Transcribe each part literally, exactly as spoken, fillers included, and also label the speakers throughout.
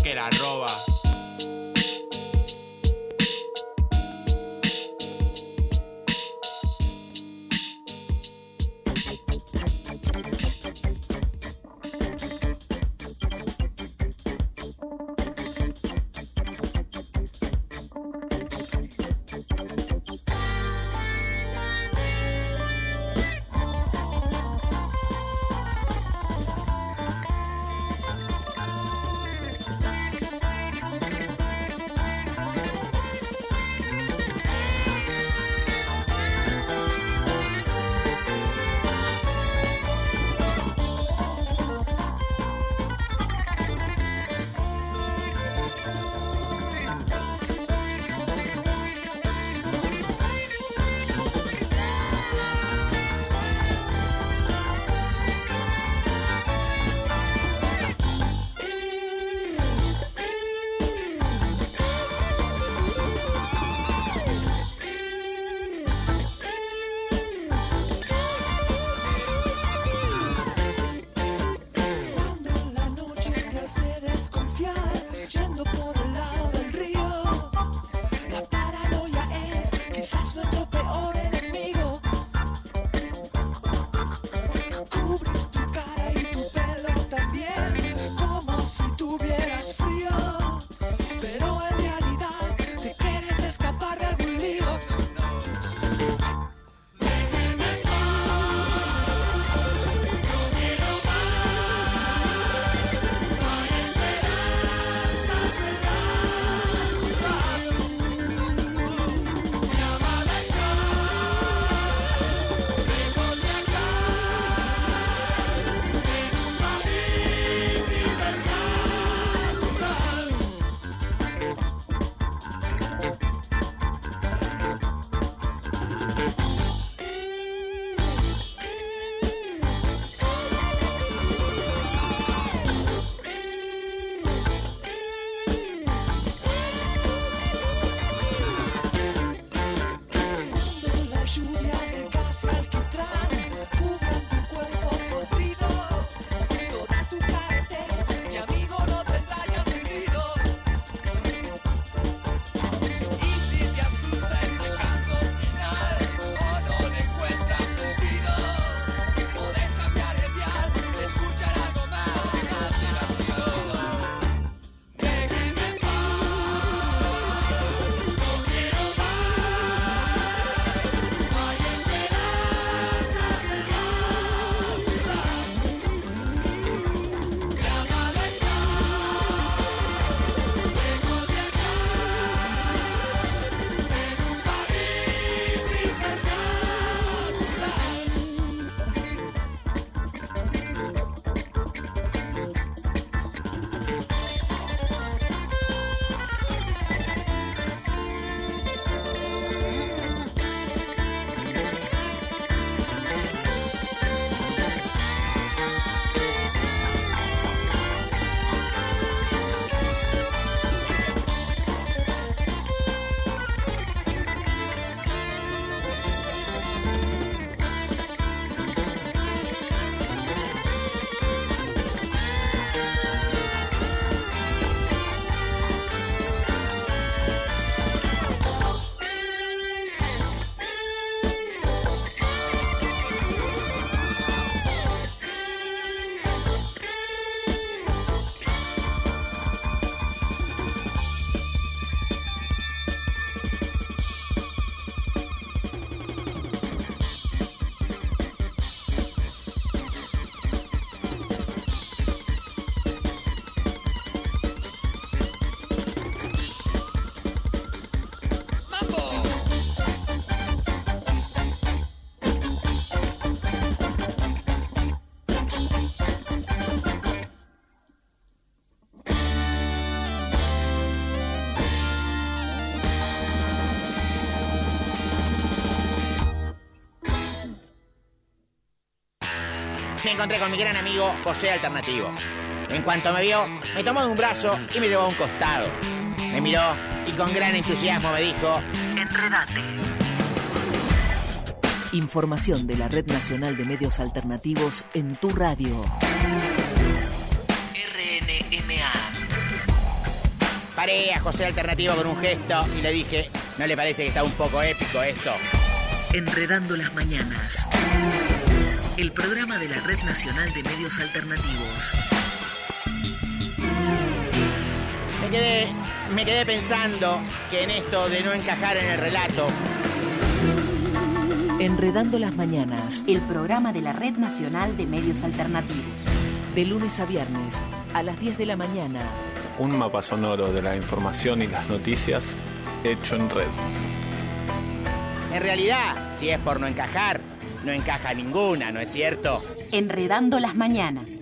Speaker 1: que la roba.
Speaker 2: Me encontré con mi gran amigo José Alternativo. En cuanto me vio, me tomó de un brazo y me llevó a un costado. Me miró y con gran entusiasmo me dijo:
Speaker 3: Enredate. Información de la Red Nacional de Medios Alternativos en tu radio. R N M A
Speaker 2: Paré a José Alternativo con un gesto y le dije, ¿no le parece que está un poco épico esto?
Speaker 3: Enredando las mañanas. El programa de la Red Nacional de Medios Alternativos.
Speaker 2: Me quedé, me quedé pensando que en esto de no encajar en el relato.
Speaker 3: Enredando las mañanas.
Speaker 1: El programa de la Red Nacional de Medios Alternativos.
Speaker 3: De lunes a viernes, a las diez de la mañana.
Speaker 4: Un mapa sonoro de la información y las noticias hecho en red.
Speaker 2: En realidad, si es por no encajar, no encaja ninguna, ¿no es cierto?
Speaker 1: Enredando las mañanas.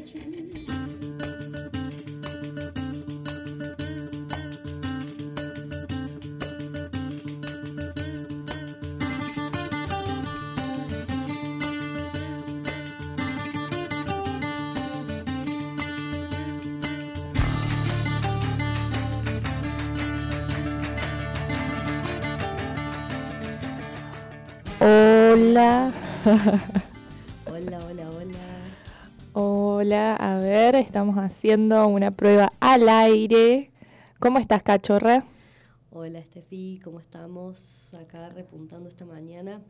Speaker 5: Hola.
Speaker 6: Hola, hola, hola.
Speaker 5: Hola, a ver, estamos haciendo una prueba al aire. ¿Cómo estás, cachorra?
Speaker 6: Hola, Estefi, ¿cómo estamos? Acá repuntando esta mañana.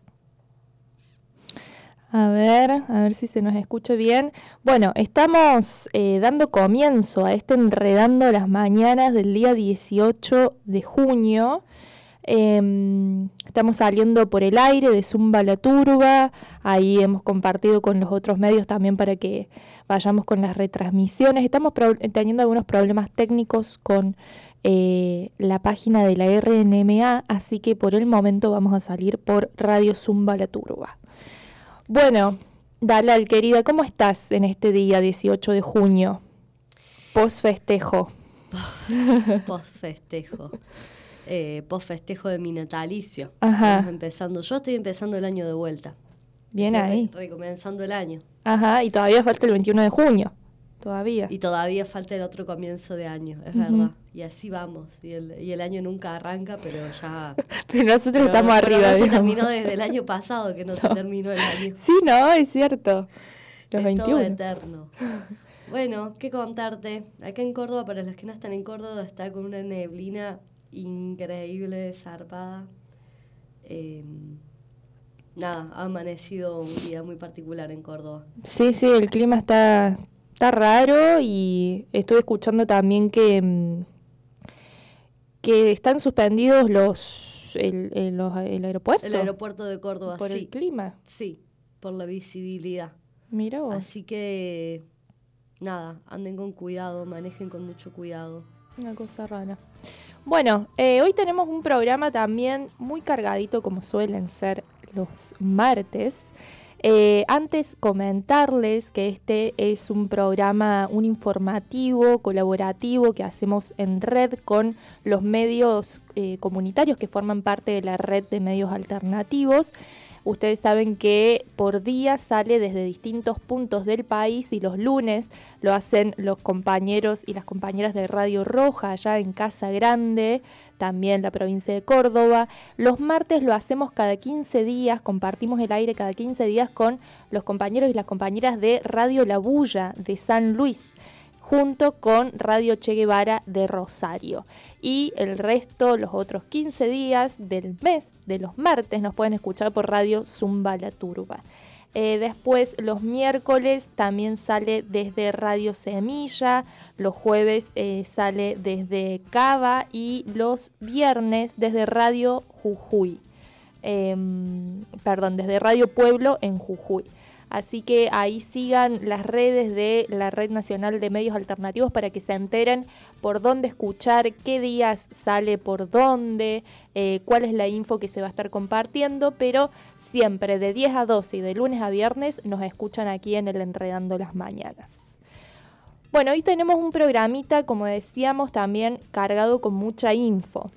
Speaker 5: A ver, a ver si se nos escucha bien. Bueno, estamos eh, dando comienzo a este Enredando las Mañanas del día dieciocho de junio. Eh, estamos saliendo por el aire de Zumba la Turba, ahí hemos compartido con los otros medios también para que vayamos con las retransmisiones. Estamos pro- teniendo algunos problemas técnicos con eh, la página de la R N M A, así que por el momento vamos a salir por Radio Zumba la Turba. Bueno, Dalal, querida, ¿cómo estás en este día dieciocho de junio? Post festejo.
Speaker 6: Post festejo. Eh, post festejo de mi natalicio.
Speaker 5: Ajá.
Speaker 6: Estamos empezando. Yo estoy empezando el año de vuelta.
Speaker 5: Bien
Speaker 6: Estoy
Speaker 5: ahí.
Speaker 6: Re- recomenzando el año.
Speaker 5: Ajá, y todavía falta el veintiuno de junio. Todavía.
Speaker 6: Y todavía falta el otro comienzo de año, es
Speaker 5: Ujú.
Speaker 6: verdad. Y así vamos. Y el, y el año nunca arranca, pero ya...
Speaker 5: Pero nosotros
Speaker 6: pero-
Speaker 5: estamos
Speaker 6: pero
Speaker 5: arriba,
Speaker 6: no se
Speaker 5: digamos.
Speaker 6: terminó desde el año pasado, que no, se terminó el año.
Speaker 5: Sí, no, es cierto. Los
Speaker 6: Es
Speaker 5: veintiuno.
Speaker 6: todo eterno. Bueno, ¿qué contarte? Acá en Córdoba, para los que no están en Córdoba, está con una neblina increíble, zarpada. Eh, nada, ha amanecido un día muy particular en Córdoba.
Speaker 5: Sí, sí, el clima está, está raro y estuve escuchando también que, mm, que están suspendidos los el, el, los- el aeropuerto.
Speaker 6: El aeropuerto de Córdoba,
Speaker 5: por
Speaker 6: sí.
Speaker 5: el clima.
Speaker 6: Sí, por la visibilidad.
Speaker 5: Mira vos,
Speaker 6: Así que, nada, anden con cuidado, manejen con mucho cuidado.
Speaker 5: una cosa rara. Bueno, eh, hoy tenemos un programa también muy cargadito como suelen ser los martes. Eh, antes comentarles que este es un programa, un informativo colaborativo que hacemos en red con los medios eh, comunitarios que forman parte de la red de medios alternativos. Ustedes saben que por día sale desde distintos puntos del país y los lunes lo hacen los compañeros y las compañeras de Radio Roja allá en Casa Grande, también la provincia de Córdoba. Los martes lo hacemos cada quince días, compartimos el aire cada quince días con los compañeros y las compañeras de Radio La Bulla de San Luis, junto con Radio Che Guevara de Rosario. Y el resto, los otros quince días del mes, de los martes, nos pueden escuchar por Radio Zumba la Turba. Eh, después, los miércoles también sale desde Radio Semilla, los jueves eh, sale desde Cava y los viernes desde Radio Jujuy. Eh, perdón, desde Radio Pueblo en Jujuy. Así que ahí sigan las redes de la Red Nacional de Medios Alternativos para que se enteren por dónde escuchar, qué días sale por dónde, eh, cuál es la info que se va a estar compartiendo, pero siempre de diez a doce y de lunes a viernes nos escuchan aquí en el Enredando las Mañanas. Bueno, hoy tenemos un programita, como decíamos, también cargado con mucha info.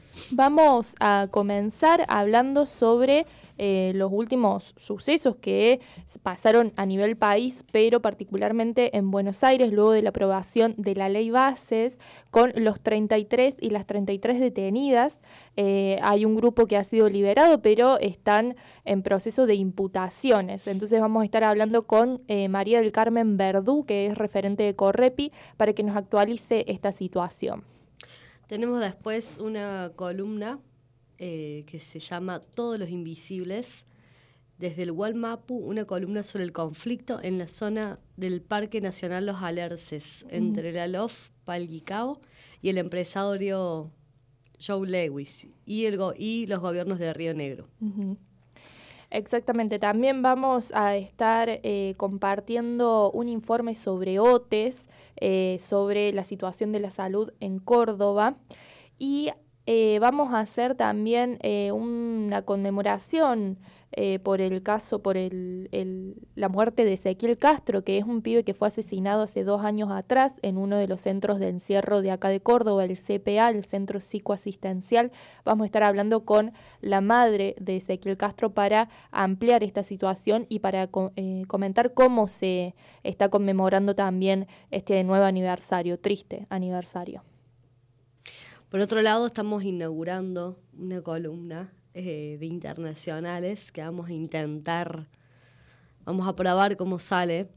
Speaker 5: Vamos a comenzar hablando sobre eh, los últimos sucesos que pasaron a nivel país, pero particularmente en Buenos Aires, luego de la aprobación de la ley Bases, con los treinta y tres y las treinta y tres detenidas. Eh, hay un grupo que ha sido liberado, pero están en proceso de imputaciones. Entonces vamos a estar hablando con eh, María del Carmen Verdú, que es referente de Correpi, para que nos actualice esta situación.
Speaker 6: Tenemos después una columna eh, que se llama Todos los Invisibles, desde el Gualmapu, una columna sobre el conflicto en la zona del Parque Nacional Los Alerces, uh-huh. entre la L O F, Palguicao, y el empresario Joe Lewis, y, el go- y los gobiernos de Río Negro.
Speaker 5: Uh-huh. Exactamente, también vamos a estar eh, compartiendo un informe sobre O T E S, eh, sobre la situación de la salud en Córdoba, y eh, vamos a hacer también eh, una conmemoración eh, por el caso, por el, el, la muerte de Ezequiel Castro, que es un pibe que fue asesinado hace dos años atrás en uno de los centros de encierro de acá de Córdoba, el C P A, el Centro Psicoasistencial. Vamos a estar hablando con la madre de Ezequiel Castro para ampliar esta situación y para eh, comentar cómo se está conmemorando también este nuevo aniversario, triste aniversario.
Speaker 6: Por otro lado, estamos inaugurando una columna eh, de internacionales que vamos a intentar, vamos a probar cómo sale.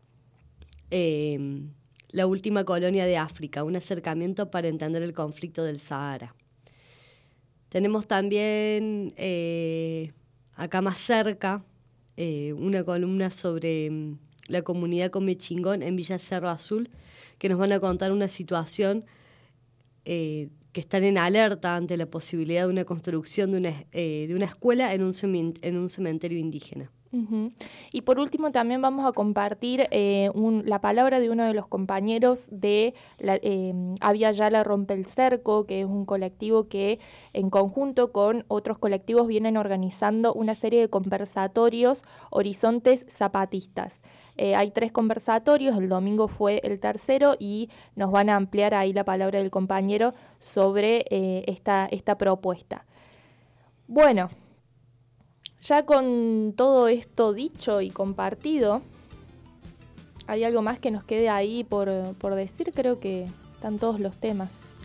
Speaker 6: Eh, la última colonia de África, un acercamiento para entender el conflicto del Sahara. Tenemos también, eh, acá más cerca, eh, una columna sobre um, la comunidad Comechingón en Villa Cerro Azul, que nos van a contar una situación eh, que están en alerta ante la posibilidad de una construcción de una, eh, de una escuela en un, cemen- en un cementerio indígena.
Speaker 5: Uh-huh. Y por último también vamos a compartir eh, un, la palabra de uno de los compañeros de la, eh, Avia Yala Rompe el Cerco, que es un colectivo que en conjunto con otros colectivos vienen organizando una serie de conversatorios Horizontes Zapatistas. Eh, hay tres conversatorios, el domingo fue el tercero y nos van a ampliar ahí la palabra del compañero sobre eh, esta, esta propuesta. Bueno, ya con todo esto dicho y compartido, ¿hay algo más que nos quede ahí por, por decir? Creo que están todos los temas.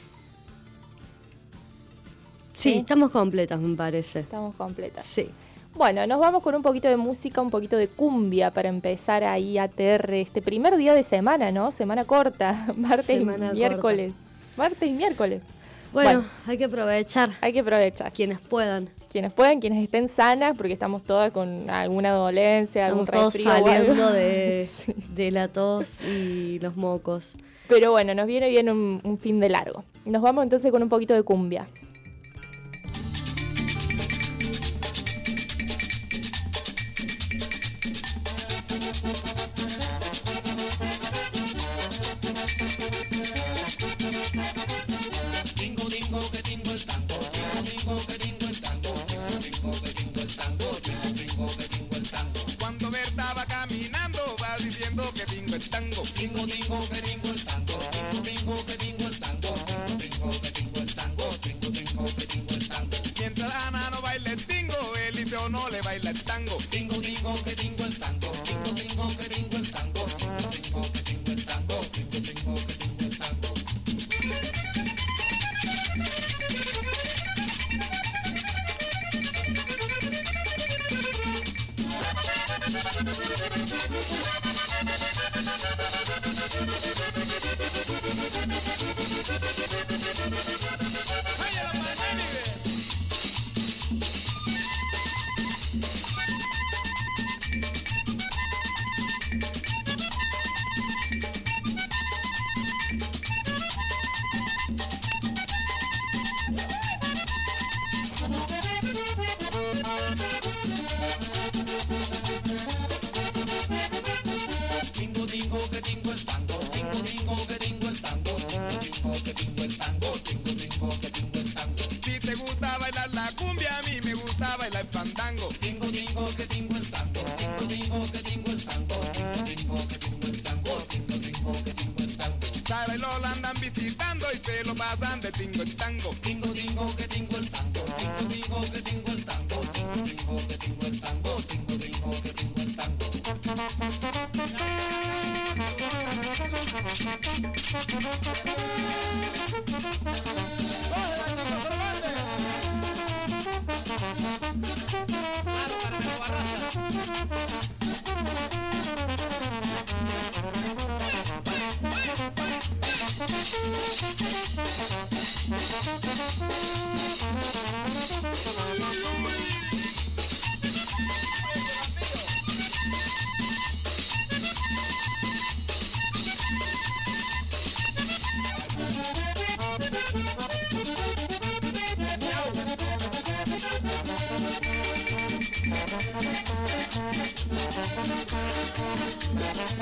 Speaker 6: Sí,
Speaker 5: ¿Sí?
Speaker 6: Estamos completas, me parece.
Speaker 5: Estamos completas.
Speaker 6: Sí.
Speaker 5: Bueno, nos vamos con un poquito de música, un poquito de cumbia para empezar ahí a tener este primer día de semana, ¿no? Semana corta, martes
Speaker 6: Semana
Speaker 5: y miércoles.
Speaker 6: corta.
Speaker 5: Martes y miércoles.
Speaker 6: Bueno,
Speaker 5: Bueno.
Speaker 6: hay que aprovechar.
Speaker 5: Hay que aprovechar.
Speaker 6: Quienes puedan.
Speaker 5: Quienes puedan, quienes estén sanas, porque estamos todas con alguna dolencia, algún
Speaker 6: Estamos todos
Speaker 5: resfrío o algo.
Speaker 6: saliendo de,
Speaker 5: Sí.
Speaker 6: de la tos y los mocos.
Speaker 5: Pero bueno, nos viene bien un, un fin de largo. Nos vamos entonces con un poquito de cumbia.
Speaker 7: Cuando Berta va caminando va diciendo que tingo el tango, tingo tingo que tingo el tango, tingo tingo que tingo el tango, tingo que tingo el tango, tingo tingo que tingo el tango. Mientras Ana no baila el tingo, Eliseo no le baila el tango, tingo tingo que tingo el tango, tingo tingo que tingo el tango, tingo tingo que tingo el tango, tingo tingo que tingo el tango. Tingo tingo que tingo el tango, tingo tingo que tingo el tango, tingo tingo que tingo el tango, tingo tingo que tingo el tango. Si te gusta bailar la cumbia, a mí me gusta bailar el fandango. Tingo tingo que tingo el tango, tingo tingo que tingo el tango, tingo tingo que tingo el tango, tingo tingo que tingo el tango. Sara y Lola andan visitando y se lo pasan de tingo en tango. Tingo tingo que tingo el tango, tingo tingo que tingo el tango, tingo tingo que tingo el tango, tingo tingo que tingo el tango.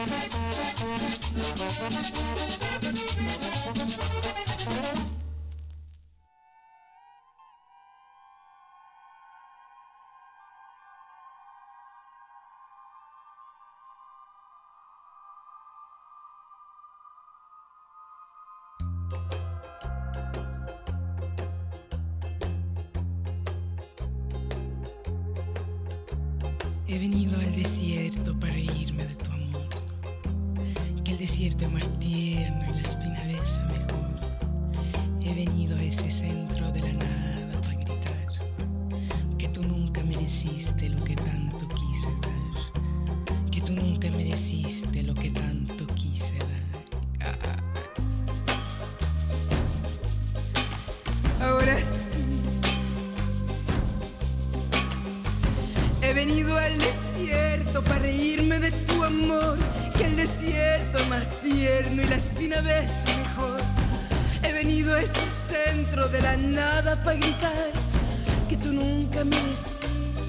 Speaker 8: He venido al desierto para reírme de tu amor, que el desierto es más tierno y la espina besa mejor. He venido a ese centro de la nada para gritar que tú nunca mereciste lo que tanto quise dar, que tú nunca mereciste lo que tanto quise dar. Ah.
Speaker 9: Ahora sí, he venido al desierto para reírme de tu amor, que el desierto es más tierno y la espina besa mejor. He venido a ese centro de la nada para gritar que tú nunca mereciste.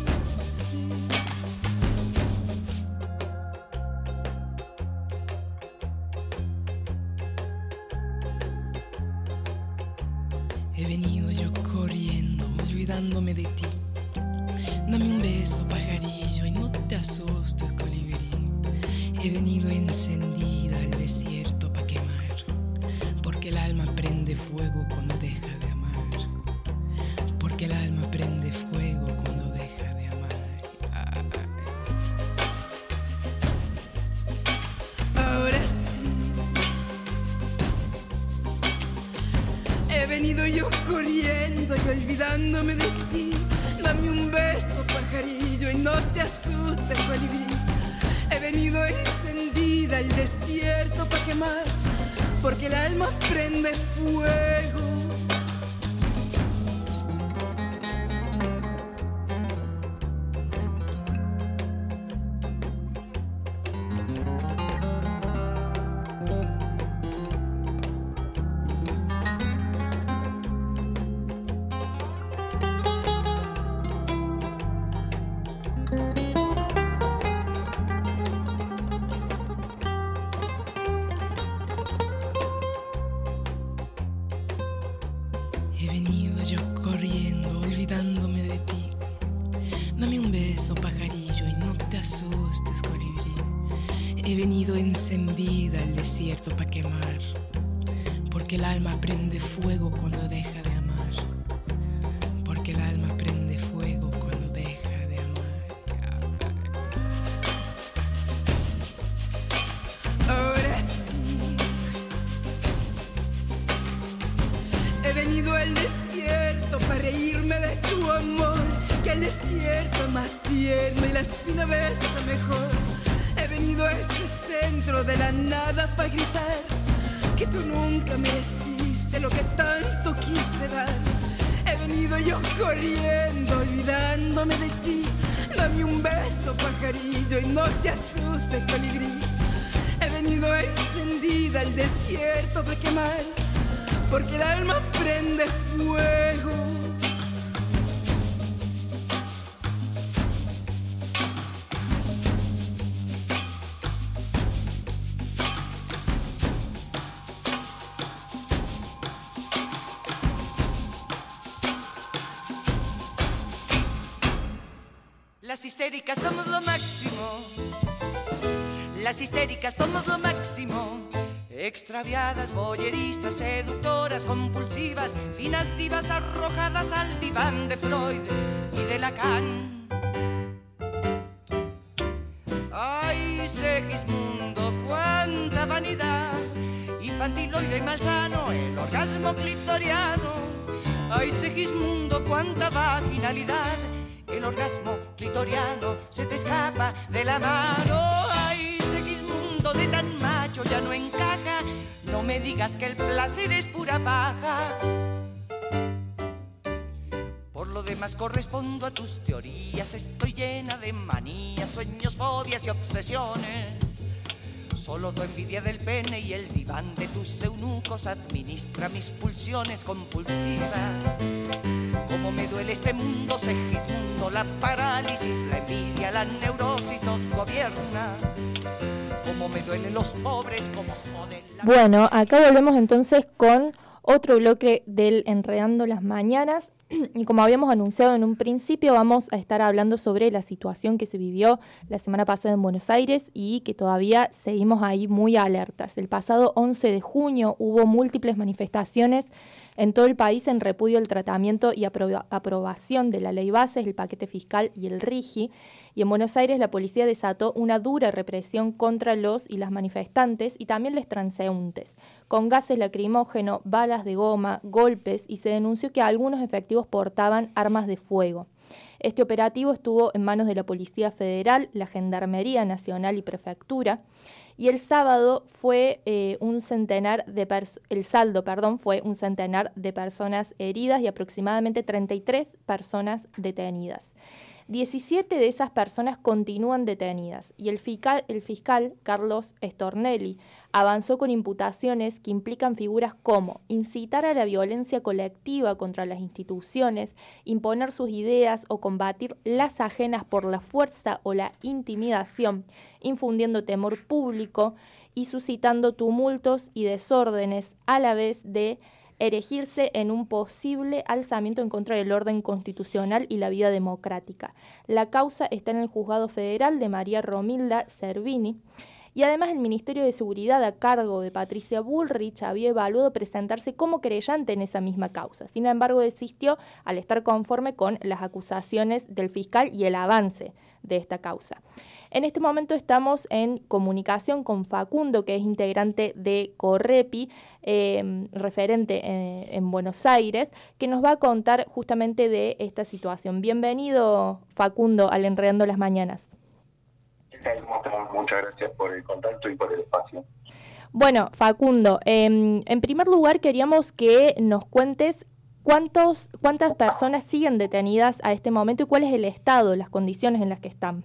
Speaker 8: He venido yo corriendo, olvidándome de ti. Dame un beso, pajarillo, y no te asustes, colibrí. He venido encendida al desierto pa' quemar, porque el alma prende fuego cuando deja de amar, porque el alma prende fuego cuando deja de amar. Ay.
Speaker 9: Ahora sí, he venido yo corriendo y olvidándome de ti. Dame un beso, pajarillo, y no te asustes, colibrí. He venido encendida al desierto pa' quemar, porque el alma prende fuego.
Speaker 8: He venido yo corriendo, olvidándome de ti. Dame un beso, pajarillo, y no te asustes, colibrí. He venido encendida al desierto pa' quemar, porque el alma prende fuego cuando deja de amar, porque el alma prende fuego cuando deja de amar.
Speaker 9: Ahora sí, he venido al desierto para reírme de tu amor, que el desierto es más tierno y la espina besa mejor. He venido a ese centro de la nada para gritar que tú nunca mereciste lo que tanto quise dar. He venido yo corriendo, olvidándome de ti. Dame un beso, pajarillo, y no te asustes, colibrí. He venido encendida al desierto para quemar, porque el alma prende fuego.
Speaker 10: Las histéricas somos lo máximo, las histéricas somos lo máximo. Extraviadas, boyeristas, seductoras, compulsivas, finas divas arrojadas al diván de Freud y de Lacan. Ay, Segismundo, cuánta vanidad, infantiloide y malsano, el orgasmo clitoriano. Ay, Segismundo, cuánta vaginalidad, el orgasmo clitoriano se te escapa de la mano. Ay, Segismundo, de tan macho ya no encaja, no me digas que el placer es pura paja. Por lo demás correspondo a tus teorías, estoy llena de manías, sueños, fobias y obsesiones. Solo tu envidia del pene y el diván de tus eunucos administra mis pulsiones compulsivas. Cómo me duele este mundo, Segismundo, la parálisis, la envidia, la neurosis nos gobierna. Cómo me me duelen los pobres como joden la...
Speaker 5: Bueno, acá volvemos entonces con otro bloque del Enredando las Mañanas. Y como habíamos anunciado en un principio, vamos a estar hablando sobre la situación que se vivió la semana pasada en Buenos Aires y que todavía seguimos ahí muy alertas. El pasado once de junio hubo múltiples manifestaciones en todo el país en repudio al tratamiento y aproba- aprobación de la ley bases, el paquete fiscal y el RIGI. Y en Buenos Aires la policía desató una dura represión contra los y las manifestantes y también los transeúntes, con gases lacrimógenos, balas de goma, golpes, y se denunció que algunos efectivos portaban armas de fuego. Este operativo estuvo en manos de la Policía Federal, la Gendarmería Nacional y Prefectura. Y el sábado fue eh, un centenar de pers- el saldo, perdón, fue un centenar de personas heridas y aproximadamente treinta y tres personas detenidas. diecisiete de esas personas continúan detenidas y el fiscal, el fiscal Carlos Stornelli avanzó con imputaciones que implican figuras como incitar a la violencia colectiva contra las instituciones, imponer sus ideas o combatir las ajenas por la fuerza o la intimidación, infundiendo temor público y suscitando tumultos y desórdenes a la vez de erigirse en un posible alzamiento en contra del orden constitucional y la vida democrática. La causa está en el Juzgado Federal de María Romilda Cervini y además el Ministerio de Seguridad a cargo de Patricia Bullrich había evaluado presentarse como querellante en esa misma causa. Sin embargo, desistió al estar conforme con las acusaciones del fiscal y el avance de esta causa. En este momento estamos en comunicación con Facundo, que es integrante de Correpi, eh, referente eh, en Buenos Aires, que nos va a contar justamente de esta situación. Bienvenido, Facundo, al Enredando las Mañanas.
Speaker 11: ¿Qué tal? ¿Cómo están? Muchas gracias por el contacto y por el espacio.
Speaker 5: Bueno, Facundo, eh, en primer lugar queríamos que nos cuentes cuántos, cuántas personas siguen detenidas a este momento y cuál es el estado, las condiciones en las que están.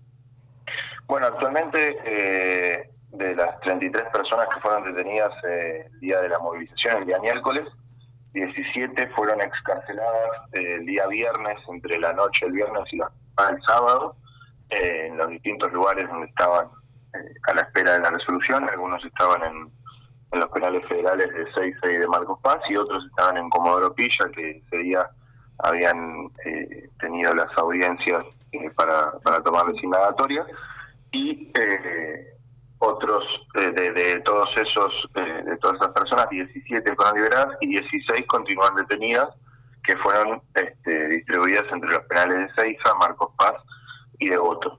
Speaker 11: Bueno, actualmente eh, de las treinta y tres personas que fueron detenidas eh, el día de la movilización, el día miércoles, diecisiete fueron excarceladas eh, el día viernes, entre la noche del viernes y la, el sábado, eh, en los distintos lugares donde estaban eh, a la espera de la resolución. Algunos estaban en, en los penales federales de Seiza y de Marcos Paz y otros estaban en Comodoro Pilla, que ese día habían eh, tenido las audiencias eh, para, para tomar indagatoria. Y eh, otros, eh, de, de todos esos, eh, de todas esas personas, diecisiete fueron liberadas y dieciséis continúan detenidas, que fueron este, distribuidas entre los penales de Seiza, Marcos Paz y Devoto.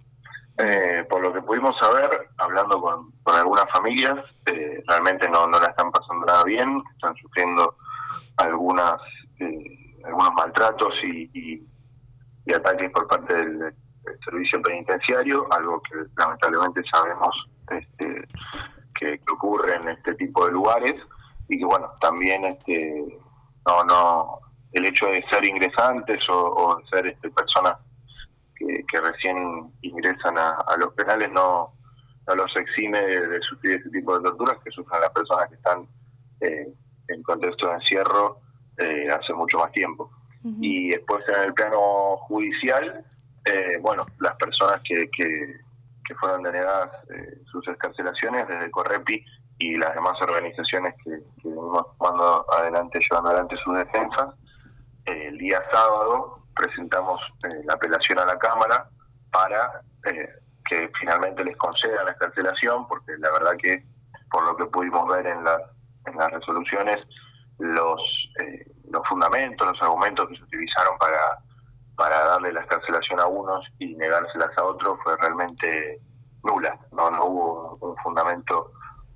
Speaker 11: Eh, por lo que pudimos saber, hablando con, con algunas familias, eh, realmente no, no la están pasando nada bien, están sufriendo algunas eh, algunos maltratos y, y, y ataques por parte del, del servicio penitenciario, algo que lamentablemente sabemos este, que, que ocurre en este tipo de lugares, y que bueno, también este no no el hecho de ser ingresantes o, o ser este, personas que, que recién ingresan a, a los penales no, no los exime de, de sufrir este tipo de torturas que sufren las personas que están eh, en contexto de encierro eh, hace mucho más tiempo. Uh-huh. Y después en el plano judicial, eh, bueno, las personas que, que, que fueron denegadas eh, sus excarcelaciones desde Correpi y las demás organizaciones que, que venimos tomando adelante, llevando adelante sus defensas, eh, el día sábado presentamos eh, la apelación a la Cámara para eh, que finalmente les concedan la excarcelación, porque la verdad que por lo que pudimos ver en las en las resoluciones, los eh, los fundamentos, los argumentos que se utilizaron para para darle la excarcelación a unos y negárselas a otros fue realmente nula. No, no hubo un fundamento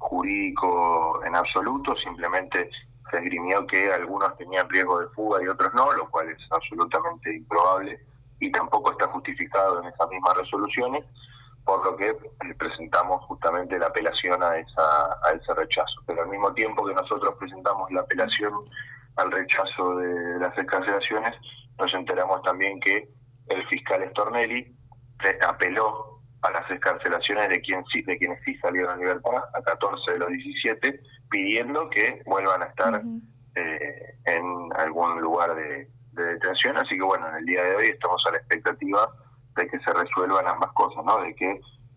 Speaker 11: jurídico en absoluto, simplemente se esgrimió que algunos tenían riesgo de fuga y otros no, lo cual es absolutamente improbable y tampoco está justificado en esas mismas resoluciones, por lo que presentamos justamente la apelación a esa a ese rechazo. Pero al mismo tiempo que nosotros presentamos la apelación al rechazo de las excarcelaciones, nos enteramos también que el fiscal Stornelli apeló a las excarcelaciones de, quien sí, de quienes sí salieron en libertad, a catorce de los diecisiete, pidiendo que vuelvan a estar uh-huh. eh, en algún lugar de, de detención. Así que bueno, en el día de hoy estamos a la expectativa de que se resuelvan ambas cosas, ¿no? De que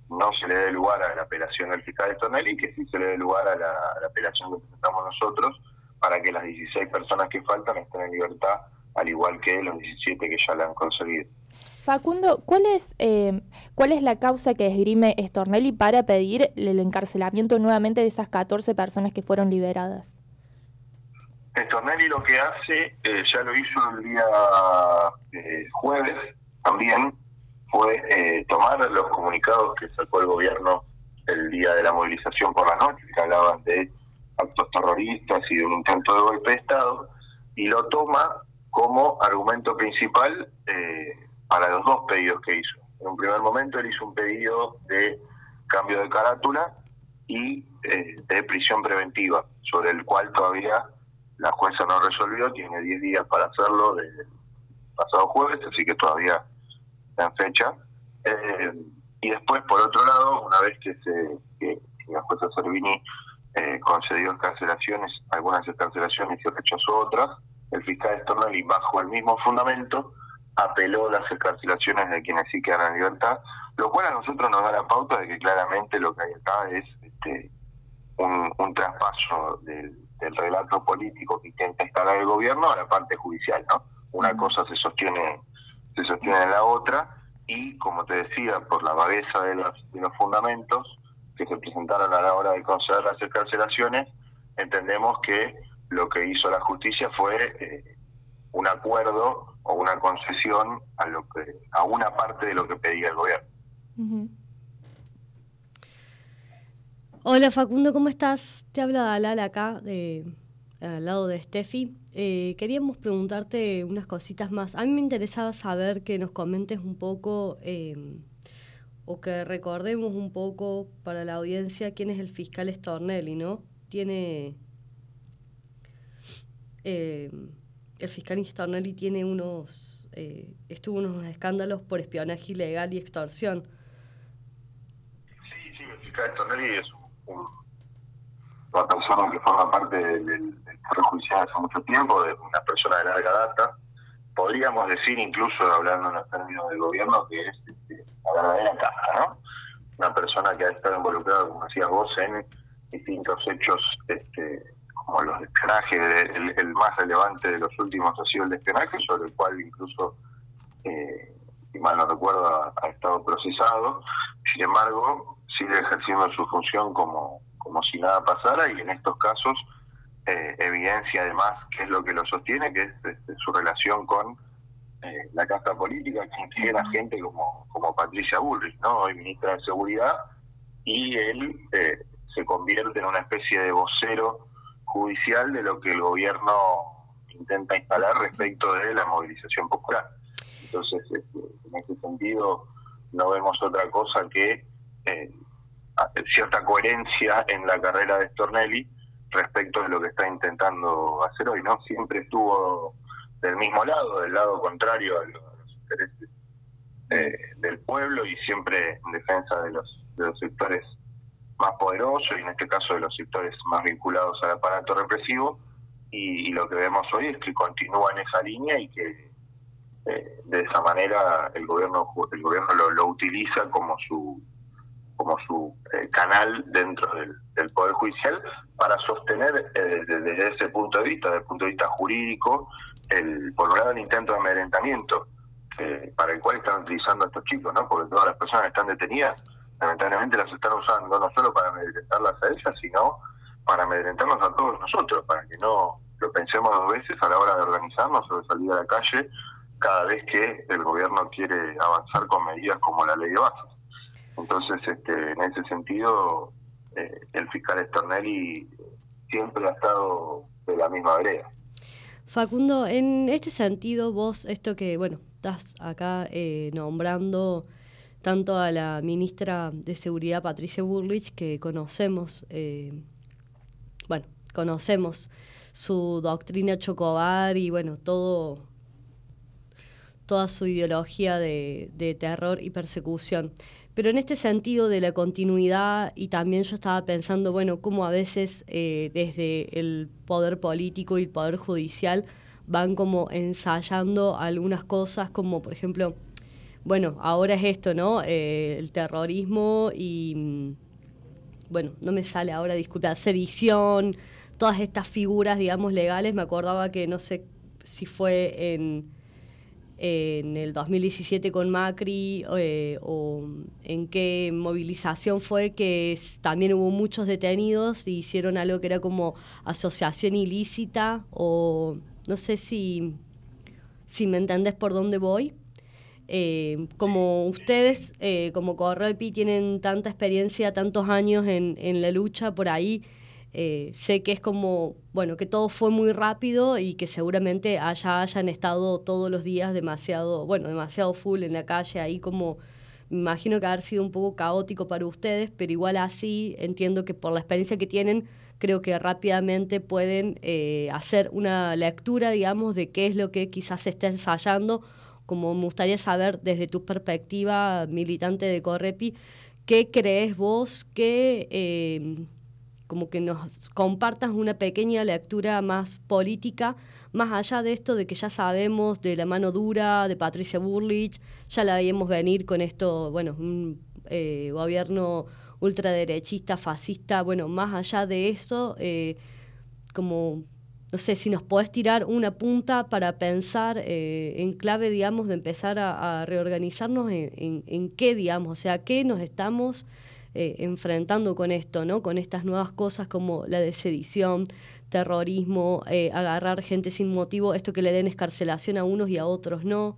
Speaker 11: no se le dé lugar a la apelación del fiscal Stornelli y que sí se le dé lugar a la, a la apelación que presentamos nosotros para que las dieciséis personas que faltan estén en libertad, al igual que los diecisiete que ya la han conseguido.
Speaker 5: Facundo, ¿cuál es eh, cuál es la causa que esgrime Stornelli para pedir el encarcelamiento nuevamente de esas catorce personas que fueron liberadas?
Speaker 11: Stornelli lo que hace, eh, ya lo hizo el día eh, jueves también, fue eh, tomar los comunicados que sacó el gobierno el día de la movilización por la noche, que hablaban de actos terroristas y de un intento de golpe de Estado, y lo toma como argumento principal eh, para los dos pedidos que hizo. En un primer momento él hizo un pedido de cambio de carátula y eh, de prisión preventiva, sobre el cual todavía la jueza no resolvió, tiene diez días para hacerlo desde el pasado jueves, así que todavía está en fecha. Eh, y después, por otro lado, una vez que, se, que, que la jueza Servini eh, concedió excarcelaciones, algunas excarcelaciones y rechazó otras, el fiscal Stornelli, bajo el mismo fundamento, apeló las excarcelaciones de quienes sí quedan en libertad, lo cual a nosotros nos da la pauta de que claramente lo que hay acá es este, un, un traspaso del, del relato político que intenta instalar el gobierno a la parte judicial, ¿no? Una cosa se sostiene se sostiene en la otra, y como te decía, por la vagueza de los, de los fundamentos que se presentaron a la hora de conceder las excarcelaciones, entendemos que lo que hizo la justicia fue eh, un acuerdo o una concesión a lo que a una parte de lo que pedía el gobierno.
Speaker 6: Uh-huh. Hola Facundo, ¿cómo estás? Te habla Dalal acá, de, al lado de Steffi. Eh, queríamos preguntarte unas cositas más. A mí me interesaba saber que nos comentes un poco eh, o que recordemos un poco para la audiencia quién es el fiscal Stornelli, ¿no? Tiene... Eh, el fiscal Stornelli tiene unos... Eh, estuvo en unos escándalos por espionaje ilegal y extorsión.
Speaker 11: Sí, sí, el fiscal Stornelli es un, un, una persona que forma parte del, del Poder Judicial hace mucho tiempo, de una persona de larga data. Podríamos decir, incluso hablando en los términos del gobierno, que es este, la verdadera caja, ¿no? Una persona que ha estado involucrada, como decías vos, en distintos hechos, este, como los de espionaje. El, el más relevante de los últimos ha sido el de espionaje, sobre el cual incluso, eh, si mal no recuerdo, ha, ha estado procesado. Sin embargo, sigue ejerciendo su función como, como si nada pasara, y en estos casos eh, evidencia además qué es lo que lo sostiene, que es este, su relación con eh, la casta política, que incluye a gente como, como Patricia Bullrich, ¿no? Hoy ministra de Seguridad, y él eh, se convierte en una especie de vocero judicial de lo que el gobierno intenta instalar respecto de la movilización popular. Entonces, este, en ese sentido, no vemos otra cosa que eh, cierta coherencia en la carrera de Stornelli respecto de lo que está intentando hacer hoy, ¿no? Siempre estuvo del mismo lado, del lado contrario a los, a los intereses eh, del pueblo, y siempre en defensa de los, de los sectores más poderosos, y en este caso de los sectores más vinculados al aparato represivo, y, y lo que vemos hoy es que continúa en esa línea y que eh, de esa manera el gobierno el gobierno lo, lo utiliza como su como su eh, canal dentro del, del Poder Judicial para sostener eh, desde, desde ese punto de vista, desde el punto de vista jurídico, el por un lado el intento de amedrentamiento eh, para el cual están utilizando a estos chicos, ¿no? Porque todas las personas que están detenidas lamentablemente las están usando no solo para amedrentarlas a ellas, sino para amedrentarnos a todos nosotros, para que no lo pensemos dos veces a la hora de organizarnos o de salir a la calle cada vez que el gobierno quiere avanzar con medidas como la ley de bases. Entonces, este, en ese sentido, eh, el fiscal Stornelli siempre ha estado de la misma vereda.
Speaker 6: Facundo, en este sentido, vos, esto que, bueno, estás acá eh, nombrando tanto a la ministra de Seguridad, Patricia Bullrich, que conocemos, eh, bueno, conocemos su doctrina Chocobar y, bueno, todo toda su ideología de, de terror y persecución. Pero en este sentido de la continuidad, y también yo estaba pensando, bueno, cómo a veces eh, desde el poder político y el poder judicial van como ensayando algunas cosas, como por ejemplo, bueno, ahora es esto, ¿no? Eh, el terrorismo y, bueno, no me sale ahora, disculpa, sedición, todas estas figuras, digamos, legales. Me acordaba que no sé si fue en, en el dos mil diecisiete con Macri eh, o en qué movilización fue, que también hubo muchos detenidos y hicieron algo que era como asociación ilícita, o no sé si, si me entendés por dónde voy. Eh, como ustedes, eh, como Correpi, tienen tanta experiencia, tantos años en, en la lucha por ahí, eh, sé que es como, bueno, que todo fue muy rápido y que seguramente haya, hayan estado todos los días demasiado, bueno, demasiado full en la calle, ahí como, me imagino que haber sido un poco caótico para ustedes, pero igual así entiendo que por la experiencia que tienen, creo que rápidamente pueden eh, hacer una lectura, digamos, de qué es lo que quizás se está ensayando. Como me gustaría saber, desde tu perspectiva militante de Correpi, ¿qué crees vos que, eh, como que nos compartas una pequeña lectura más política, más allá de esto de que ya sabemos de la mano dura de Patricia Bullrich, ya la veíamos venir con esto, bueno, un eh, gobierno ultraderechista, fascista, bueno, más allá de eso, eh, como... No sé, si nos podés tirar una punta para pensar eh, en clave, digamos, de empezar a, a reorganizarnos en, en, en qué, digamos, o sea, qué nos estamos eh, enfrentando con esto, ¿no? Con estas nuevas cosas como la de sedición, terrorismo, eh, agarrar gente sin motivo, esto que le den escarcelación a unos y a otros, ¿no?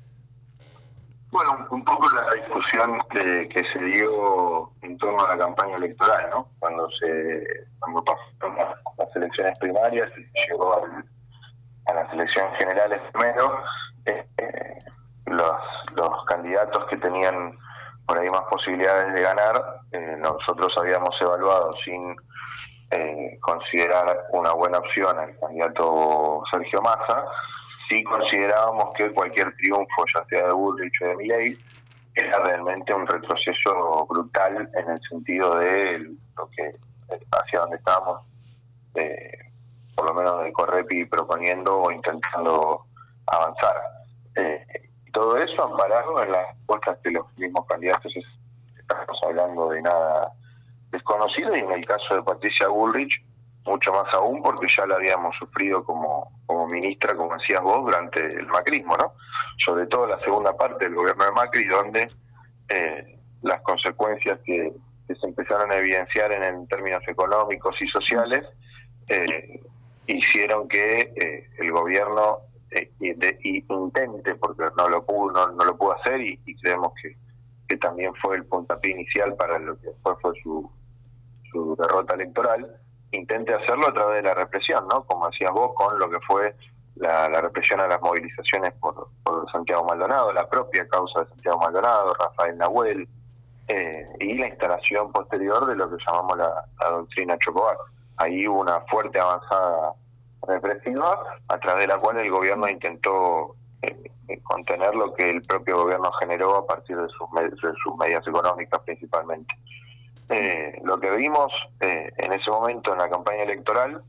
Speaker 11: Bueno, un poco la discusión que, que se dio en torno a la campaña electoral, ¿no? Cuando se cuando pasaron las, las elecciones primarias y llegó al, a las elecciones generales primero, eh, eh, los, los candidatos que tenían por ahí más posibilidades de ganar, eh, nosotros habíamos evaluado sin eh, considerar una buena opción al candidato Sergio Massa. Sí considerábamos que cualquier triunfo, ya sea de Bullrich o de Milei, era realmente un retroceso brutal en el sentido de lo que hacia donde estábamos, eh, por lo menos de Correpi, proponiendo o intentando avanzar. Eh, todo eso amparado en las respuestas que los mismos candidatos, estamos hablando de nada desconocido, y en el caso de Patricia Bullrich, mucho más aún, porque ya la habíamos sufrido como, como ministra, como decías vos, durante el macrismo, ¿no? Sobre todo la segunda parte del gobierno de Macri, donde eh, las consecuencias que, que se empezaron a evidenciar en, en términos económicos y sociales eh, hicieron que eh, el gobierno eh, de, y intente, porque no lo pudo, no, no lo pudo hacer, y, y creemos que, que también fue el puntapié inicial para lo que después fue su, su derrota electoral, intente hacerlo a través de la represión, ¿no? Como decías vos, con lo que fue la, la represión a las movilizaciones por, por Santiago Maldonado, la propia causa de Santiago Maldonado, Rafael Nahuel, eh, y la instalación posterior de lo que llamamos la, la doctrina Chocobar. Ahí hubo una fuerte avanzada represiva, a través de la cual el gobierno intentó eh, contener lo que el propio gobierno generó a partir de sus, med- de sus medidas económicas principalmente. Eh, lo que vimos eh, en ese momento en la campaña electoral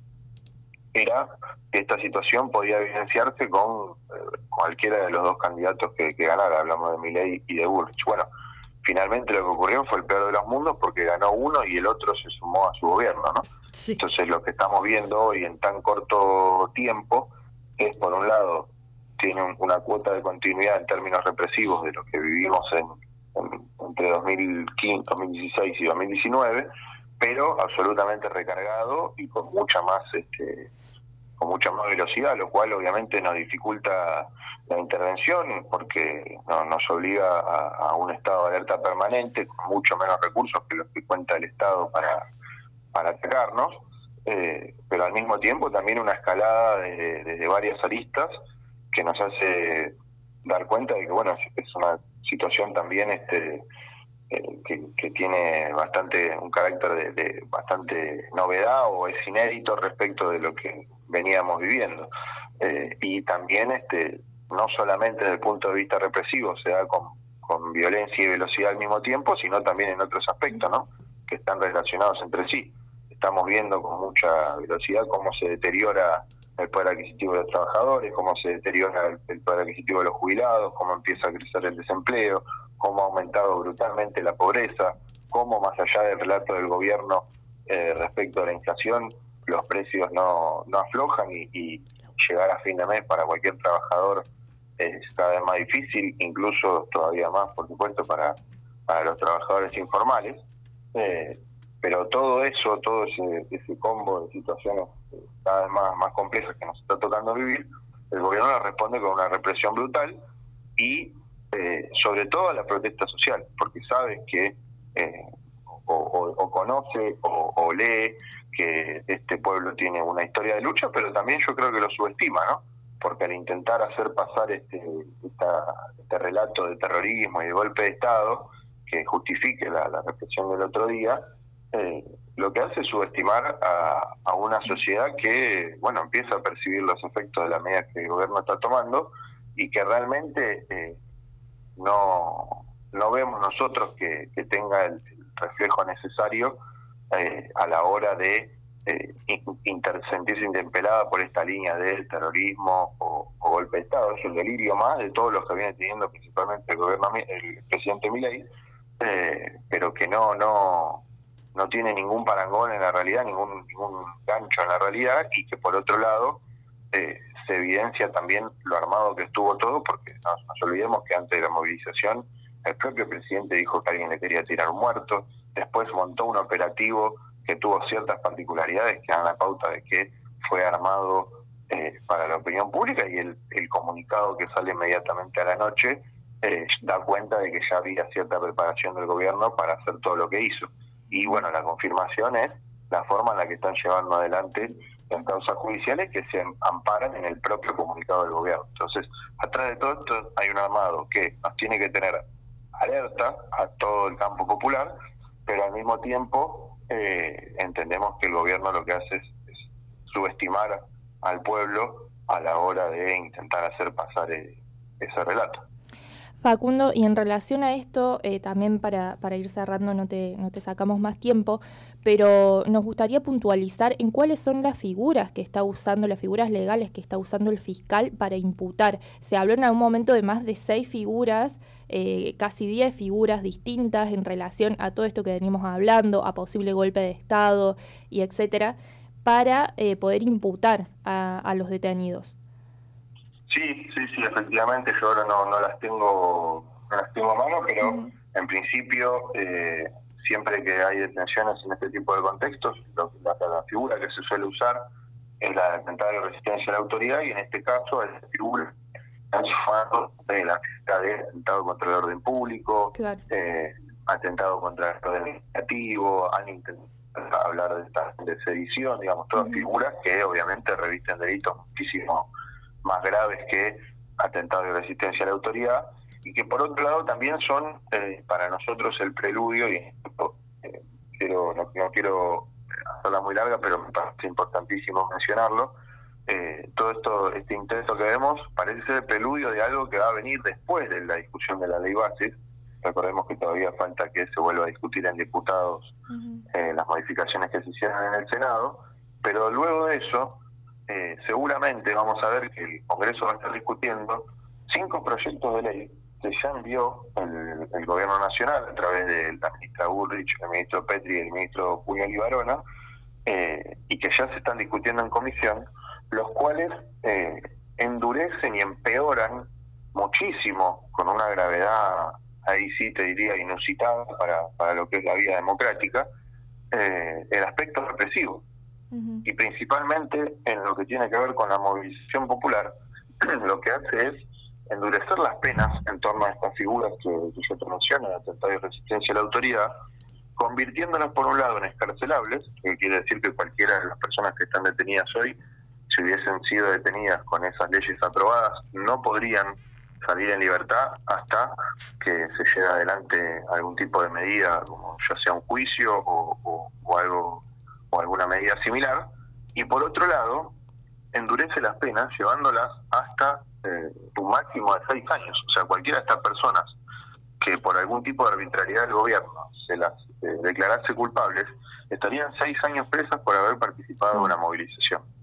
Speaker 11: era que esta situación podía evidenciarse con eh, cualquiera de los dos candidatos que, que ganara, hablamos de Milei y de Bullrich. Bueno, finalmente lo que ocurrió fue el peor de los mundos, porque ganó uno y el otro se sumó a su gobierno, ¿no? Sí. Entonces lo que estamos viendo hoy en tan corto tiempo es, por un lado, tiene un, una cuota de continuidad en términos represivos de lo que vivimos en entre dos mil quince, dos mil dieciséis y dos mil diecinueve, pero absolutamente recargado y con mucha más este, con mucha más velocidad, lo cual obviamente nos dificulta la intervención, porque no, nos obliga a, a un estado de alerta permanente con mucho menos recursos que los que cuenta el Estado para, para atacarnos, eh, pero al mismo tiempo también una escalada desde de, de varias aristas que nos hace dar cuenta de que, bueno, es una situación también este eh, que, que tiene bastante un carácter de, de bastante novedad, o es inédito respecto de lo que veníamos viviendo, eh, y también este no solamente desde el punto de vista represivo se da con, con violencia y velocidad al mismo tiempo, sino también en otros aspectos, ¿no?, que están relacionados entre sí. Estamos viendo con mucha velocidad cómo se deteriora el poder adquisitivo de los trabajadores, cómo se deteriora el, el poder adquisitivo de los jubilados, cómo empieza a crecer el desempleo, cómo ha aumentado brutalmente la pobreza, cómo más allá del relato del gobierno eh, respecto a la inflación, los precios no, no aflojan y, y llegar a fin de mes para cualquier trabajador es cada vez más difícil, incluso todavía más, por supuesto, para, para los trabajadores informales. Eh, pero todo eso, todo ese, ese combo de situaciones cada vez más, más complejas que nos está tocando vivir, el gobierno le responde con una represión brutal y eh, sobre todo a la protesta social, porque sabe que eh, o, o, o conoce o, o lee que este pueblo tiene una historia de lucha, pero también yo creo que lo subestima, ¿no? Porque al intentar hacer pasar este, esta, este relato de terrorismo y de golpe de Estado que justifique la, la represión del otro día, eh, lo que hace es subestimar a, a una sociedad que, bueno, empieza a percibir los efectos de la medida que el gobierno está tomando y que realmente eh, no, no vemos nosotros que, que tenga el, el reflejo necesario eh, a la hora de eh, inter, sentirse interpelada por esta línea del terrorismo o, o golpe de Estado. Es el delirio más de todos los que viene teniendo principalmente el gobierno, el presidente Milei, eh, pero que no no no tiene ningún parangón en la realidad, ningún ningún gancho en la realidad, y que por otro lado eh, se evidencia también lo armado que estuvo todo, porque no nos olvidemos que antes de la movilización el propio presidente dijo que alguien le quería tirar un muerto, después montó un operativo que tuvo ciertas particularidades que dan la pauta de que fue armado eh, para la opinión pública, y el, el comunicado que sale inmediatamente a la noche eh, da cuenta de que ya había cierta preparación del gobierno para hacer todo lo que hizo. Y bueno, la confirmación es la forma en la que están llevando adelante las causas judiciales que se amparan en el propio comunicado del gobierno. Entonces, atrás de todo esto hay un armado que nos tiene que tener alerta a todo el campo popular, pero al mismo tiempo eh, entendemos que el gobierno lo que hace es, es subestimar al pueblo a la hora de intentar hacer pasar eh, ese relato.
Speaker 5: Facundo, y en relación a esto, eh, también para, para ir cerrando, no te, no te sacamos más tiempo, pero nos gustaría puntualizar en cuáles son las figuras que está usando, las figuras legales que está usando el fiscal para imputar. Se habló en algún momento de más de seis figuras, eh, casi diez figuras distintas en relación a todo esto que venimos hablando, a posible golpe de Estado y etcétera, para eh, poder imputar a, a los detenidos.
Speaker 11: Sí, sí, sí, efectivamente, yo ahora no, no las tengo no las tengo a mano, pero uh-huh. en principio, eh, siempre que hay detenciones en este tipo de contextos, lo, la, la figura que se suele usar es la de atentado de resistencia a la autoridad, y en este caso es la figura de la de atentado contra el orden público, claro. eh, atentado contra el orden legislativo, han intentado hablar de, esta, de sedición, digamos, todas uh-huh. figuras que obviamente revisten delitos muchísimo más graves que atentado de resistencia a la autoridad, y que por otro lado también son eh, para nosotros el preludio, y eh, quiero no, no quiero hacerla muy larga, pero me parece importantísimo mencionarlo, eh, todo esto este intento que vemos parece ser el preludio de algo que va a venir después de la discusión de la ley bases. Recordemos que todavía falta que se vuelva a discutir en diputados uh-huh. eh, las modificaciones que se hicieron en el Senado, pero luego de eso Eh, seguramente vamos a ver que el Congreso va a estar discutiendo cinco proyectos de ley que ya envió el, el Gobierno Nacional a través de la ministra Bullrich, el ministro Petri y el ministro Puyol y Barona, eh, y que ya se están discutiendo en comisión, los cuales eh, endurecen y empeoran muchísimo, con una gravedad, ahí sí te diría, inusitada para, para lo que es la vida democrática, eh, el aspecto represivo. Y principalmente en lo que tiene que ver con la movilización popular, lo que hace es endurecer las penas en torno a estas figuras que, que yo te menciono, de atentado de resistencia a la autoridad, convirtiéndolas por un lado en escarcelables, que quiere decir que cualquiera de las personas que están detenidas hoy, si hubiesen sido detenidas con esas leyes aprobadas, no podrían salir en libertad hasta que se lleve adelante algún tipo de medida, como ya sea un juicio o, o, o algo o alguna medida similar, y por otro lado, endurece las penas llevándolas hasta eh, un máximo de seis años. O sea, cualquiera de estas personas que por algún tipo de arbitrariedad del gobierno se las eh, declarase culpables, estarían seis años presas por haber participado en una movilización.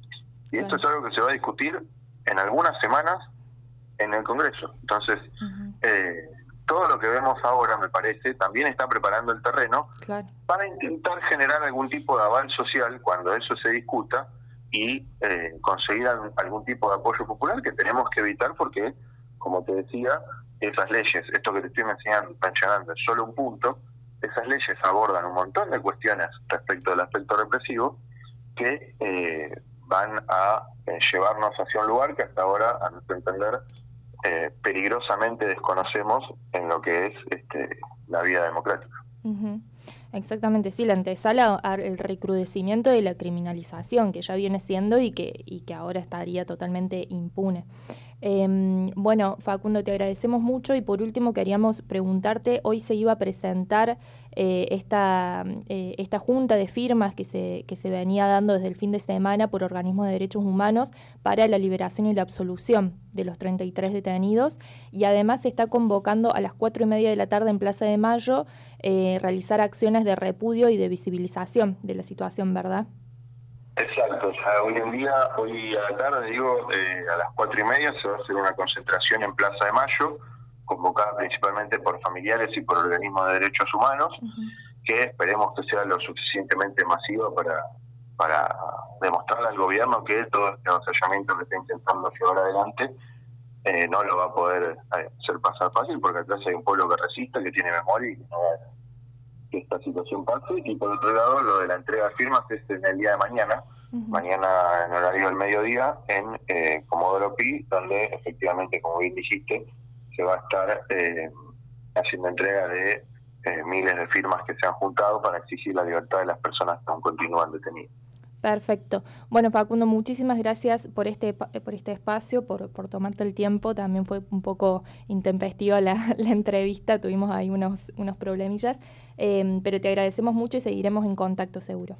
Speaker 11: Y esto es algo que se va a discutir en algunas semanas en el Congreso. Entonces, uh-huh. eh, todo lo que vemos ahora, me parece, también está preparando el terreno claro. para intentar generar algún tipo de aval social cuando eso se discuta y eh, conseguir algún tipo de apoyo popular que tenemos que evitar porque, como te decía, esas leyes, esto que te estoy mencionando, mencionando es solo un punto, esas leyes abordan un montón de cuestiones respecto del aspecto represivo que eh, van a eh, llevarnos hacia un lugar que hasta ahora, a nuestro entender, eh, peligrosamente desconocemos en lo que es este, la vida democrática.
Speaker 5: Uh-huh. Exactamente, sí, la antesala al recrudecimiento de la criminalización que ya viene siendo y que, y que ahora estaría totalmente impune. Eh, bueno, Facundo, te agradecemos mucho y por último queríamos preguntarte, hoy se iba a presentar eh, esta, eh, esta junta de firmas que se, que se venía dando desde el fin de semana por organismos de derechos humanos para la liberación y la absolución de los treinta y tres detenidos y además se está convocando a las cuatro y media de la tarde en Plaza de Mayo eh, realizar acciones de repudio y de visibilización de la situación, ¿verdad?
Speaker 11: Exacto, o sea, hoy en día, hoy a la tarde, digo, eh, a las cuatro y media se va a hacer una concentración en Plaza de Mayo, convocada principalmente por familiares y por organismos de derechos humanos, uh-huh. que esperemos que sea lo suficientemente masiva para, para demostrarle al gobierno que todo este avasallamiento que está intentando llevar adelante eh, no lo va a poder hacer pasar fácil, porque atrás hay un pueblo que resiste, que tiene memoria y que no va a que esta situación pase. Y por otro lado, lo de la entrega de firmas es en el día de mañana, uh-huh. mañana en horario del mediodía, en eh, Comodoro Pi, donde efectivamente, como bien dijiste, se va a estar eh, haciendo entrega de eh, miles de firmas que se han juntado para exigir la libertad de las personas que aún continúan detenidas.
Speaker 5: Perfecto. Bueno, Facundo, muchísimas gracias por este por este espacio, por, por tomarte el tiempo. También fue un poco intempestiva la, la entrevista, tuvimos ahí unos, unos problemillas, eh, pero te agradecemos mucho y seguiremos en contacto seguro.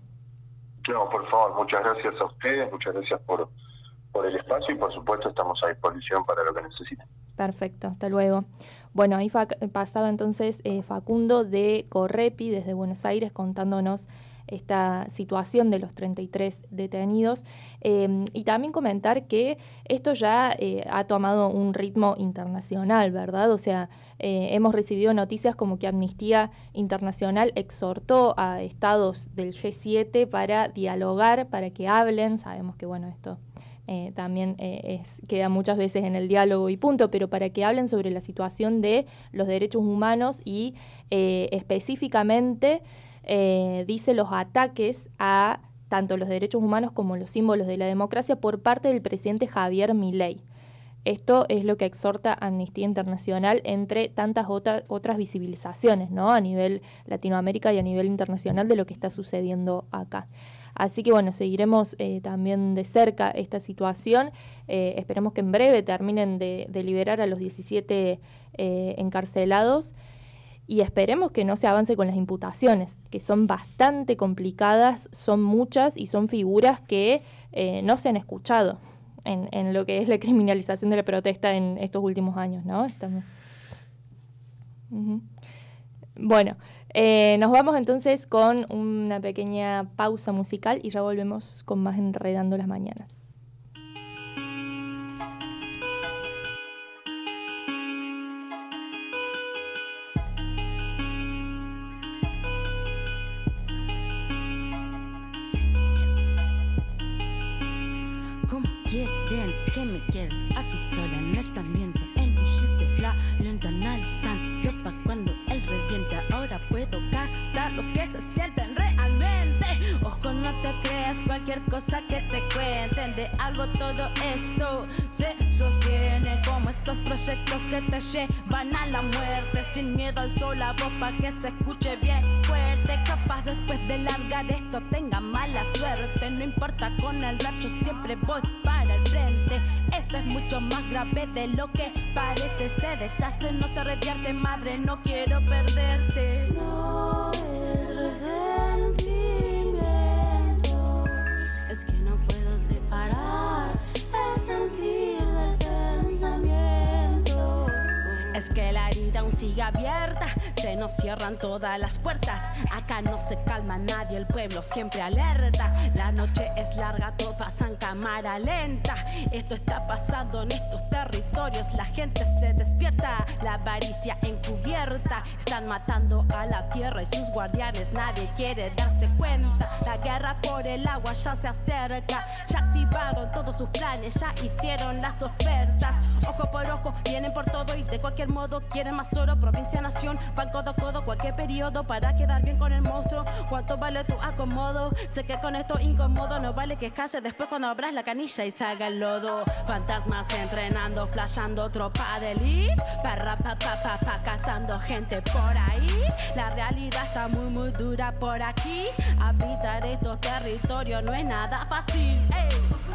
Speaker 11: No, por favor, muchas gracias a ustedes, muchas gracias por, por el espacio y por supuesto estamos a disposición para lo que necesiten.
Speaker 5: Perfecto, hasta luego. Bueno, ahí fa- pasaba entonces eh, Facundo de Correpi desde Buenos Aires contándonos esta situación de los treinta y tres detenidos eh, y también comentar que esto ya eh, ha tomado un ritmo internacional, ¿verdad? O sea, eh, hemos recibido noticias como que Amnistía Internacional exhortó a estados del G siete para dialogar, para que hablen. Sabemos que, bueno, esto eh, también eh, es, queda muchas veces en el diálogo y punto, pero para que hablen sobre la situación de los derechos humanos y eh, específicamente Eh, dice los ataques a tanto los derechos humanos como los símbolos de la democracia por parte del presidente Javier Milei. Esto es lo que exhorta Amnistía Internacional entre tantas otra, otras visibilizaciones, ¿no? A nivel Latinoamérica y a nivel internacional de lo que está sucediendo acá. Así que bueno, seguiremos eh, también de cerca esta situación. Eh, esperemos que en breve terminen de, de liberar a los diecisiete eh, encarcelados. Y esperemos que no se avance con las imputaciones, que son bastante complicadas, son muchas y son figuras que eh, no se han escuchado en, en lo que es la criminalización de la protesta en estos últimos años, ¿no? Estamos... Uh-huh. Bueno, eh, nos vamos entonces con una pequeña pausa musical y ya volvemos con más Enredando las Mañanas.
Speaker 12: Quieren que me quede aquí sola en este ambiente. El bullicio la lenta analizando. Yo pa' cuando él revienta. Ahora puedo captar lo que se sienten realmente. Ojo, no te creas cualquier cosa que te cuenten. De algo todo esto se sostiene, como estos proyectos que te llevan a la muerte. Sin miedo al sol, la voz pa' que se escuche bien fuerte. Capaz después de largar esto tenga mala suerte. No importa con el rap, yo siempre voy para el frente. Esto es mucho más grave de lo que parece. Este desastre no se revierte, madre, no quiero perderte.
Speaker 13: No es resentimiento, es que no puedo separar el sentir del pensamiento.
Speaker 12: Es que la herida aún sigue abierta, se nos cierran todas las puertas. Acá no se calma nadie, el pueblo siempre alerta. La noche es larga, todo pasa en cámara lenta. Esto está pasando en estos territorios, la gente se despierta. La avaricia encubierta, están matando a la tierra y sus guardianes, nadie quiere darse cuenta. La guerra por el agua ya se acerca, ya activaron todos sus planes, ya hicieron las ofertas. Ojo por ojo, vienen por todo y de cualquier modo quieren más oro. Provincia, nación, van codo a codo cualquier periodo para quedar bien con el monstruo. ¿Cuánto vale tu acomodo? Sé que con esto incómodo no vale quejarse después cuando abras la canilla y salga el lodo. Fantasmas entrenando, flashando tropa de elite, parra pa pa pa pa cazando gente por ahí. La realidad está muy muy dura por aquí. Habitar estos territorios no es nada fácil. Ey.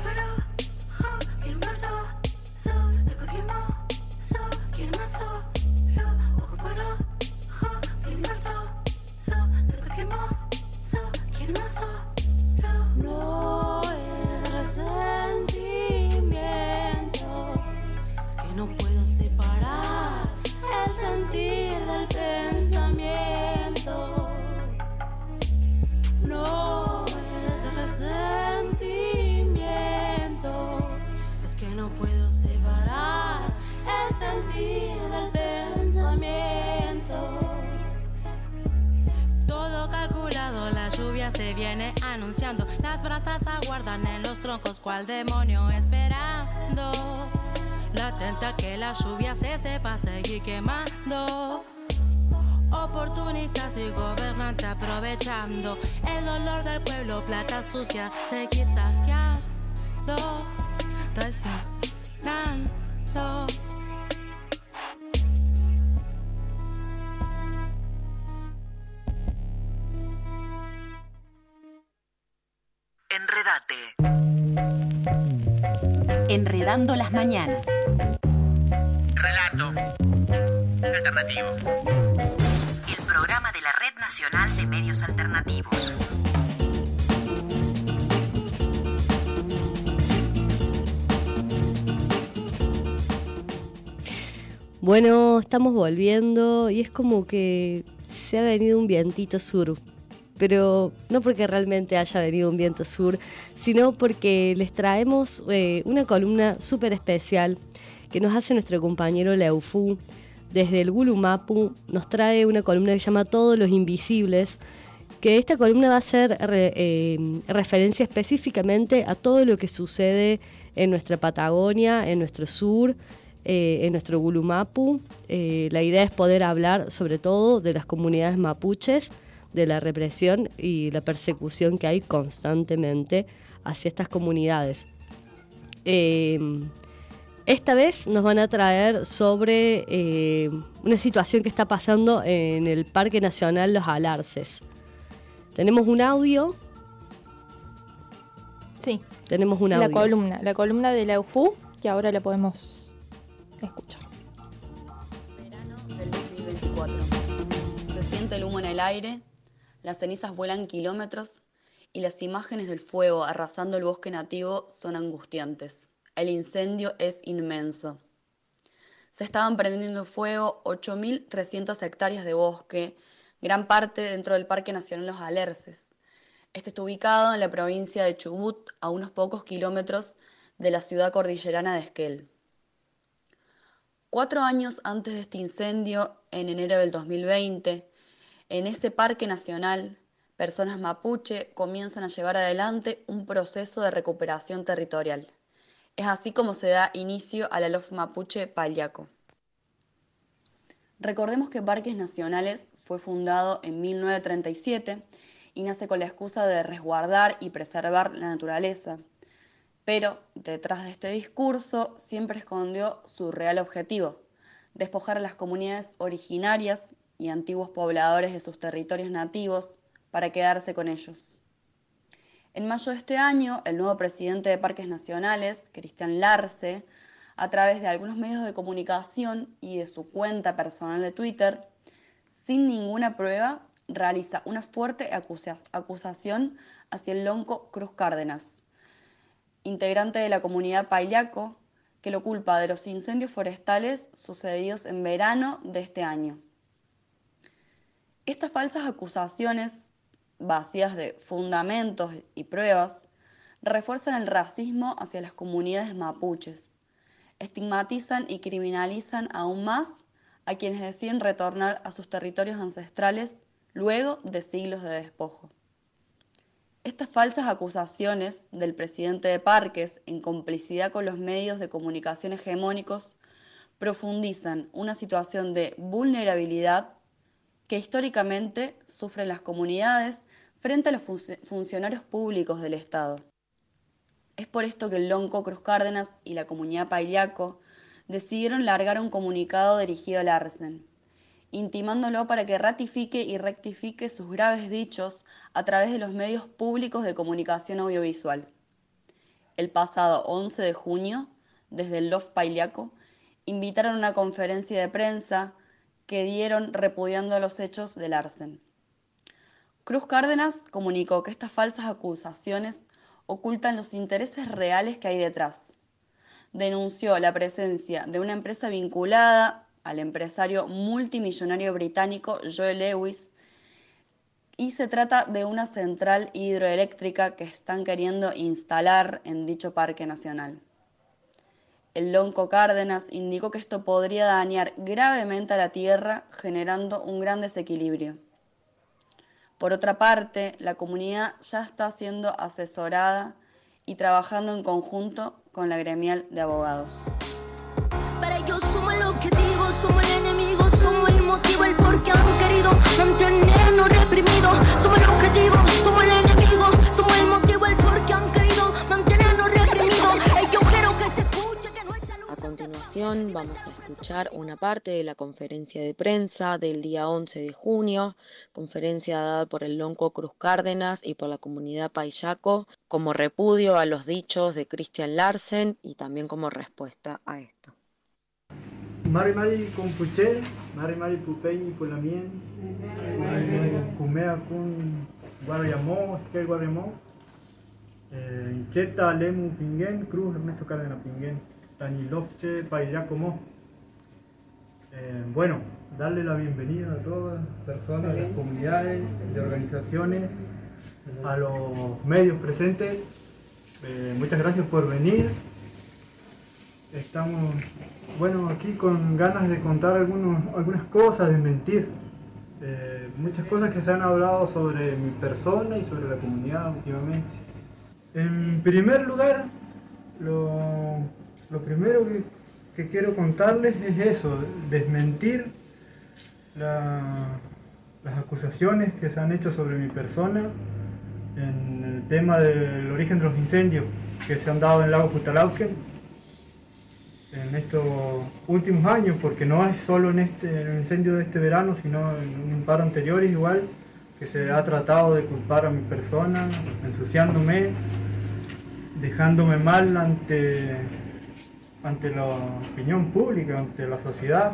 Speaker 13: No es resentimiento, es que no puedo separar el sentir del pensamiento. No es resentimiento, es que no puedo separar el sentir del pensamiento. Todo calculado, la lluvia se viene anunciando. Las brasas aguardan en los troncos, cual demonio esperando. Latente que la lluvia se sepa seguir quemando. Oportunistas y gobernantes aprovechando el dolor del pueblo, plata sucia, seguir saqueando, traicionando.
Speaker 3: Enredate.
Speaker 1: Enredando las mañanas.
Speaker 2: Relato alternativo.
Speaker 1: El programa de la Red Nacional de Medios Alternativos.
Speaker 6: Bueno, estamos volviendo y es como que se ha venido un vientito sur. Pero no porque realmente haya venido un viento sur, sino porque les traemos eh, una columna súper especial que nos hace nuestro compañero Leufu. Desde el Gulumapu nos trae una columna que se llama Todos los Invisibles, que esta columna va a hacer re, eh, referencia específicamente a todo lo que sucede en nuestra Patagonia, en nuestro sur, eh, en nuestro Gulumapu. Eh, la idea es poder hablar sobre todo de las comunidades mapuches, de la represión y la persecución que hay constantemente hacia estas comunidades. Eh, esta vez nos van a traer sobre eh, una situación que está pasando en el Parque Nacional Los Alarces. Tenemos un audio.
Speaker 5: Sí.
Speaker 6: Tenemos un audio.
Speaker 5: La columna, la columna de la U F U, que ahora la podemos escuchar.
Speaker 14: Verano del dos mil veinticuatro. Se siente el humo en el aire. Las cenizas vuelan kilómetros y las imágenes del fuego arrasando el bosque nativo son angustiantes. El incendio es inmenso. Se estaban prendiendo fuego ocho mil trescientas hectáreas de bosque, gran parte dentro del Parque Nacional Los Alarces. Este está ubicado en la provincia de Chubut, a unos pocos kilómetros de la ciudad cordillerana de Esquel. Cuatro años antes de este incendio, en enero del dos mil veinte, en ese parque nacional, personas mapuche comienzan a llevar adelante un proceso de recuperación territorial. Es así como se da inicio a la L O F mapuche Pallaco. Recordemos que Parques Nacionales fue fundado en mil novecientos treinta y siete y nace con la excusa de resguardar y preservar la naturaleza. Pero detrás de este discurso siempre escondió su real objetivo: despojar a las comunidades originarias y antiguos pobladores de sus territorios nativos para quedarse con ellos. En mayo de este año, el nuevo presidente de Parques Nacionales, Cristian Larce, a través de algunos medios de comunicación y de su cuenta personal de Twitter, sin ninguna prueba, realiza una fuerte acusa- acusación hacia el lonco Cruz Cárdenas, integrante de la comunidad Pallaco, que lo culpa de los incendios forestales sucedidos en verano de este año. Estas falsas acusaciones, vacías de fundamentos y pruebas, refuerzan el racismo hacia las comunidades mapuches, estigmatizan y criminalizan aún más a quienes deciden retornar a sus territorios ancestrales luego de siglos de despojo. Estas falsas acusaciones del presidente de Parques, en complicidad con los medios de comunicación hegemónicos, profundizan una situación de vulnerabilidad que históricamente sufren las comunidades frente a los fun- funcionarios públicos del Estado. Es por esto que el Lonco Cruz Cárdenas y la comunidad Paillaco decidieron largar un comunicado dirigido al Larsen, intimándolo para que ratifique y rectifique sus graves dichos a través de los medios públicos de comunicación audiovisual. El pasado once de junio, desde el L O F Paillaco, invitaron a una conferencia de prensa que dieron repudiando los hechos del Larsen. Cruz Cárdenas comunicó que estas falsas acusaciones ocultan los intereses reales que hay detrás. Denunció la presencia de una empresa vinculada al empresario multimillonario británico Joe Lewis, y se trata de una central hidroeléctrica que están queriendo instalar en dicho parque nacional. El Lonco Cárdenas indicó que esto podría dañar gravemente a la tierra, generando un gran desequilibrio. Por otra parte, la comunidad ya está siendo asesorada y trabajando en conjunto con la gremial de abogados.
Speaker 15: Para ellos somos el objetivo, somos el enemigo, somos el motivo, el por qué han querido mantenernos reprimidos. Somos el objetivo, somos el enemigo, somos el motivo, el por qué han querido mantenernos reprimidos. Eh, yo quiero que se escuche que nuestra lucha...
Speaker 16: A continuación vamos a escuchar una parte de la conferencia de prensa del día once de junio, conferencia dada por el Lonco Cruz Cárdenas y por la comunidad Paillaco, como repudio a los dichos de Christian Larsen y también como respuesta a esto.
Speaker 17: Mari Mari con Puché, Mari Mari Pupeñi con la mien, Kumea con Guarayamó, Esquel Guarayamó, Cheta Lemu Pinguen, Cruz Ernesto Cárdenas Pinguen, Tanilofche Paillaco Mo. Bueno, darle la bienvenida a todas las personas, a las comunidades, de organizaciones, a los medios presentes. Eh, muchas gracias por venir. Estamos, bueno, aquí con ganas de contar algunos, algunas cosas, de mentir. Eh, muchas cosas que se han hablado sobre mi persona y sobre la comunidad últimamente. En primer lugar, lo, lo primero que, que quiero contarles es eso, desmentir la, las acusaciones que se han hecho sobre mi persona en el tema del origen de los incendios que se han dado en el lago Jutalauquen en estos últimos años, porque no es solo en, este, en el incendio de este verano, sino en un par anteriores igual, que se ha tratado de culpar a mi persona, ensuciándome, dejándome mal ante, ante la opinión pública, ante la sociedad.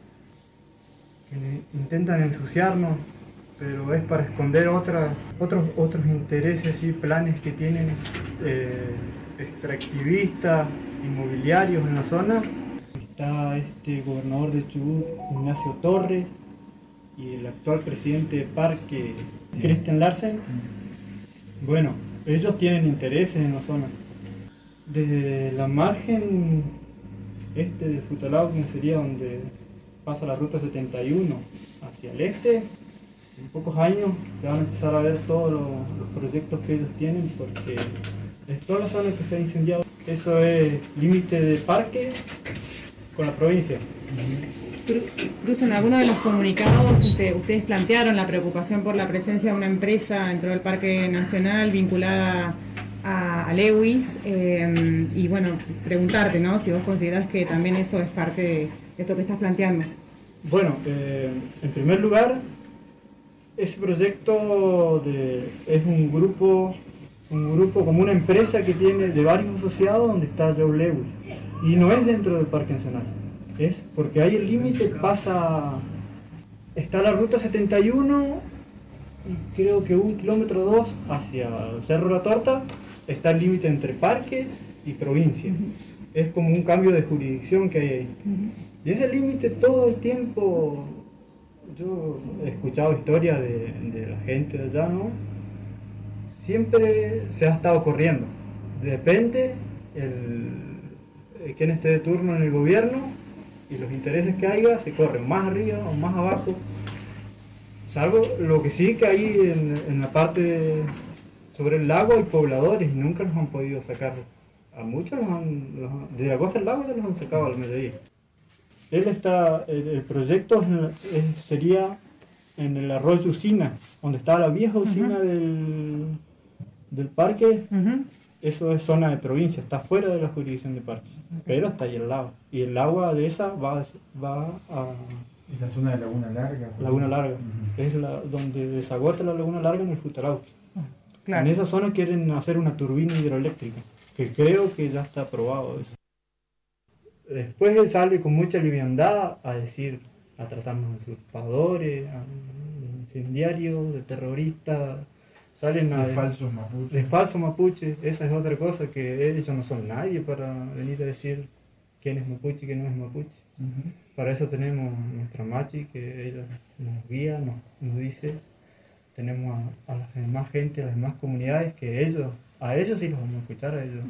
Speaker 17: Intentan ensuciarnos, pero es para esconder otra, otros, otros intereses y planes que tienen eh, extractivistas, inmobiliarios en la zona. Está este gobernador de Chubut, Ignacio Torres, y el actual presidente de Parque, Christian Larsen. Bueno, ellos tienen intereses en la zona. Desde la margen este de Futalauquen, que sería donde pasa la ruta setenta y uno hacia el este, en pocos años se van a empezar a ver todos los, los proyectos que ellos tienen, porque es toda la zona que se ha incendiado. Eso es límite de parque con la provincia.
Speaker 18: Cruz, en alguno de los comunicados este, ustedes plantearon la preocupación por la presencia de una empresa dentro del Parque Nacional vinculada a, a Lewis, eh, y bueno, preguntarte, ¿no?, si vos considerás que también eso es parte de esto que estás planteando.
Speaker 17: Bueno, eh, en primer lugar, ese proyecto de, es un grupo, un grupo como una empresa que tiene de varios asociados donde está Joe Lewis, y no es dentro del Parque Nacional. Es porque ahí el límite pasa, está la ruta setenta y uno y creo que un kilómetro dos hacia el Cerro La Torta está el límite entre parques y provincia. es como un cambio de jurisdicción que hay ahí. Y ese límite todo el tiempo, yo he escuchado historias de, de la gente de allá, ¿no? Siempre se ha estado corriendo. Depende el, quién esté de turno en el gobierno y los intereses que haya, se corren más arriba o más abajo. Salvo lo que sí que hay en, en la parte de, sobre el lago hay pobladores y nunca los han podido sacar. A muchos los han, los han, desde la costa del lago ya los han sacado al mediodía. Él está, el, el proyecto es, es, sería en el arroyo Usina, donde estaba la vieja usina uh-huh. del, del parque. Uh-huh. Eso es zona de provincia, está fuera de la jurisdicción de parque, okay. Pero está ahí al lado. Y el agua de esa va, va a...
Speaker 19: Es la zona de Laguna Larga.
Speaker 17: Laguna Larga, uh-huh. Es la, donde desagota la Laguna Larga en el Futarauqui.
Speaker 18: Claro.
Speaker 17: En esa zona quieren hacer una turbina hidroeléctrica, que creo que ya está aprobado eso. Después él sale con mucha liviandad a decir, a tratarnos de usurpadores, a incendiarios, de terroristas, salen a...
Speaker 19: De falsos mapuches.
Speaker 17: De falsos mapuches, esa es otra cosa, que ellos no son nadie para venir a decir quién es mapuche y quién no es mapuche. Uh-huh. Para eso tenemos nuestra machi, que ella nos guía, nos, nos dice, tenemos a, a las demás gente, a las demás comunidades, que ellos, a ellos sí los vamos a escuchar, a ellos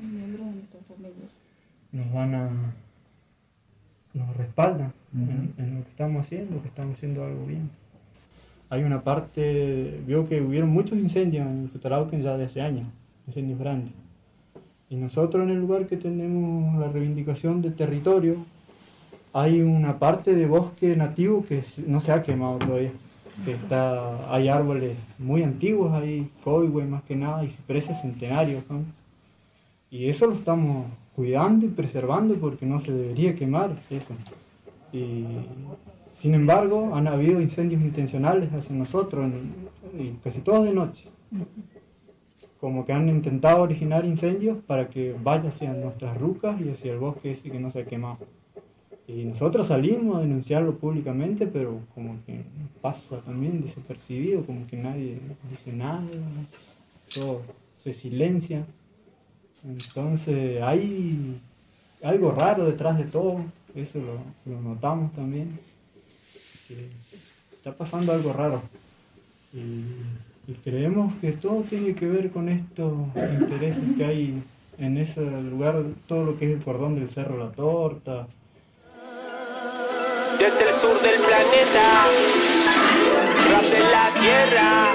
Speaker 17: nos van a... nos respaldan uh-huh. en, en lo que estamos haciendo, que estamos haciendo algo bien. Hay una parte, vio que hubieron muchos incendios en el Futarauqui ya de hace años, incendios grandes. Y nosotros en el lugar que tenemos la reivindicación de territorio, hay una parte de bosque nativo que no se ha quemado todavía. Que está, hay árboles muy antiguos, hay coigüe más que nada, y cipreses centenarios son. Y eso lo estamos cuidando y preservando porque no se debería quemar eso. Y sin embargo han habido incendios intencionales hacia nosotros en, y casi todos de noche, como que han intentado originar incendios para que vaya hacia nuestras rucas y hacia el bosque ese que no se ha quemado. Y nosotros salimos a denunciarlo públicamente, pero como que pasa también desapercibido, como que nadie dice nada, todo se silencia. Entonces hay algo raro detrás de todo, eso lo, lo notamos también, que está pasando algo raro y, y creemos que todo tiene que ver con estos intereses que hay en ese lugar, todo lo que es el cordón del Cerro La Torta.
Speaker 20: Desde el sur del planeta, rap de la tierra.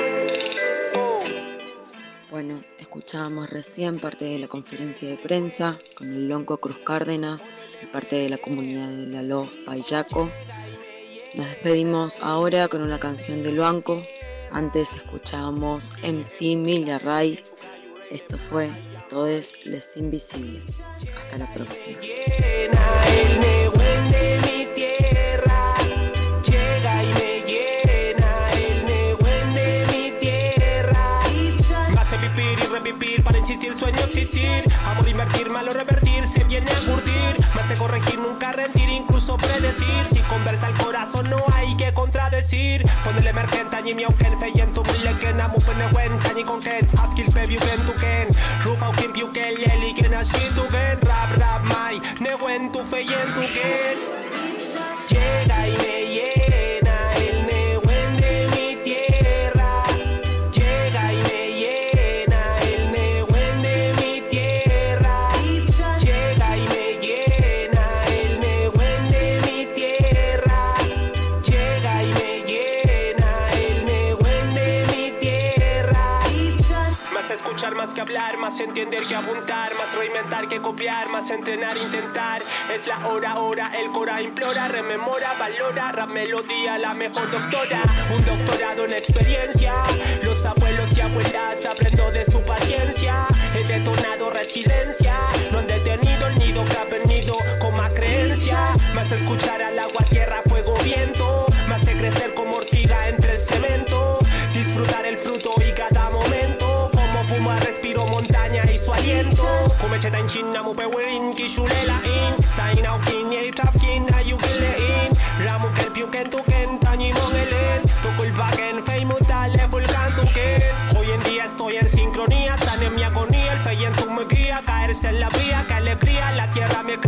Speaker 16: Bueno, escuchábamos recién parte de la conferencia de prensa con el Lonco Cruz Cárdenas y parte de la comunidad de la L O F Payaco. Nos despedimos ahora con una canción del Banco. Antes escuchábamos M C Milia Ray. Esto fue Todes les Invisibles. Hasta la próxima.
Speaker 20: Vivir para insistir, sueño existir. Amor invertir, malo revertir, se viene a curtir. Me hace corregir, nunca rendir, incluso predecir. Si conversa el corazón no hay que contradecir. Con el emergente, ni mi auken, feyen tu muleken, amupen ne wen, cañi con ken, afkil pebiu ken tu ken. Rufa u kim piu kel, yeli ken ashki tu ken. Rap, rap, mai, ne wen tu feyen tu ken. Llega y me llena el ne wen de mi tierra. Llega y me escuchar más que hablar, más entender que apuntar, más reinventar que copiar, más entrenar, intentar. Es la hora, hora, el cora implora, rememora, valora, rap melodía, la mejor doctora. Un doctorado en experiencia, los abuelos y abuelas aprendo de su paciencia. He detonado resiliencia, no han detenido el nido que ha venido con más creencia. Más escuchar al agua, tierra, fuego, viento, más hace crecer como ortiga entre el cemento. Disfrutar el fruto y cada momento, puma respiro montaña y su aliento. Come cheta in China mu pe werin ki shulela in. Taina ukin ye trafkin ayukele in. Ramu kel piu ken tu ken tani mongelen. Tu culpa ken fei mutale fulkan tu ken. Hoy en día estoy en sincronía, sane mi agonía. El fe en tu me guía, caerse en la vía, que alegría. La tierra me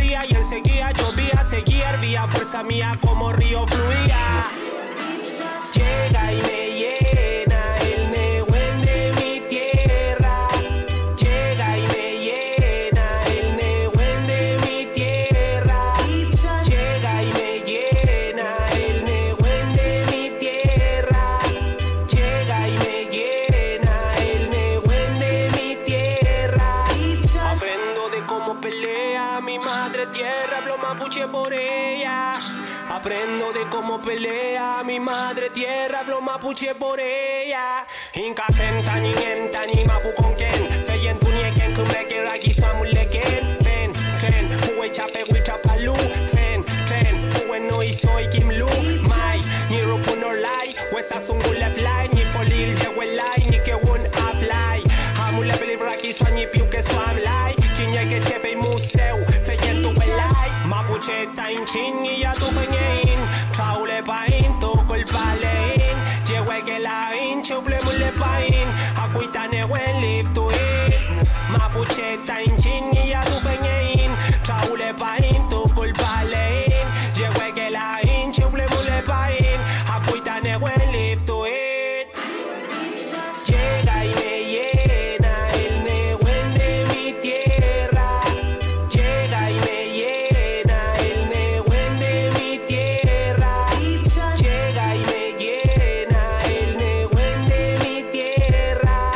Speaker 20: la fuerza mía como río fluía. Llega y me llena el Nehuen de mi tierra. Llega y me llena el Nehuen de mi tierra. Llega y me llena el Nehuen de mi tierra. Llega y me llena el Nehuen de mi tierra. Aprendo de cómo pelea mi madre tierra, hablo mapuche por ella. Aprendo de cómo pelea mi madre tierra, hablo mapuche por ella. Inca tenta ni enta ni mapu con ken. Feyen tunieken kumreke raki swamuleken. Fen, tren, huwe chape wicha palu. Fen, tren, huwe no isoy kim lu. Mai, ni rupu nor lai. Wesa sungule fly, ni folil jewe lai, ni ke wun afly. Hamule believe raki swani piu ke swam lai. Kinye ke chefe museu, feyen tu welai. Mapuche tain chin y ya tu feñein. Traule pain, toco el palein. Llegue que la in, chuple mule pain. Acuita Nehuen live to it. Mapuche tain chin y ya tu feñein. Traule pain, toco el palein. Llegue que la in, chuple mule pain. Acuita Nehuen live to it. Llega y me llena el Nehuen de mi tierra. Llega y me llena el Nehuen de mi tierra. Llega y me llena el Nehuen de mi tierra.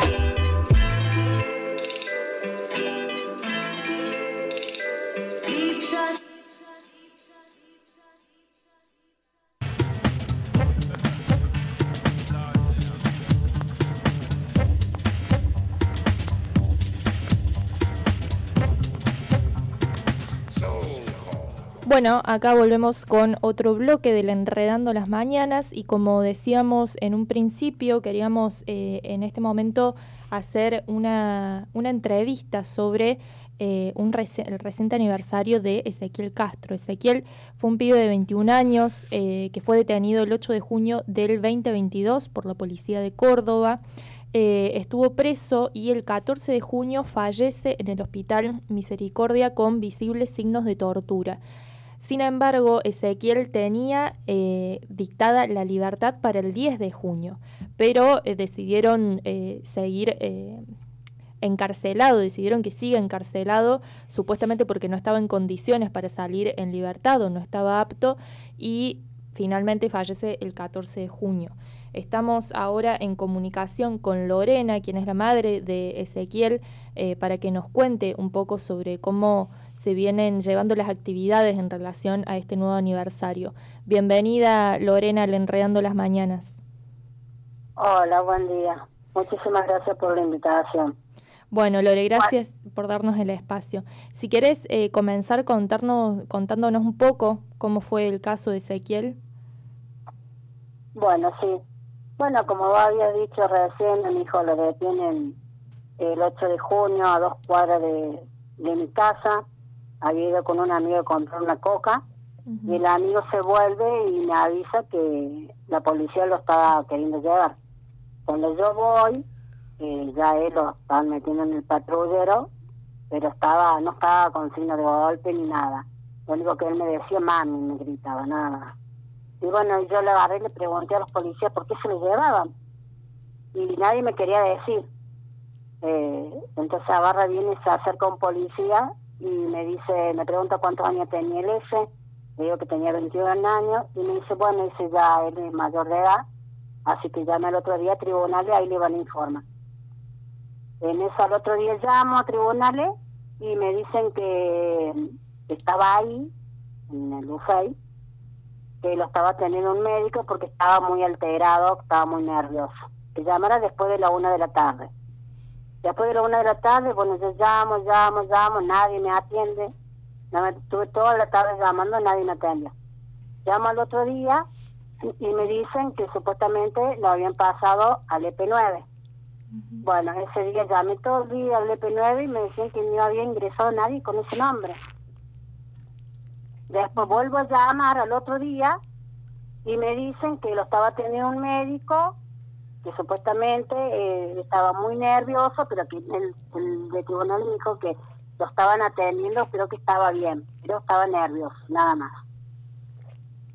Speaker 5: Bueno, acá volvemos con otro bloque del Enredando las Mañanas y como decíamos en un principio, queríamos eh, en este momento hacer una, una entrevista sobre eh, un reci- el reciente aniversario de Ezequiel Castro. Ezequiel fue un pibe de veintiún años eh, que fue detenido el ocho de junio del veinte veintidós por la policía de Córdoba. Eh, estuvo preso y el catorce de junio fallece en el Hospital Misericordia con visibles signos de tortura. Sin embargo, Ezequiel tenía eh, dictada la libertad para el diez de junio, pero eh, decidieron eh, seguir eh, encarcelado, decidieron que siga encarcelado, supuestamente porque no estaba en condiciones para salir en libertad o no estaba apto, y finalmente fallece el catorce de junio. Estamos ahora en comunicación con Lorena, quien es la madre de Ezequiel, eh, para que nos cuente un poco sobre cómo se vienen llevando las actividades en relación a este nuevo aniversario. Bienvenida, Lorena, al Enredando las Mañanas.
Speaker 21: Hola, buen día. Muchísimas gracias por la invitación.
Speaker 5: Bueno, Lore, gracias bueno. por darnos el espacio. Si querés eh, comenzar contarnos, contándonos un poco cómo fue el caso de Ezequiel.
Speaker 21: Bueno, sí. Bueno, como vos habías dicho recién, a mi hijo lo detienen el ocho de junio a dos cuadras de, de mi casa. Había ido con un amigo a comprar una coca, uh-huh. y el amigo se vuelve y me avisa que la policía lo estaba queriendo llevar. Cuando yo voy, eh, ya él lo estaban metiendo en el patrullero, pero estaba no estaba con signo de golpe ni nada. Lo único que él me decía, mami, me gritaba, nada. Y bueno, yo le agarré y le pregunté a los policías por qué se lo llevaban. Y nadie me quería decir. Eh, entonces agarra, viene, se acerca un policía y me dice, me pregunta cuántos años tenía el ese, le digo que tenía veintiún años, y me dice, bueno, dice, ya él es mayor de edad, así que llame al otro día a tribunales, ahí le van a informar. En eso al otro día llamo a tribunales y me dicen que estaba ahí, en el U F E I, que lo estaba teniendo un médico porque estaba muy alterado, estaba muy nervioso. Que llamara después de la una de la tarde. Después de la una de la tarde, bueno, yo llamo, llamo, llamo, nadie me atiende. Estuve toda la tarde llamando, nadie me atiende. Llamo al otro día y, y me dicen que supuestamente lo habían pasado al E P nueve. Uh-huh. Bueno, ese día llamé todo el día al E P nueve y me decían que no había ingresado nadie con ese nombre. Después vuelvo a llamar al otro día y me dicen que lo estaba atendiendo un médico, que supuestamente eh, estaba muy nervioso, pero que el, el de tribunal me dijo que lo estaban atendiendo, pero que estaba bien, pero estaba nervioso, nada más.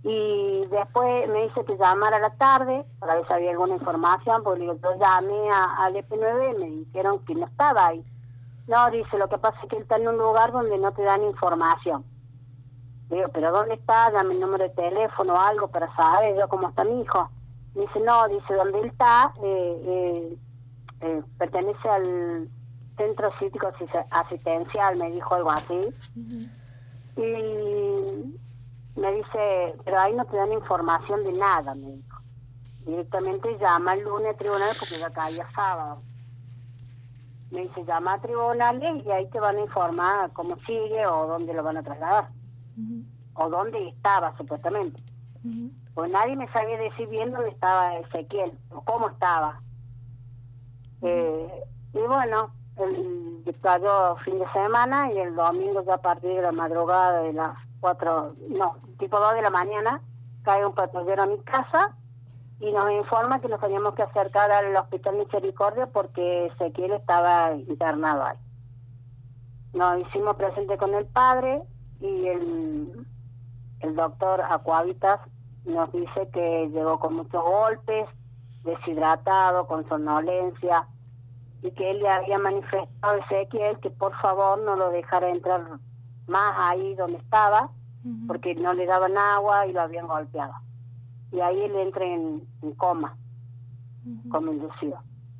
Speaker 21: Y después me dice que llamara a la tarde para ver si había alguna información, porque yo llamé a- al E P nueve y me dijeron que no estaba ahí. No, dice, lo que pasa es que él está en un lugar donde no te dan información. Digo, ¿pero dónde está? Dame el número de teléfono o algo para saber yo cómo está mi hijo. Me dice, no, dice, donde él está eh, eh, eh, pertenece al centro cívico Asi- asistencial, me dijo algo así. Y me dice, pero ahí no te dan información de nada, me dijo. Directamente llama el lunes a tribunales porque ya caía sábado. Me dice, llama a tribunales y ahí te van a informar cómo sigue o dónde lo van a trasladar. O dónde estaba, supuestamente. Pues nadie me sabía decir bien dónde estaba Ezequiel, o cómo estaba. Eh, y bueno, el cayó fin de semana y el domingo ya a partir de la madrugada de las cuatro, no, tipo dos de la mañana, cae un patrullero a mi casa y nos informa que nos teníamos que acercar al Hospital Misericordia porque Ezequiel estaba internado ahí. Nos hicimos presente con el padre y el, el doctor Acuavitas nos dice que llegó con muchos golpes, deshidratado, con somnolencia, y que él le había manifestado a Ezequiel que por favor no lo dejara entrar más ahí donde estaba, porque no le daban agua y lo habían golpeado. Y ahí él entra en, en coma, como inducido.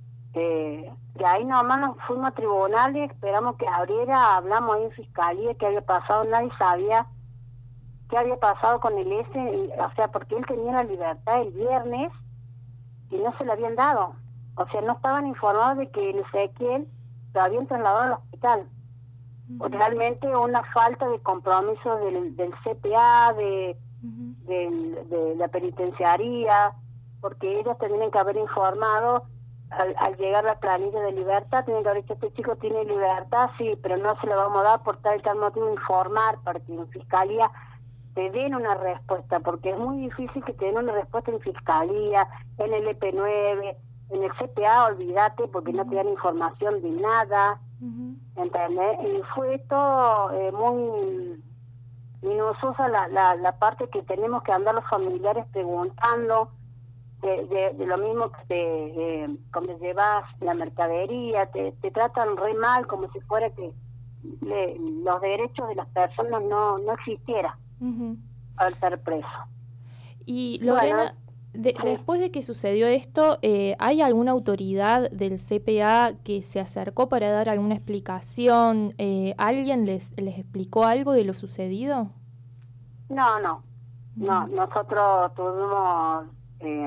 Speaker 21: Eh, de ahí nomás nos fuimos a tribunales, esperamos que abriera, hablamos ahí en fiscalía qué había pasado, nadie sabía qué había pasado con el S, y, o sea, porque él tenía la libertad el viernes y no se le habían dado. O sea, no estaban informados de que el Ezequiel lo habían trasladado al hospital. O realmente una falta de compromiso del, del C P A, de, del- de la penitenciaría, porque ellos tenían que haber informado al, al llegar la planilla de libertad, tienen que haber dicho, este chico tiene libertad, sí, pero no se lo vamos a dar por tal y tal motivo, informar para que en fiscalía te den una respuesta, porque es muy difícil que te den una respuesta en fiscalía, en el E P nueve, en el C P A, olvídate, porque no te dan información de nada, ¿entendés? Y fue esto eh, muy minuciosa la, la, la parte que tenemos que andar los familiares preguntando, de, de, de lo mismo que te, eh, cuando llevas la mercadería, te, te tratan re mal, como si fuera que le- los derechos de las personas no, no existieran al estar preso.
Speaker 5: Y Lorena, de- después de que sucedió esto, eh, ¿hay alguna autoridad del C P A que se acercó para dar alguna explicación? Eh, ¿Alguien les, les explicó algo de lo sucedido?
Speaker 21: No, no, no, nosotros tuvimos eh,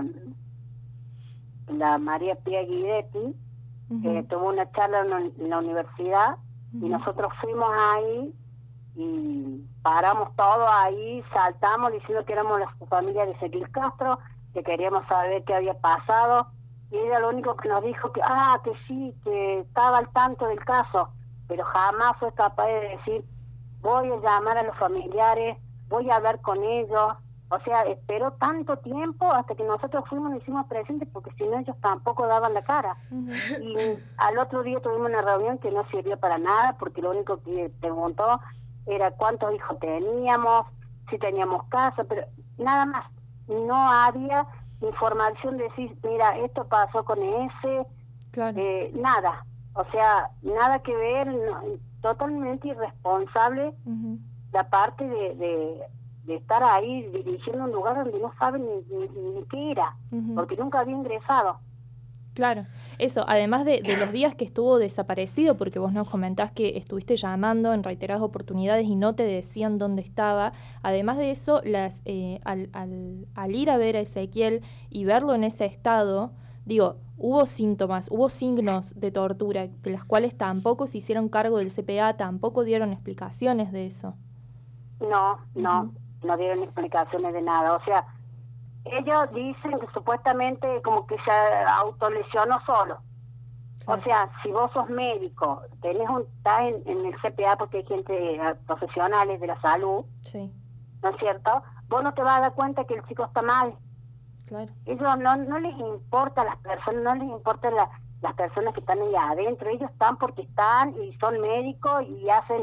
Speaker 21: la María Pía Guidetti, que tuvo una charla en, la- en la universidad, y nosotros fuimos ahí y paramos todo ahí, saltamos diciendo que éramos la familia de Ezequiel Castro, que queríamos saber qué había pasado, y ella lo único que nos dijo que, ah, que sí, que estaba al tanto del caso, pero jamás fue capaz de decir, voy a llamar a los familiares, voy a hablar con ellos. O sea, esperó tanto tiempo hasta que nosotros fuimos y nos hicimos presentes, porque si no ellos tampoco daban la cara. Y al otro día tuvimos una reunión que no sirvió para nada, porque lo único que preguntó era cuántos hijos teníamos, si teníamos casa, pero nada más. No había información de decir, mira, esto pasó con ese, eh, nada. O sea, nada que ver, no, totalmente irresponsable la parte de, de, de estar ahí dirigiendo un lugar donde no saben ni, ni, ni qué era, porque nunca había ingresado.
Speaker 5: Claro, eso, además de, de los días que estuvo desaparecido, porque vos nos comentás que estuviste llamando en reiteradas oportunidades y no te decían dónde estaba, además de eso, las eh, al, al, al ir a ver a Ezequiel y verlo en ese estado, digo, hubo síntomas, hubo signos de tortura, de las cuales tampoco se hicieron cargo del C P A, tampoco dieron explicaciones de eso.
Speaker 21: No, no, no dieron explicaciones de nada. O sea, ellos dicen que supuestamente como que se autolesionó solo. O sea, si vos sos médico, tenés un, estás en, en el C P A porque hay gente, eh, profesionales de la salud,
Speaker 5: Sí,
Speaker 21: ¿no es cierto? Vos no te vas a dar cuenta que el chico está mal.
Speaker 5: claro.
Speaker 21: Ellos no, no les importa a las personas, no les importa la- las personas que están allá adentro. Ellos están porque están y son médicos y hacen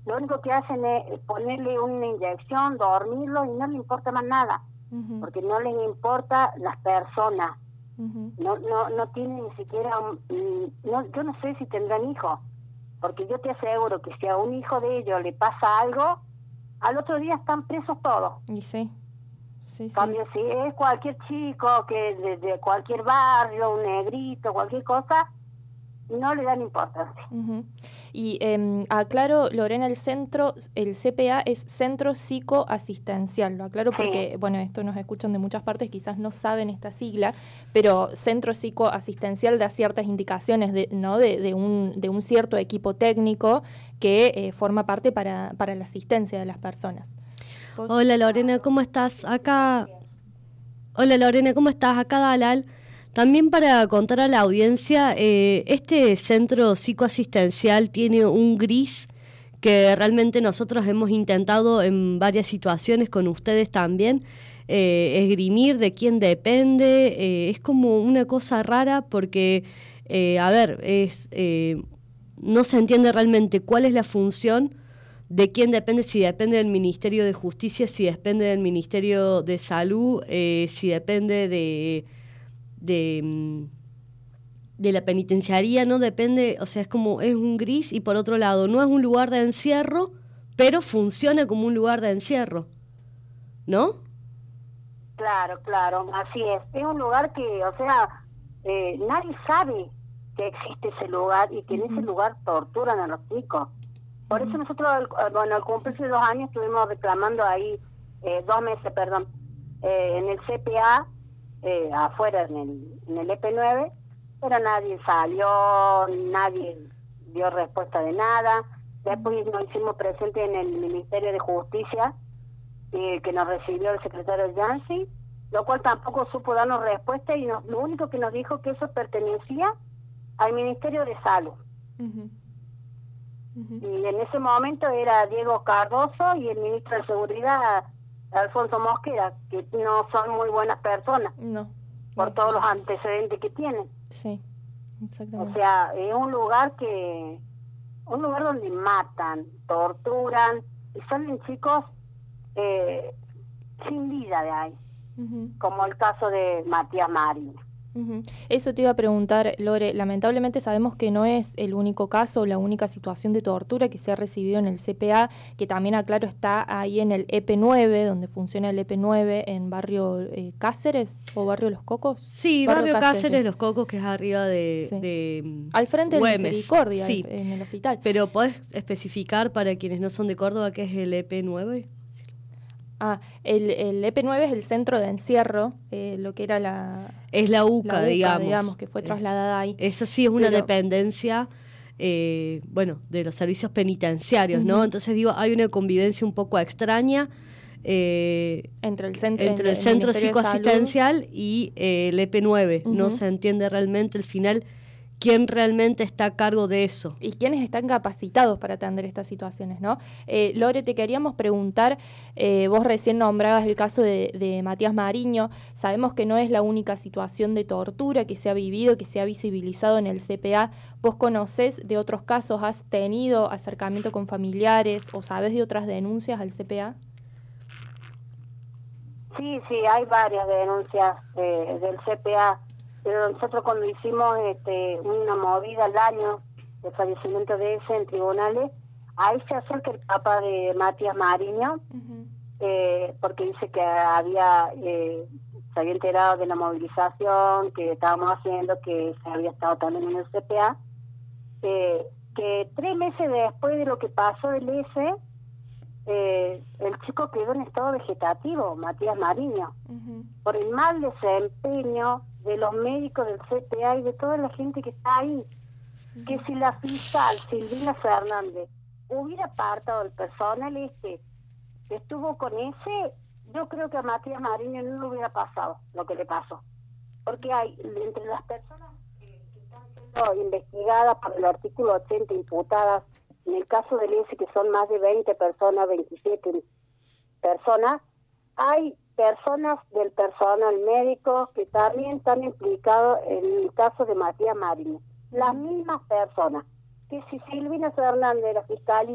Speaker 21: lo único que hacen es ponerle una inyección, dormirlo y no le importa más nada, uh-huh. porque no les importa las personas, uh-huh. no no no tienen ni siquiera, un, no, yo no sé si tendrán hijos, porque yo te aseguro que si a un hijo de ellos le pasa algo, al otro día están presos todos.
Speaker 5: Y sí, sí, sí.
Speaker 21: Cambio, si es cualquier chico que de, de cualquier barrio, un negrito, cualquier cosa, no le dan importancia.
Speaker 5: Uh-huh. Y eh, aclaro, Lorena, el centro, el C P A es Centro Psicoasistencial, lo aclaro porque, sí. bueno, esto nos escuchan de muchas partes, quizás no saben esta sigla, pero Centro Psicoasistencial da ciertas indicaciones de, ¿no? de, de, un, de un cierto equipo técnico que eh, forma parte para, para la asistencia de las personas. ¿Vos?
Speaker 6: Hola Lorena, ¿cómo estás? Acá... Hola Lorena, ¿cómo estás? Acá Dalal. También para contar a la audiencia, eh, este centro psicoasistencial tiene un gris que realmente nosotros hemos intentado en varias situaciones con ustedes también, eh, esgrimir de quién depende, eh, es como una cosa rara porque, eh, a ver, es eh, no se entiende realmente cuál es la función, de quién depende, si depende del Ministerio de Justicia, si depende del Ministerio de Salud, eh, si depende de... de de la penitenciaría, no depende, o sea, es como, es un gris, y por otro lado, no es un lugar de encierro, pero funciona como un lugar de encierro, ¿no?
Speaker 21: Claro, claro, así es. Es un lugar que, o sea, eh, nadie sabe que existe ese lugar y que en ese lugar torturan a los chicos. Por eso nosotros, bueno, al cumplirse dos años estuvimos reclamando ahí, eh, dos meses, perdón, eh, en el C P A, eh, afuera en el, en el E P nueve, pero nadie salió, nadie dio respuesta de nada. Después nos hicimos presentes en el Ministerio de Justicia, eh, que nos recibió el secretario Yancy, lo cual tampoco supo darnos respuesta, y nos, lo único que nos dijo que eso pertenecía al Ministerio de Salud. Uh-huh. Uh-huh. Y en ese momento era Diego Cardoso y el ministro de Seguridad, Alfonso Mosquera, que no son muy buenas personas.
Speaker 5: No.
Speaker 21: Por no, todos los antecedentes que tienen.
Speaker 5: Sí, exactamente.
Speaker 21: O sea, es un lugar que, un lugar donde matan, torturan, y salen chicos eh, sin vida de ahí, uh-huh. como el caso de Matías Marín.
Speaker 5: Uh-huh. Eso te iba a preguntar, Lore, lamentablemente sabemos que no es el único caso, la única situación de tortura que se ha recibido en el C P A, que también, aclaro, está ahí en el E P nueve, donde funciona el E P nueve en barrio eh, Cáceres o barrio Los Cocos.
Speaker 6: Sí, barrio, barrio Cáceres, Cáceres, Los Cocos, que es arriba de... Sí. de
Speaker 5: al frente
Speaker 6: Güemes.
Speaker 5: De Misericordia,
Speaker 6: sí.
Speaker 5: en el hospital.
Speaker 6: Pero ¿podés especificar para quienes no son de Córdoba qué es el E P nueve?
Speaker 5: Ah, el, el E P nueve es el centro de encierro, eh, lo que era la...
Speaker 6: Es la U C A,
Speaker 5: la U C A
Speaker 6: digamos.
Speaker 5: digamos, que fue trasladada
Speaker 6: es,
Speaker 5: ahí.
Speaker 6: Eso sí es una
Speaker 5: Pero,
Speaker 6: dependencia, eh, bueno, de los servicios penitenciarios, uh-huh. ¿no? Entonces, digo, hay una convivencia un poco extraña eh,
Speaker 5: entre el centro,
Speaker 6: entre el, el centro psicoasistencial y eh, el E P nueve. Uh-huh. No se entiende realmente al final quién realmente está a cargo de eso.
Speaker 5: Y quiénes están capacitados para atender estas situaciones, ¿no? Eh, Lore, te queríamos preguntar, eh, vos recién nombrabas el caso de, de Matías Mariño, sabemos que no es la única situación de tortura que se ha vivido, que se ha visibilizado en el C P A. ¿Vos conocés de otros casos? ¿Has tenido acercamiento con familiares o sabés de otras denuncias al C P A?
Speaker 21: Sí, sí, hay varias denuncias eh, del C P A. Pero nosotros cuando hicimos este, una movida al año de fallecimiento de ese en tribunales, ahí se acerca el papá de Matías Mariño, uh-huh. eh, porque dice que había eh, se había enterado de la movilización que estábamos haciendo, que se había estado también en el C P A, eh, que tres meses después de lo que pasó del S, eh, el chico quedó en estado vegetativo, Matías Mariño, uh-huh. por el mal desempeño de los médicos del C P A y de toda la gente que está ahí. Uh-huh. Que si la fiscal Silvina Fernández hubiera apartado el personal este que estuvo con ese, yo creo que a Matías Mariño no le hubiera pasado lo que le pasó. Porque hay, entre las personas que, que están siendo investigadas por el artículo ochenta, imputadas, en el caso del S, que son más de veinte personas, veintisiete personas, hay personas del personal médico que también están implicados en el caso de Matías Mariño. Las mismas personas, que si Silvina Fernández de la Fiscalía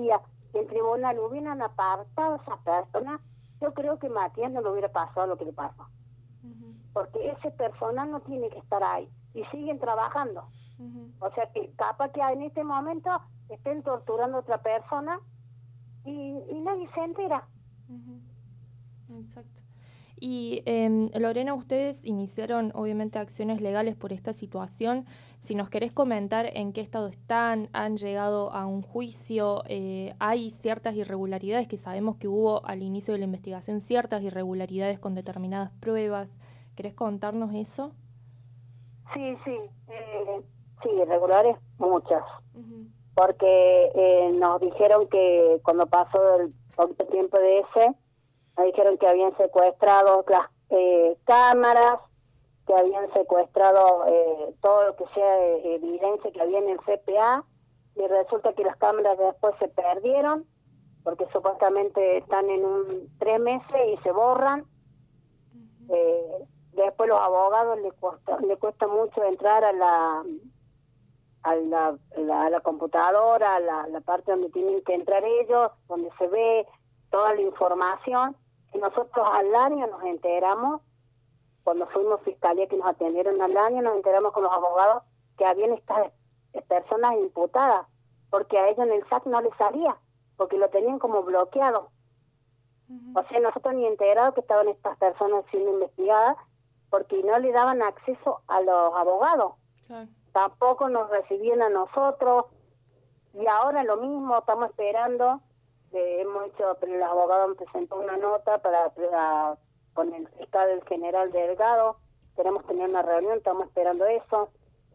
Speaker 21: en tribunal hubieran apartado a esas personas, yo creo que Matías no le hubiera pasado lo que le pasó. Uh-huh. Porque ese personal no tiene que estar ahí y siguen trabajando. Uh-huh. O sea que capaz que en este momento estén torturando a otra persona y, y nadie se entera.
Speaker 5: Uh-huh. Exacto. Y eh, Lorena, ustedes iniciaron obviamente acciones legales por esta situación. Si nos querés comentar en qué estado están, han llegado a un juicio, eh, hay ciertas irregularidades que sabemos que hubo al inicio de la investigación, ciertas irregularidades con determinadas pruebas. ¿Querés contarnos eso?
Speaker 21: Sí, sí, eh, sí, irregulares muchas. Uh-huh. Porque eh, nos dijeron que cuando pasó el poquito tiempo de ese, nos dijeron que habían secuestrado las eh, cámaras, que habían secuestrado eh, todo lo que sea eh, evidencia que había en el C P A, y resulta que las cámaras después se perdieron, porque supuestamente están en un tres meses y se borran. Uh-huh. Eh, después los abogados les cuesta, les cuesta mucho entrar a la a la, la, a la computadora, a la, la parte donde tienen que entrar ellos, donde se ve toda la información. Y nosotros al año nos enteramos, cuando fuimos fiscalía que nos atendieron al año, nos enteramos con los abogados que habían estas personas imputadas, porque a ellos en el S A C no les salía, porque lo tenían como bloqueado. Uh-huh. O sea, nosotros ni enterados que estaban estas personas siendo investigadas, porque no le daban acceso a los abogados. Claro. Tampoco nos recibían a nosotros, y ahora lo mismo, estamos esperando. Eh, hemos hecho, pero el abogado me presentó una nota para, para con el fiscal general Delgado, queremos tener una reunión, estamos esperando eso,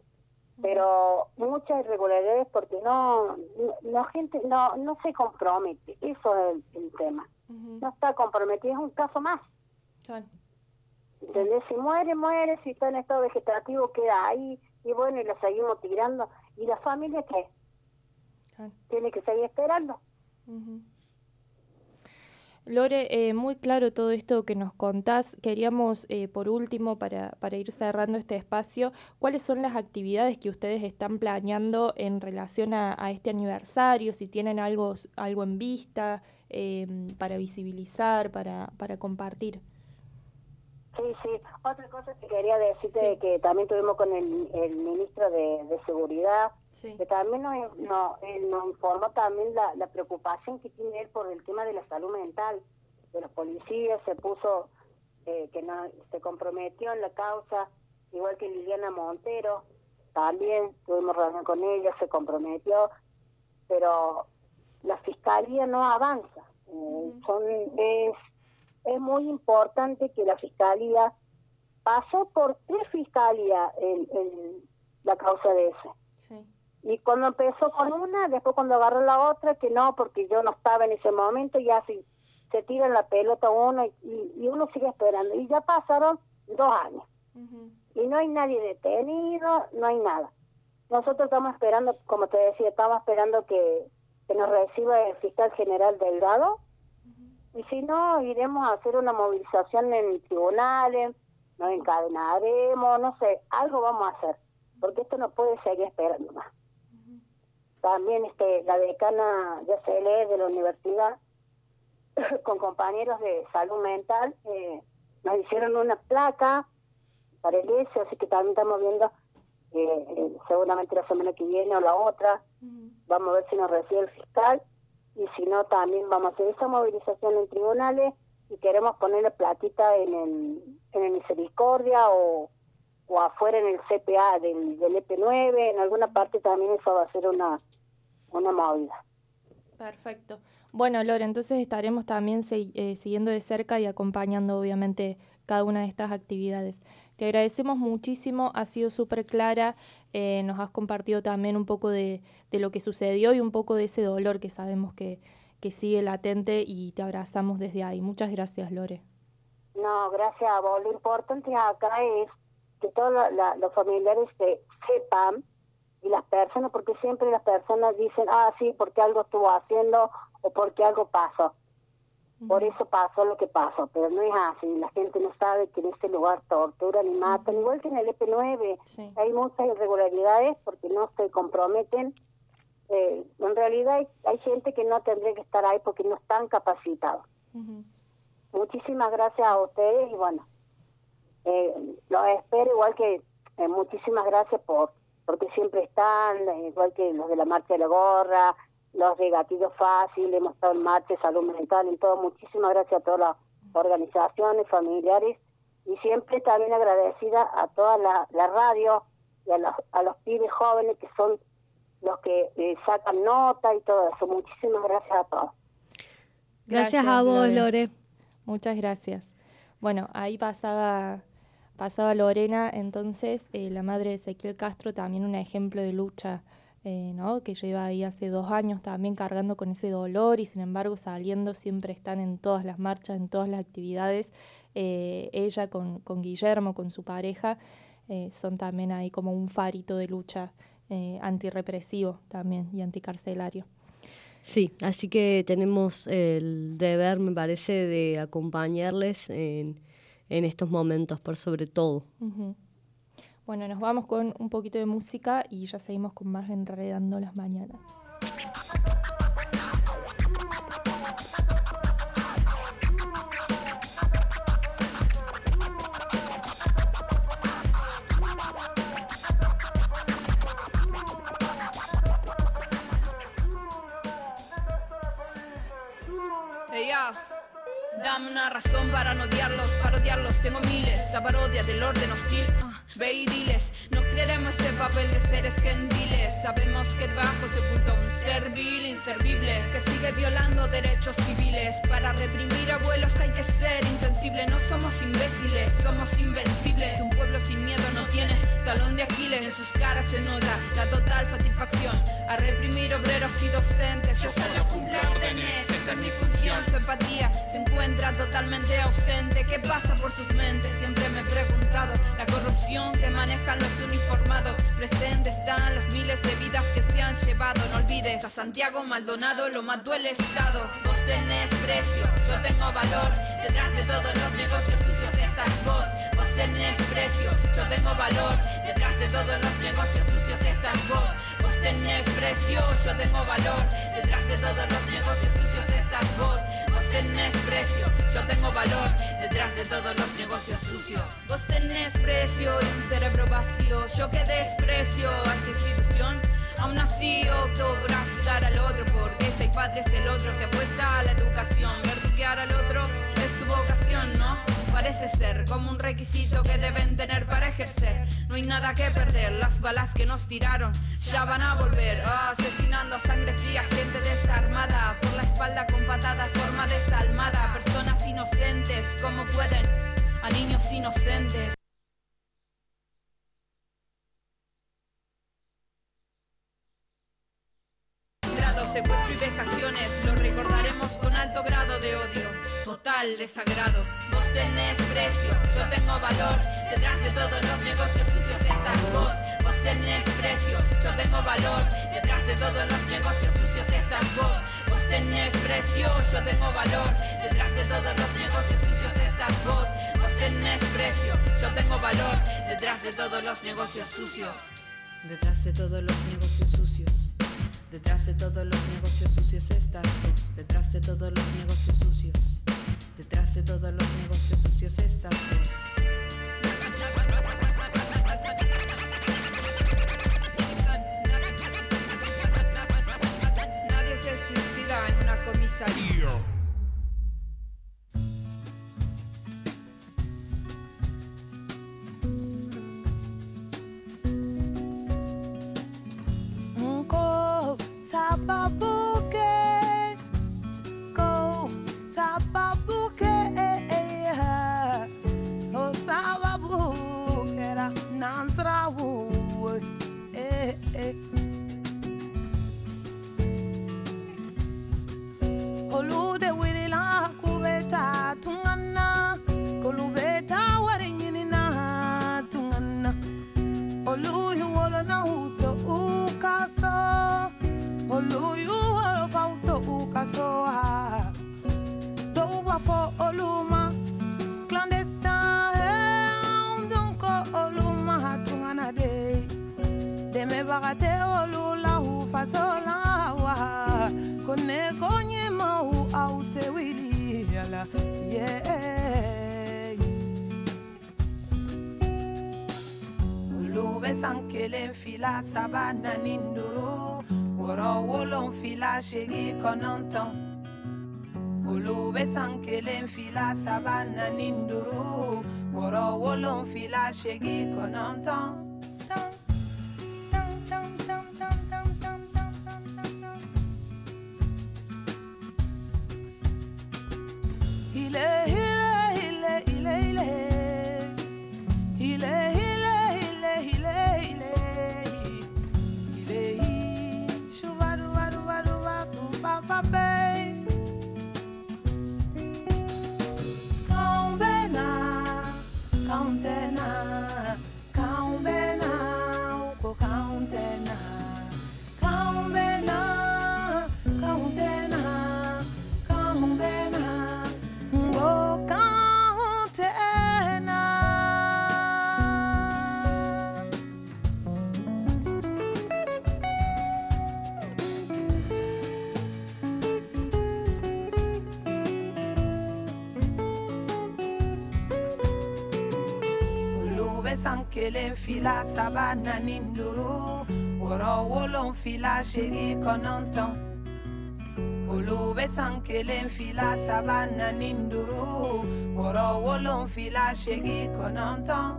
Speaker 21: pero muchas irregularidades porque no, no, no gente no no se compromete, eso es el, el tema, uh-huh. No está comprometido, es un caso más. Claro. ¿Entendés? Si muere, muere, si está en estado vegetativo queda ahí, y bueno, y lo seguimos tirando, ¿y la familia qué? Claro. Tiene que seguir esperando.
Speaker 5: Uh-huh. Lore, eh, muy claro todo esto que nos contás. Queríamos, eh, por último, para, para ir cerrando este espacio, ¿cuáles son las actividades que ustedes están planeando en relación a, a este aniversario? Si tienen algo, algo en vista eh, para visibilizar, para, para compartir.
Speaker 21: Sí, sí. Otra cosa que quería decirte, sí, que también tuvimos con el, el ministro de, de Seguridad, sí, que también nos, nos, él nos informó también la, la preocupación que tiene él por el tema de la salud mental de los policías. Se puso, eh, que no, se comprometió en la causa, igual que Liliana Montero, también tuvimos reunión con ella, se comprometió, pero la fiscalía no avanza. Eh, uh-huh. son es Es muy importante que la Fiscalía pasó por tres fiscalías en, en la causa de ese. Sí. Y cuando empezó con una, después cuando agarró la otra, que no, porque yo no estaba en ese momento, ya se, se tira la pelota uno y, y uno sigue esperando. Y ya pasaron dos años. Uh-huh. Y no hay nadie detenido, no hay nada. Nosotros estamos esperando, como te decía, estamos esperando que, que nos reciba el fiscal general Delgado. Y si no, iremos a hacer una movilización en tribunales, nos encadenaremos, no sé, algo vamos a hacer, porque esto no puede seguir esperando más. Uh-huh. También este, la decana de C L E de la universidad, con compañeros de salud mental, eh, nos hicieron una placa para el I E S, así que también estamos viendo, eh, eh, seguramente la semana que viene o la otra, uh-huh, vamos a ver si nos recibe el fiscal. Y si no, también vamos a hacer esa movilización en tribunales y queremos ponerle platita en el, en el Misericordia o, o afuera en el C P A del, del E P nueve, en alguna parte también eso va a ser una, una movida.
Speaker 5: Perfecto. Bueno, Lore, entonces estaremos también se, eh, siguiendo de cerca y acompañando obviamente cada una de estas actividades. Te agradecemos muchísimo, has sido súper clara, eh, nos has compartido también un poco de, de lo que sucedió y un poco de ese dolor que sabemos que, que sigue latente, y te abrazamos desde ahí. Muchas gracias, Lore.
Speaker 21: No, gracias a vos. Lo importante acá es que todos la, la, los familiares se sepan, y las personas, porque siempre las personas dicen, ah, sí, porque algo estuvo haciendo o porque algo pasó. Por eso pasó lo que pasó, pero no es así. La gente no sabe que en este lugar torturan y matan, uh-huh, igual que en el E P nueve. Sí. Hay muchas irregularidades porque no se comprometen eh, en realidad hay, hay gente que no tendría que estar ahí porque no están capacitados.
Speaker 5: Ujú.
Speaker 21: Muchísimas gracias a ustedes y bueno, eh, los espero, igual que eh, muchísimas gracias por porque siempre están, eh, igual que los de la Marcha de la Gorra, los de Gatillo Fácil, hemos estado en marcha de salud mental, en todo. Muchísimas gracias a todas las organizaciones, familiares, y siempre también agradecida a toda la, la radio y a los, a los pibes jóvenes que son los que eh, sacan nota y todo eso. Muchísimas gracias a todos.
Speaker 6: Gracias a vos, Lore.
Speaker 5: Muchas gracias. Bueno, ahí pasaba, pasaba Lorena, entonces, eh, la madre de Ezequiel Castro, también un ejemplo de lucha, eh, ¿no? Que lleva ahí hace dos años también cargando con ese dolor y sin embargo saliendo, siempre están en todas las marchas, en todas las actividades. Eh, ella con, con Guillermo, con su pareja, eh, son también ahí como un farito de lucha eh, antirrepresivo también y anticarcelario.
Speaker 6: Sí, así que tenemos el deber, me parece, de acompañarles en, en estos momentos, por sobre todo.
Speaker 5: Uh-huh. Bueno, nos vamos con un poquito de música y ya seguimos con más Enredando las Mañanas.
Speaker 4: Ella, dame una razón para no odiarlos, para odiarlos tengo miles, esa parodia del orden hostil. Uh, ve y diles, no queremos ese papel de seres gentiles. Sabemos que debajo se oculta un ser vil, inservible, que sigue violando derechos civiles. Para reprimir abuelos hay que ser insensible. No somos imbéciles, somos invencibles. Un pueblo sin miedo no tiene talón de Aquiles. En sus caras se nota la total satisfacción a reprimir obreros y docentes. Yo solo cumplo órdenes, esa es mi función. Su empatía se encuentra totalmente ausente. ¿Qué pasa por sus mentes? Siempre me he preguntado. La corrupción que manejan los uniformados. Presente están las miles de vidas que se han llevado. No olvides a Santiago Maldonado, lo mató el Estado. Vos tenés precio, yo tengo valor. Detrás de todos los negocios sucios estás vos. Vos tenés precio, yo tengo valor. Detrás de todos los negocios sucios estás vos. Vos tenés precio, yo tengo valor. Detrás de todos los negocios sucios estás vos. Vos tenés precio, yo tengo valor. Detrás de todos los negocios sucios. Vos tenés precio y un cerebro vacío. Yo que desprecio a esta institución. Aún así opto por ayudar al otro, porque si hay padre es el otro. Se apuesta a la educación, verduguear al otro es su vocación, ¿no? Parece ser como un requisito que deben tener para ejercer. No hay nada que perder, las balas que nos tiraron ya van a volver. Oh, asesinando a sangre fría, gente desarmada, por la espalda con patadas, forma desalmada. Personas inocentes, como pueden, a niños inocentes. Secuestro y vejaciones, lo recordaremos con alto grado de odio, total desagrado. Vos tenés precio, yo tengo valor. Detrás de todos los negocios sucios estás vos. Vos tenés precio, yo tengo valor. Detrás de todos los negocios sucios estás vos. Vos tenés precio, yo tengo valor. Detrás de todos los negocios sucios estás vos. Vos tenés precio, yo tengo valor. Detrás de todos los negocios sucios. Detrás de todos los negocios sucios. Detrás de todos los negocios sucios estás vos. Detrás de todos los negocios sucios. Detrás de todos los negocios sucios estás vos. Nadie se suicida en una comisaría.
Speaker 22: Sababuke, go, sababuke, oh sababuke, ra nansrawu, eh eh. Olude wirila kubeta tungana, kolubeta warinina tungana. Oluyu wala na uto ukasa. Oluyu sankelen fila saba naani duuru wɔɔrɔ wolonfila seegin kɔnɔntɔn olu bɛ san kelen fila saba naani duuru wɔɔrɔ wolonfila seegin kɔnɔntɔn. Ile ile ile ile ile ile ile ile ile ile ile shubaru baru baru baru papa bay Kaumbena kauntena kaumbena uko kauntena kaumbena kauntena kaumbena uko kauntena. Sankelen fila saba naani duuru wɔɔrɔ wolonfila seegin kɔnɔntɔn olu bɛ san kelen fila saba naani duuru wɔɔrɔ wolonfila seegin kɔnɔntɔn.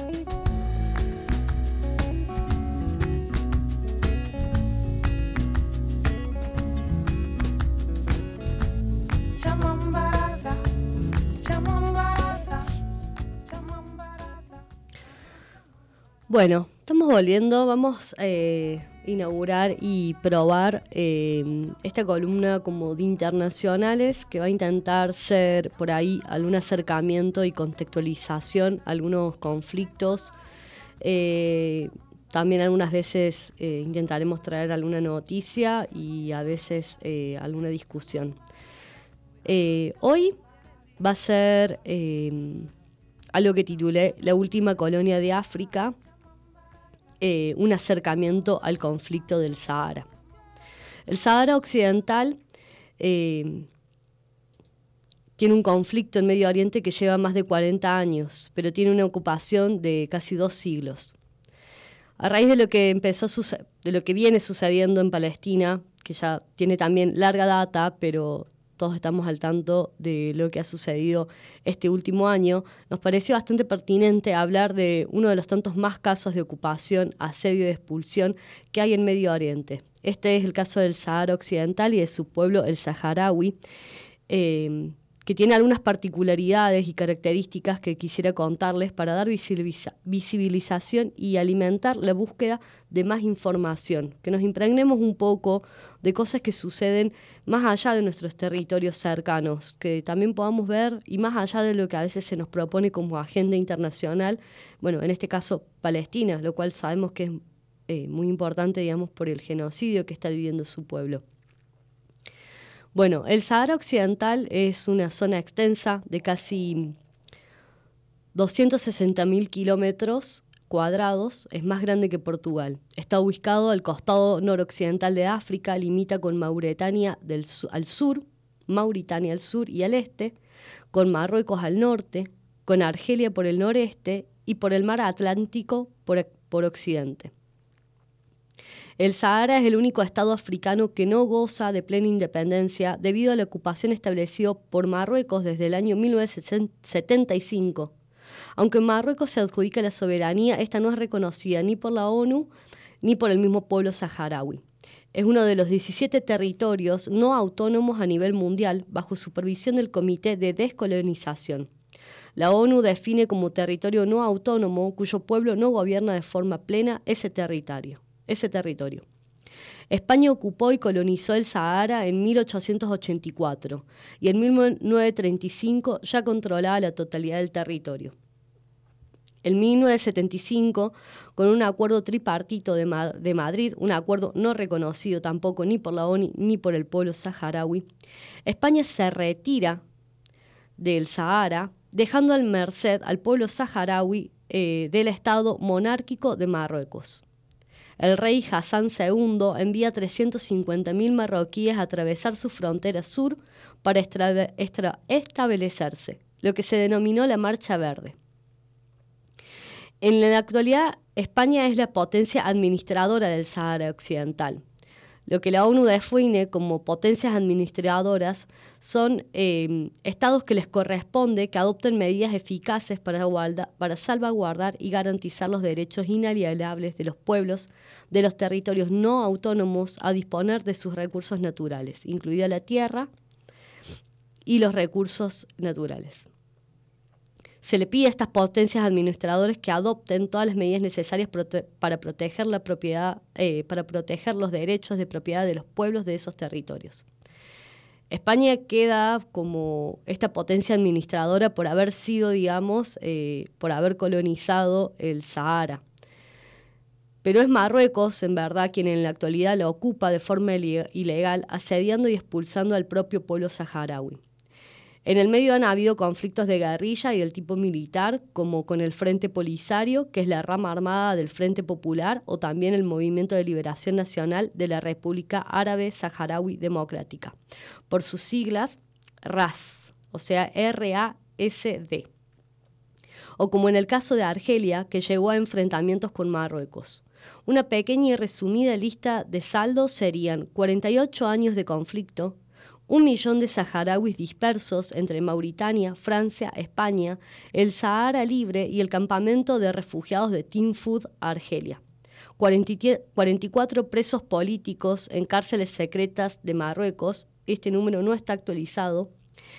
Speaker 6: Bueno, estamos volviendo, vamos a eh, inaugurar y probar eh, esta columna como de internacionales que va a intentar ser por ahí algún acercamiento y contextualización a algunos conflictos. Eh, también algunas veces eh, intentaremos traer alguna noticia y a veces eh, alguna discusión. Eh, hoy va a ser eh, algo que titulé La última colonia de África. Eh, un acercamiento al conflicto del Sahara. El Sahara Occidental eh, tiene un conflicto en Medio Oriente que lleva más de cuarenta años, pero tiene una ocupación de casi dos siglos. A raíz de lo que empezó a suce- de lo que viene sucediendo en Palestina, que ya tiene también larga data, pero todos estamos al tanto de lo que ha sucedido este último año, nos pareció bastante pertinente hablar de uno de los tantos más casos de ocupación, asedio y expulsión que hay en Medio Oriente. Este es el caso del Sahara Occidental y de su pueblo, el saharaui, eh, que tiene algunas particularidades y características que quisiera contarles para dar visibiliza- visibilización y alimentar la búsqueda de más información, que nos impregnemos un poco de cosas que suceden más allá de nuestros territorios cercanos, que también podamos ver, y más allá de lo que a veces se nos propone como agenda internacional, bueno, en este caso Palestina, lo cual sabemos que es eh, muy importante, digamos, por el genocidio que está viviendo su pueblo. Bueno, el Sahara Occidental es una zona extensa de casi doscientos sesenta mil kilómetros cuadrados, es más grande que Portugal. Está ubicado al costado noroccidental de África, limita con Mauritania del su- al sur, Mauritania al sur y al este, con Marruecos al norte, con Argelia por el noreste y por el mar Atlántico por, por occidente. El Sahara es el único estado africano que no goza de plena independencia debido a la ocupación establecida por Marruecos desde el año mil novecientos setenta y cinco. Aunque Marruecos se adjudica la soberanía, esta no es reconocida ni por la ONU ni por el mismo pueblo saharaui. Es uno de los diecisiete territorios no autónomos a nivel mundial bajo supervisión del Comité de Descolonización. La ONU define como territorio no autónomo cuyo pueblo no gobierna de forma plena ese territorio. ese territorio. España ocupó y colonizó el Sahara en mil ochocientos ochenta y cuatro y en mil novecientos treinta y cinco ya controlaba la totalidad del territorio. En mil novecientos setenta y cinco, con un acuerdo tripartito de, Ma- de Madrid, un acuerdo no reconocido tampoco ni por la ONU ni por el pueblo saharaui, España se retira del Sahara, dejando al merced al pueblo saharaui eh, del Estado monárquico de Marruecos. El rey Hassan segundo envía trescientos cincuenta mil marroquíes a atravesar su frontera sur para estra- estra- establecerse, lo que se denominó la Marcha Verde. En la actualidad, España es la potencia administradora del Sahara Occidental. Lo que la ONU define como potencias administradoras son eh, estados que les corresponde que adopten medidas eficaces para, guarda, para salvaguardar y garantizar los derechos inalienables de los pueblos de los territorios no autónomos a disponer de sus recursos naturales, incluida la tierra y los recursos naturales. Se le pide a estas potencias administradoras que adopten todas las medidas necesarias prote- para proteger la propiedad, eh, para proteger los derechos de propiedad de los pueblos de esos territorios. España queda como esta potencia administradora por haber sido, digamos, eh, por haber colonizado el Sahara. Pero es Marruecos, en verdad, quien en la actualidad la ocupa de forma ilegal, asediando y expulsando al propio pueblo saharaui. En el medio han habido conflictos de guerrilla y del tipo militar, como con el Frente Polisario, que es la rama armada del Frente Popular, o también el Movimiento de Liberación Nacional de la República Árabe Saharaui Democrática, por sus siglas R A S, o sea, R A S D. O como en el caso de Argelia, que llegó a enfrentamientos con Marruecos. Una pequeña y resumida lista de saldos serían cuarenta y ocho años de conflicto, un millón de saharauis dispersos entre Mauritania, Francia, España, el Sahara Libre y el campamento de refugiados de Tinfoud, Argelia. cuarenta y cuatro presos políticos en cárceles secretas de Marruecos, este número no está actualizado.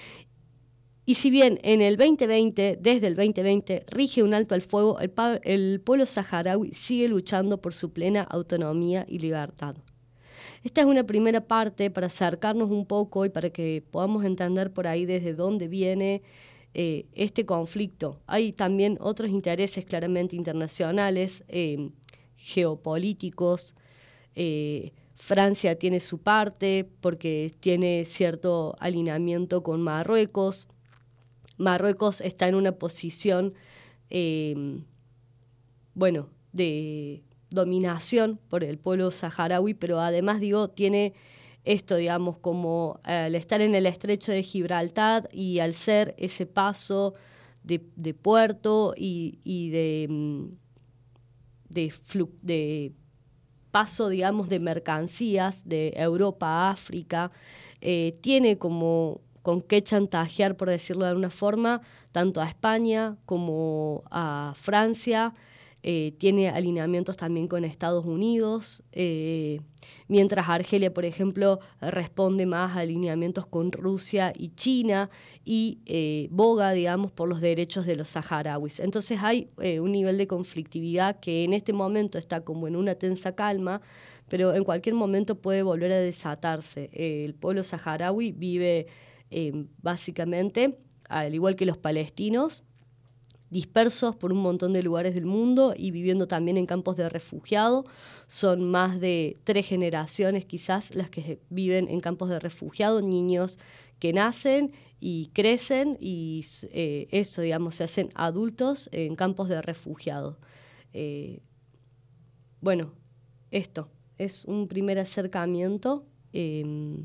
Speaker 6: Y si bien en el veinte veinte, desde el veinte veinte, rige un alto al fuego, el, el pueblo saharaui sigue luchando por su plena autonomía y libertad. Esta es una primera parte para acercarnos un poco y para que podamos entender por ahí desde dónde viene eh, este conflicto. Hay también otros intereses claramente internacionales, eh, geopolíticos. Eh, Francia tiene su parte porque tiene cierto alineamiento con Marruecos. Marruecos está en una posición, eh, bueno, de dominación por el pueblo saharaui, pero además, digo, tiene esto, digamos, como eh, al estar en el estrecho de Gibraltar y al ser ese paso de, de puerto y, y de, de, flu, de paso, digamos, de mercancías de Europa a África, eh, tiene como con qué chantajear, por decirlo de alguna forma, tanto a España como a Francia. Eh, tiene alineamientos también con Estados Unidos, eh, mientras Argelia, por ejemplo, responde más a alineamientos con Rusia y China y eh, boga, digamos, por los derechos de los saharauis. Entonces hay eh, un nivel de conflictividad que en este momento está como en una tensa calma, pero en cualquier momento puede volver a desatarse. Eh, el pueblo saharaui vive eh, básicamente, al igual que los palestinos, dispersos por un montón de lugares del mundo y viviendo también en campos de refugiados. Son más de tres generaciones quizás las que viven en campos de refugiados, niños que nacen y crecen y eh, eso, digamos, se hacen adultos en campos de refugiados. Eh, bueno, esto es un primer acercamiento. Eh,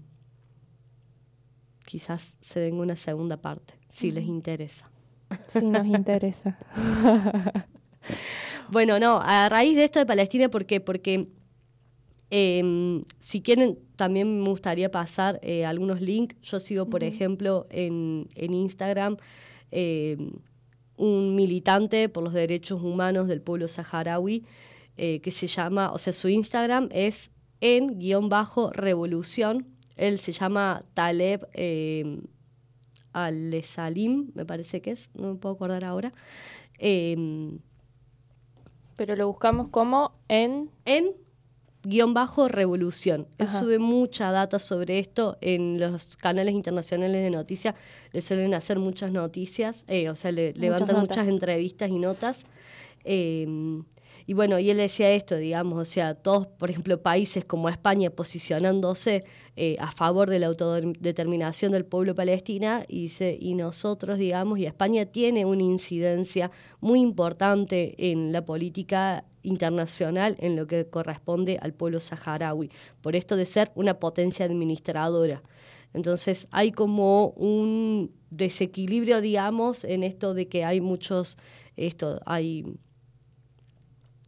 Speaker 6: quizás se venga una segunda parte, si uh-huh. les interesa.
Speaker 5: Sí, nos interesa.
Speaker 6: Bueno, no, a raíz de esto de Palestina, ¿por qué? Porque eh, si quieren, también me gustaría pasar eh, algunos links. Yo sigo, por uh-huh. ejemplo, en, en Instagram eh, un militante por los derechos humanos del pueblo saharaui eh, que se llama, o sea, su Instagram es en guión bajo revolución. Él se llama Taleb eh, Al-Salim, me parece que es, no me puedo acordar ahora. Eh,
Speaker 5: Pero lo buscamos como en...
Speaker 6: En guión bajo revolución. Él
Speaker 5: Ajá.
Speaker 6: sube mucha data sobre esto en los canales internacionales de noticias. Le suelen hacer muchas noticias, eh, o sea, le muchas levantan notas. muchas entrevistas y notas. Eh, y bueno, y él decía esto, digamos, o sea, todos, por ejemplo, países como España posicionándose eh, a favor de la autodeterminación del pueblo palestina, y, se, y nosotros, digamos, y España tiene una incidencia muy importante en la política internacional en lo que corresponde al pueblo saharaui, por esto de ser una potencia administradora. Entonces hay como un desequilibrio, digamos, en esto de que hay muchos, esto, hay...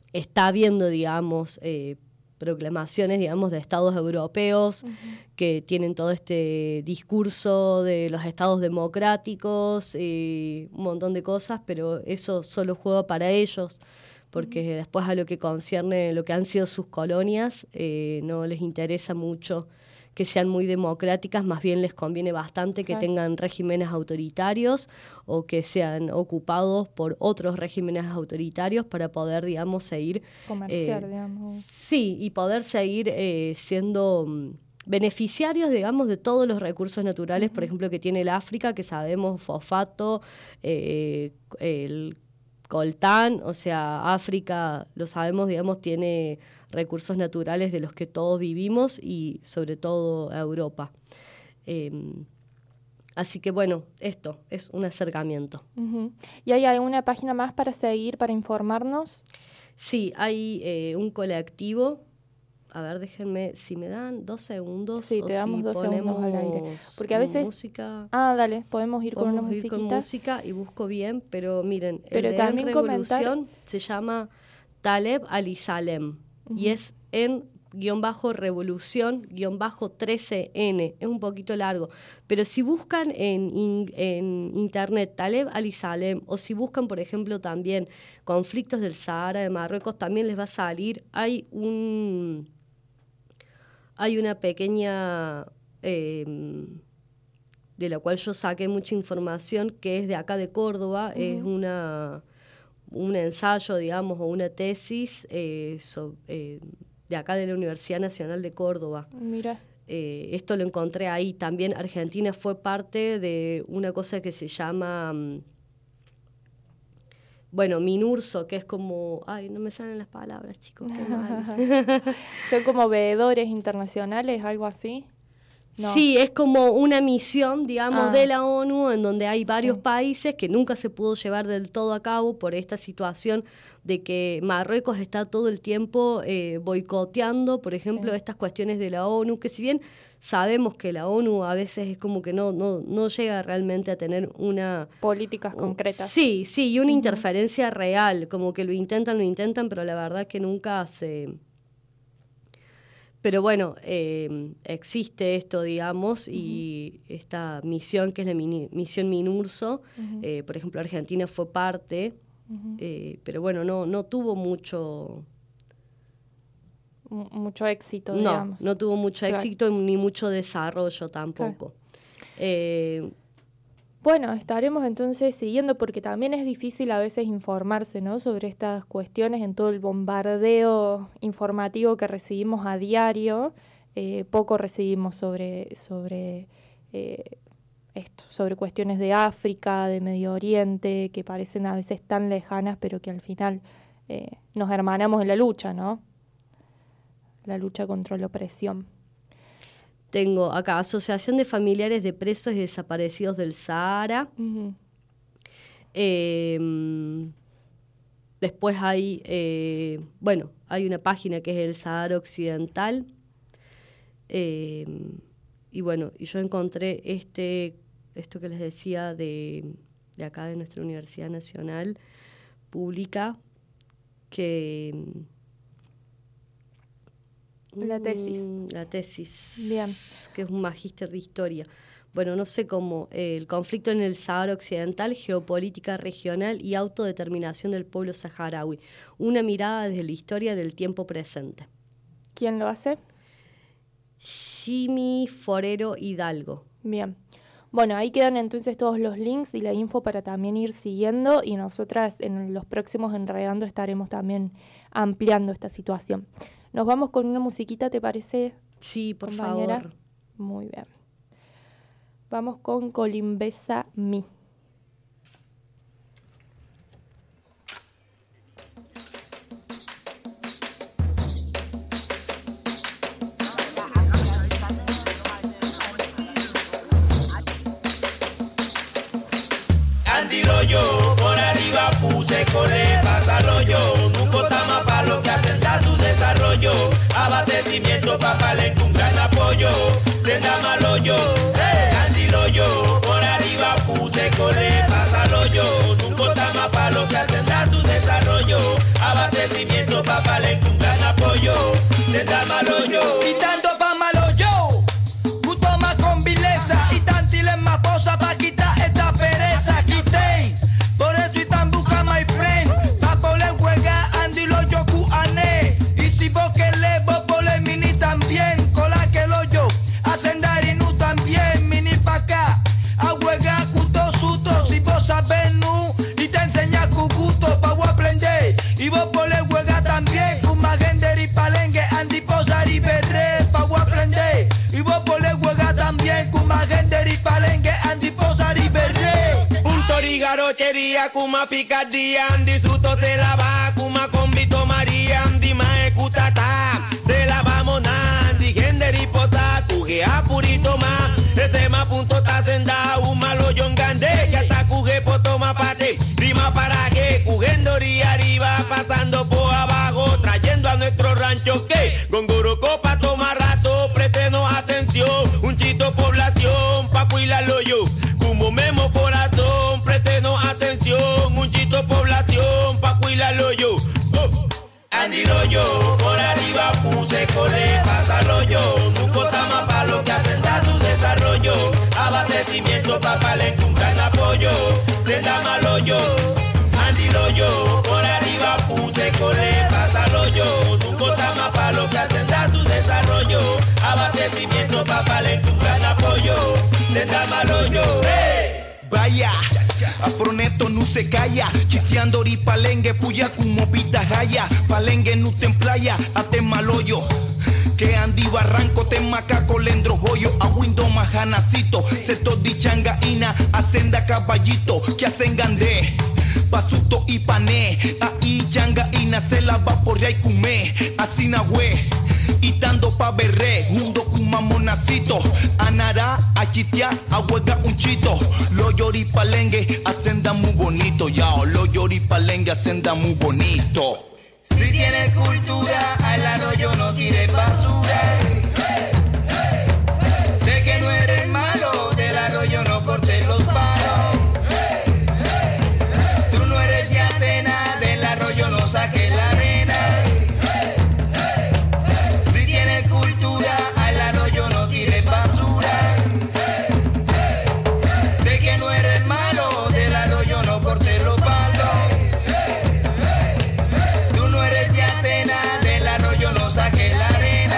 Speaker 6: está habiendo, digamos, eh, proclamaciones, digamos, de estados europeos uh-huh. que tienen todo este discurso de los estados democráticos y un montón de cosas, pero eso solo juega para ellos, porque uh-huh. después a lo que concierne lo que han sido sus colonias, eh, no les interesa mucho que sean muy democráticas, más bien les conviene bastante que claro. tengan regímenes autoritarios o que sean ocupados por otros regímenes autoritarios para poder, digamos, seguir...
Speaker 5: Comerciar,
Speaker 6: eh,
Speaker 5: digamos.
Speaker 6: Sí, y poder seguir eh, siendo um, beneficiarios, digamos, de todos los recursos naturales, uh-huh. por ejemplo, que tiene el África, que sabemos, fosfato, eh, el coltán, o sea, África, lo sabemos, digamos, tiene recursos naturales de los que todos vivimos y sobre todo Europa. Eh, así que bueno, esto es un acercamiento.
Speaker 5: Uh-huh. ¿Y hay alguna página más para seguir, para informarnos?
Speaker 6: Sí, hay eh, un colectivo. A ver, déjenme, si me dan dos segundos.
Speaker 5: Sí, te damos
Speaker 6: si
Speaker 5: dos segundos al aire. Porque a veces...
Speaker 6: Música,
Speaker 5: ah, dale, podemos ir
Speaker 6: podemos
Speaker 5: con una
Speaker 6: ir
Speaker 5: musiquita.
Speaker 6: con música y busco bien, pero miren,
Speaker 5: pero
Speaker 6: el de
Speaker 5: también
Speaker 6: En Revolución
Speaker 5: comentar...
Speaker 6: se llama Taleb Ali-Salem uh-huh. y es en guión bajo revolución guión bajo trece ene, es un poquito largo, pero si buscan en, in, en internet Taleb Ali-Salem o si buscan, por ejemplo, también conflictos del Sahara de Marruecos, también les va a salir, hay un hay una pequeña eh, de la cual yo saqué mucha información, que es de acá de Córdoba, uh-huh. es una un ensayo, digamos, o una tesis eh, so, eh, de acá de la Universidad Nacional de Córdoba.
Speaker 5: Mira.
Speaker 6: Eh, esto lo encontré ahí. También Argentina fue parte de una cosa que se llama, um, bueno, MINURSO, que es como... Ay, no me salen las palabras, chicos, qué mal.
Speaker 5: ¿Son como veedores internacionales, algo así? No.
Speaker 6: Sí, es como una misión, digamos,
Speaker 5: ah.
Speaker 6: de la ONU, en donde hay varios
Speaker 5: sí.
Speaker 6: países que nunca se pudo llevar del todo a cabo por esta situación de que Marruecos está todo el tiempo eh, boicoteando, por ejemplo, sí. estas cuestiones de la ONU, que si bien sabemos que la ONU a veces es como que no, no, no llega realmente a tener una...
Speaker 5: políticas concretas.
Speaker 6: Sí, sí, y una
Speaker 5: uh-huh.
Speaker 6: interferencia real, como que lo intentan, lo intentan, pero la verdad que nunca se... Pero bueno, eh, existe esto, digamos, uh-huh. y esta misión que es la mini, misión MINURSO, uh-huh. eh, por ejemplo, Argentina fue parte, uh-huh. eh, pero bueno, no, no tuvo mucho...
Speaker 5: M- mucho éxito,
Speaker 6: no,
Speaker 5: digamos.
Speaker 6: No tuvo mucho
Speaker 5: claro.
Speaker 6: éxito ni mucho desarrollo tampoco.
Speaker 5: Claro.
Speaker 6: Eh,
Speaker 5: Bueno, estaremos entonces siguiendo porque también es difícil a veces informarse, ¿no?, sobre estas cuestiones en todo el bombardeo informativo que recibimos a diario. Eh, poco recibimos sobre, sobre eh, esto, sobre cuestiones de África, de Medio Oriente, que parecen a veces tan lejanas, pero que al final eh, nos hermanamos en la lucha, ¿no? La lucha contra la opresión.
Speaker 6: Tengo acá Asociación de Familiares de Presos y Desaparecidos del Sahara.
Speaker 5: Uh-huh.
Speaker 6: Eh, después hay, eh, bueno, hay una página que es el Sahara Occidental. Eh, y bueno, y yo encontré este, esto que les decía de, de acá de nuestra Universidad Nacional Pública, que...
Speaker 5: La tesis.
Speaker 6: La tesis,
Speaker 5: Bien.
Speaker 6: que es un magíster de historia. Bueno, no sé cómo, eh, el conflicto en el Sahara Occidental, geopolítica regional y autodeterminación del pueblo saharaui. Una mirada desde la historia del tiempo presente.
Speaker 5: ¿Quién lo hace?
Speaker 6: Jimmy Forero Hidalgo.
Speaker 5: Bien. Bueno, ahí quedan entonces todos los links y la info para también ir siguiendo, y nosotras en los próximos Enredando estaremos también ampliando esta situación. Nos vamos con una musiquita, ¿te parece?
Speaker 6: Sí, por
Speaker 5: compañera?
Speaker 6: favor.
Speaker 5: Muy bien. Vamos con Colimbesa Mi.
Speaker 7: Andirollo, por arriba puse corre, pásalo yo, nunca está más para lo que atenta tu desarrollo, abastecimiento papalenco, un gran apoyo, senda maloyo, hey, Andirollo, por arriba puse corre, pásalo yo, nunca está más para lo que atenta tu desarrollo, abastecimiento Ria kuma picadilla, disfruto se la va kuma con Vito María, di mae kutata, se la vamos nandi, genderi posa, kuge apurito ma, ese ma punto ta senda, un malo yongande, ya ta kuge poto ma pate, rima para que, kugendori arriba, pasando por abajo, trayendo a nuestro rancho que, gongoro copa toma rato, préstenos atención, un chito población, pa' cuidarlo yo, como memo corazón, préstenos atención, un chito población, pa' cuidarlo yo. Oh. Andy Rollo, por arriba puse corre, pásalo yo, nunca está más pa' lo que atenta su desarrollo, abastecimiento pa' palenque un gran apoyo, senda malo yo. Andy Rollo, por arriba puse corre, pásalo yo, nunca está más pa' lo que atenta su desarrollo, abastecimiento pa' palenque un gran apoyo, senda malo yo. Hey.
Speaker 8: Vaya, Afroneto no se calla, chiteando ori palengue, puya como pita jaya, palengue no te playa, ate maloyo. Que Andy Barranco te macaco lendro joyo, a Windo majanacito, seto di changaina, asenda caballito, que hacen gandé. Pasuto y pané, ahí changaina se la va por y kumé, así na we. Y dando pa' berré, mundo kuma monacito, anará, a chitea, a huega un chito. Lo llori palengue, hacenda muy bonito, yao. Lo llori palengue, hacenda muy bonito.
Speaker 7: Si tienes cultura, al arroyo no tires basura. Sé que no eres malo, del arroyo no cortes los palos. Tú no eres de Atenas, del arroyo no saques la arena. Si tienes cultura, al arroyo no tires basura. Sé que no eres malo, del arroyo no cortes los palos. Tú no eres de Atenas, del arroyo no saques la arena.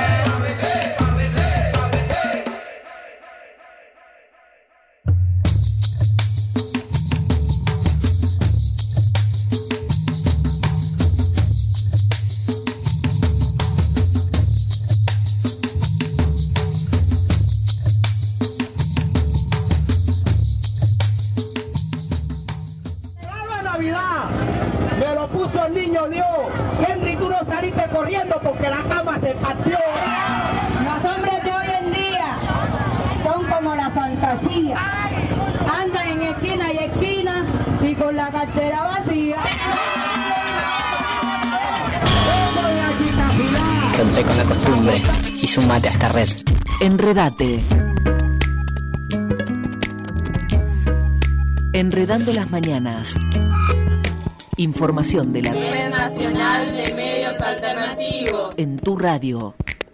Speaker 9: Me lo puso el niño Dios. Henry, tú no saliste corriendo porque la cama se partió.
Speaker 23: Los hombres de hoy en día son como la fantasía. Andan en esquina y esquina y con la cartera vacía.
Speaker 24: Rompe con la costumbre y sumate a esta red.
Speaker 3: Enredate. Enredando las mañanas. Información de la
Speaker 25: Red Nacional de Medios Alternativos.
Speaker 3: En tu radio.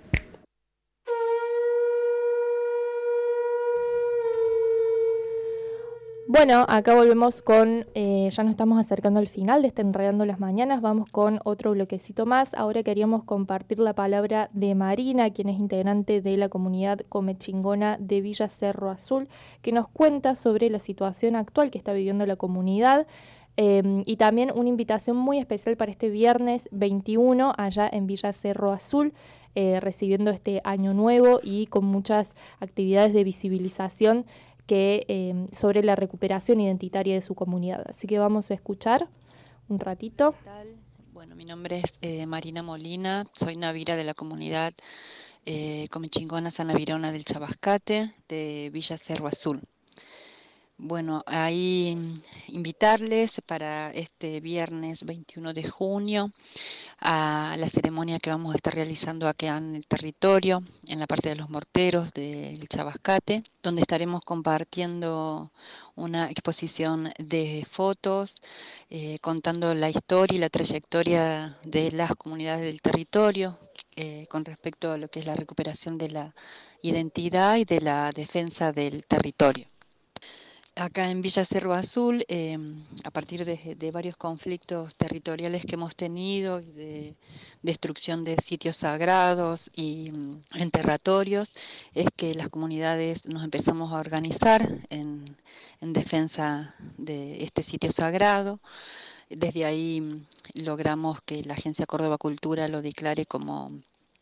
Speaker 5: Bueno, acá volvemos con, eh, ya nos estamos acercando al final de este Enredando las Mañanas, vamos con otro bloquecito más. Ahora queríamos compartir la palabra de Marina, quien es integrante de la comunidad comechingona de Villa Cerro Azul, que nos cuenta sobre la situación actual que está viviendo la comunidad. Eh, y también una invitación muy especial para este viernes veintiuno allá en Villa Cerro Azul, eh, recibiendo este año nuevo y con muchas actividades de visibilización que eh, sobre la recuperación identitaria de su comunidad. Así que vamos a escuchar un ratito.
Speaker 26: ¿Qué tal? Bueno, mi nombre es eh, Marina Molina, soy navira de la comunidad eh, comechingona San Navirona del Chabascate de Villa Cerro Azul. Bueno, ahí invitarles para este viernes veintiuno de junio a la ceremonia que vamos a estar realizando acá en el territorio, en la parte de los morteros del Chabascate, donde estaremos compartiendo una exposición de fotos, eh, contando la historia y la trayectoria de las comunidades del territorio, eh, con respecto a lo que es la recuperación de la identidad y de la defensa del territorio. Acá en Villa Cerro Azul, eh, a partir de, de varios conflictos territoriales que hemos tenido, de destrucción de sitios sagrados y um, enterratorios, es que las comunidades nos empezamos a organizar en, en defensa de este sitio sagrado. Desde ahí logramos que la Agencia Córdoba Cultura lo declare como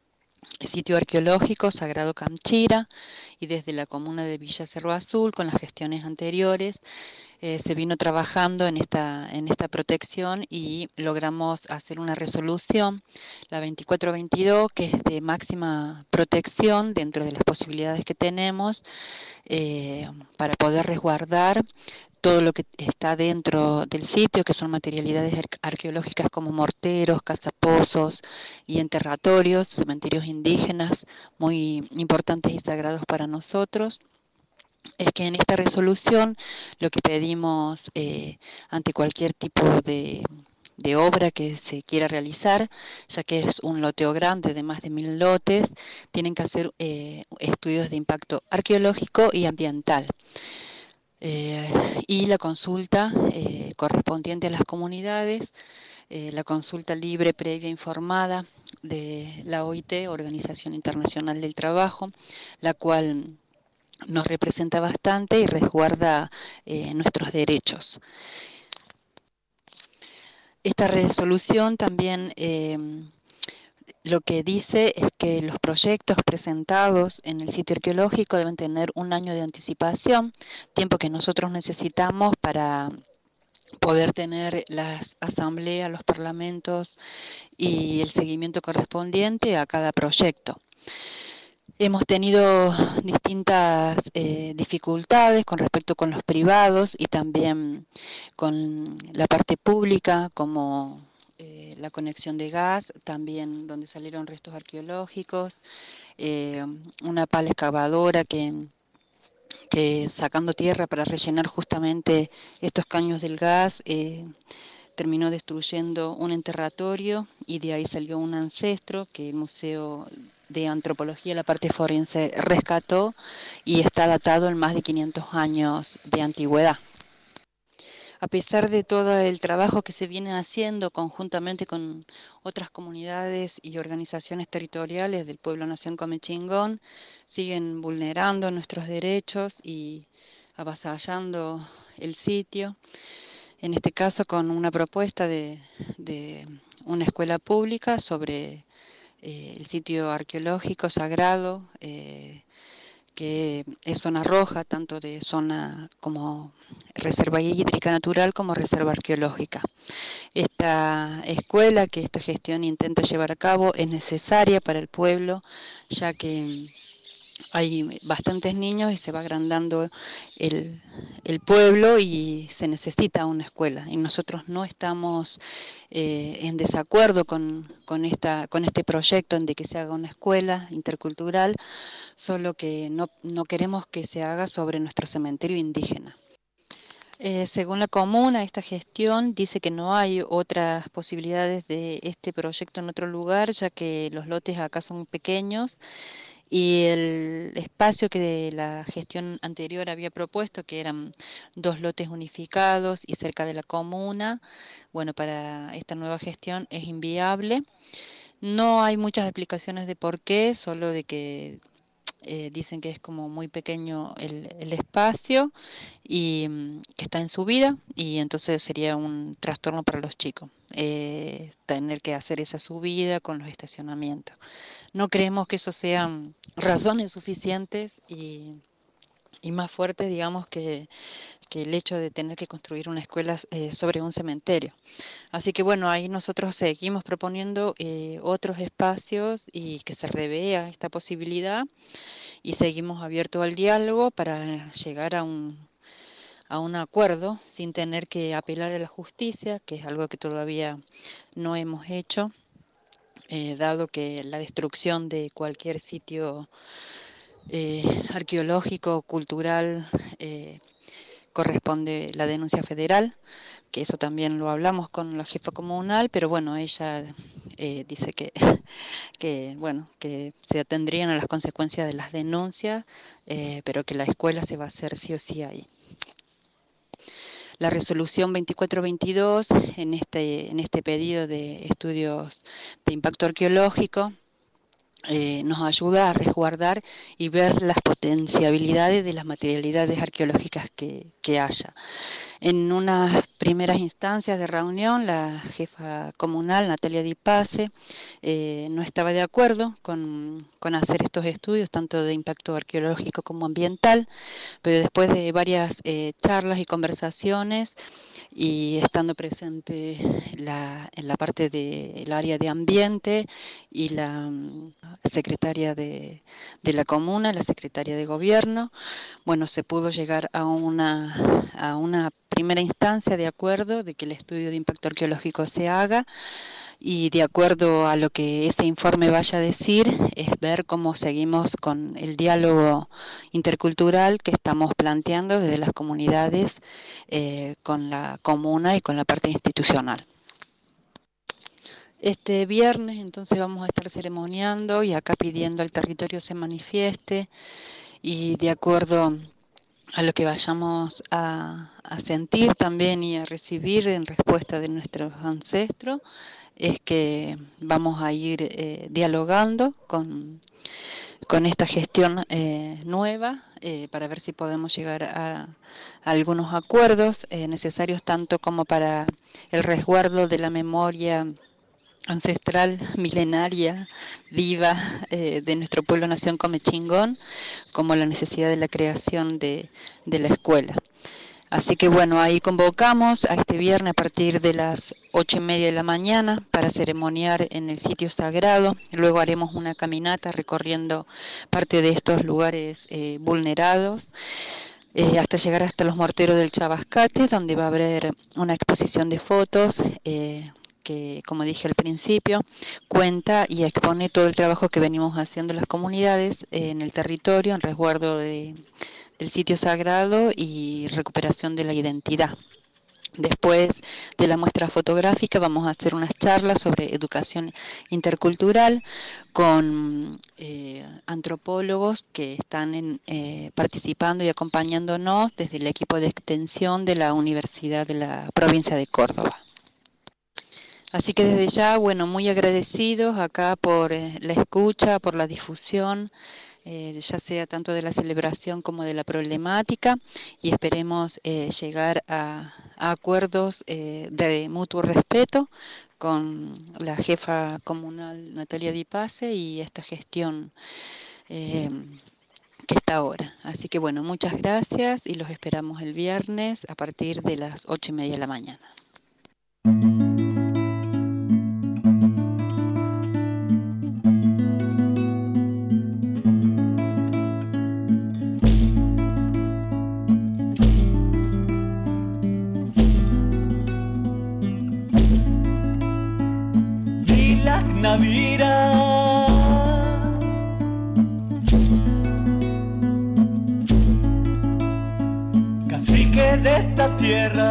Speaker 26: sitio arqueológico Sagrado Camchira, y desde la comuna de Villa Cerro Azul, con las gestiones anteriores, eh, se vino trabajando en esta, en esta protección y logramos hacer una resolución, la veinticuatro veintidós, que es de máxima protección dentro de las posibilidades que tenemos eh, para poder resguardar todo lo que está dentro del sitio, que son materialidades arqueológicas como morteros, cazapozos y enterratorios, cementerios indígenas muy importantes y sagrados para nosotros. Es que en esta resolución lo que pedimos eh, ante cualquier tipo de, de obra que se quiera realizar, ya que es un loteo grande de más de mil lotes, tienen que hacer eh, estudios de impacto arqueológico y ambiental. Eh, y la consulta eh, correspondiente a las comunidades, eh, la consulta libre, previa, informada de la O I T, Organización Internacional del Trabajo, la cual nos representa bastante y resguarda eh, nuestros derechos. Esta resolución también eh, lo que dice es que los proyectos presentados en el sitio arqueológico deben tener un año de anticipación, tiempo que nosotros necesitamos para poder tener las asambleas, los parlamentos y el seguimiento correspondiente a cada proyecto. Hemos tenido distintas eh, dificultades con respecto con los privados y también con la parte pública, como eh, la conexión de gas, también donde salieron restos arqueológicos, eh, una pala excavadora que, que sacando tierra para rellenar justamente estos caños del gas, eh, terminó destruyendo un enterratorio y de ahí salió un ancestro que el Museo de Antropología, la parte forense, rescató y está datado en más de quinientos años de antigüedad. A pesar de todo el trabajo que se viene haciendo conjuntamente con otras comunidades y organizaciones territoriales del Pueblo Nación Comechingón, siguen vulnerando nuestros derechos y avasallando el sitio. En este caso con una propuesta de, de una escuela pública sobre eh, el sitio arqueológico sagrado, eh, que es zona roja, tanto de zona como reserva hídrica natural como reserva arqueológica. Esta escuela que esta gestión intenta llevar a cabo es necesaria para el pueblo, ya que hay bastantes niños y se va agrandando el, el pueblo y se necesita una escuela. Y nosotros no estamos eh, en desacuerdo con, con, esta, con este proyecto en de que se haga una escuela intercultural, solo que no, no queremos que se haga sobre nuestro cementerio indígena. Eh, según la comuna, esta gestión dice que no hay otras posibilidades de este proyecto en otro lugar, ya que los lotes acá son pequeños y el espacio que la gestión anterior había propuesto, que eran dos lotes unificados y cerca de la comuna, bueno, para esta nueva gestión es inviable. No hay muchas explicaciones de por qué, solo de que eh, dicen que es como muy pequeño el, el espacio y mm, que está en subida, y entonces sería un trastorno para los chicos eh, tener que hacer esa subida con los estacionamientos. No creemos que eso sean razones suficientes y, y más fuertes, digamos, que, que el hecho de tener que construir una escuela eh, sobre un cementerio. Así que bueno, ahí nosotros seguimos proponiendo eh, otros espacios y que se revea esta posibilidad, y seguimos abiertos al diálogo para llegar a un, a un acuerdo sin tener que apelar a la justicia, que es algo que todavía no hemos hecho. Eh, dado que la destrucción de cualquier sitio eh, arqueológico, cultural, eh, corresponde la denuncia federal, que eso también lo hablamos con la jefa comunal, pero bueno, ella eh, dice que, que, bueno, que se atendrían a las consecuencias de las denuncias, eh, pero que la escuela se va a hacer sí o sí ahí. La resolución veinticuatro veintidós, en este, en este pedido de estudios de impacto arqueológico, eh, nos ayuda a resguardar y ver las potencialidades de las materialidades arqueológicas que, que haya. En unas primeras instancias de reunión, la jefa comunal, Natalia Di Pace, eh, no estaba de acuerdo con, con hacer estos estudios, tanto de impacto arqueológico como ambiental, pero después de varias eh, charlas y conversaciones, y estando presente la, en la parte del área de ambiente y la um, secretaria de, de la comuna, la secretaria de gobierno, bueno, se pudo llegar a una, a una primera instancia de acuerdo de que el estudio de impacto arqueológico se haga, y de acuerdo a lo que ese informe vaya a decir, es ver cómo seguimos con el diálogo intercultural que estamos planteando desde las comunidades eh, con la comuna y con la parte institucional. Este viernes entonces vamos a estar ceremoniando y acá pidiendo al territorio se manifieste, y de acuerdo a lo que vayamos a, a sentir también y a recibir en respuesta de nuestros ancestros, es que vamos a ir eh, dialogando con, con esta gestión eh, nueva eh, para ver si podemos llegar a, a algunos acuerdos eh, necesarios tanto como para el resguardo de la memoria ancestral, milenaria, viva eh, de nuestro pueblo nación Comechingón, como la necesidad de la creación de, de la escuela. Así que bueno, ahí convocamos a este viernes a partir de las ocho y media de la mañana para ceremoniar en el sitio sagrado. Luego haremos una caminata recorriendo parte de estos lugares eh, vulnerados, eh, hasta llegar hasta los morteros del Chabascate, donde va a haber una exposición de fotos eh, que, como dije al principio, cuenta y expone todo el trabajo que venimos haciendo las comunidades eh, en el territorio en resguardo de del sitio sagrado y recuperación de la identidad. Después de la muestra fotográfica vamos a hacer unas charlas sobre educación intercultural con eh, antropólogos que están en, eh, participando y acompañándonos desde el equipo de extensión de la Universidad de la Provincia de Córdoba. Así que desde ya, bueno, muy agradecidos acá por eh, la escucha, por la difusión, Eh, ya sea tanto de la celebración como de la problemática, y esperemos eh, llegar a, a acuerdos eh, de mutuo respeto con la jefa comunal Natalia Di Pace y esta gestión eh, que está ahora. Así que bueno, muchas gracias y los esperamos el viernes a partir de las ocho y media de la mañana.
Speaker 1: Navira, cacique de esta tierra,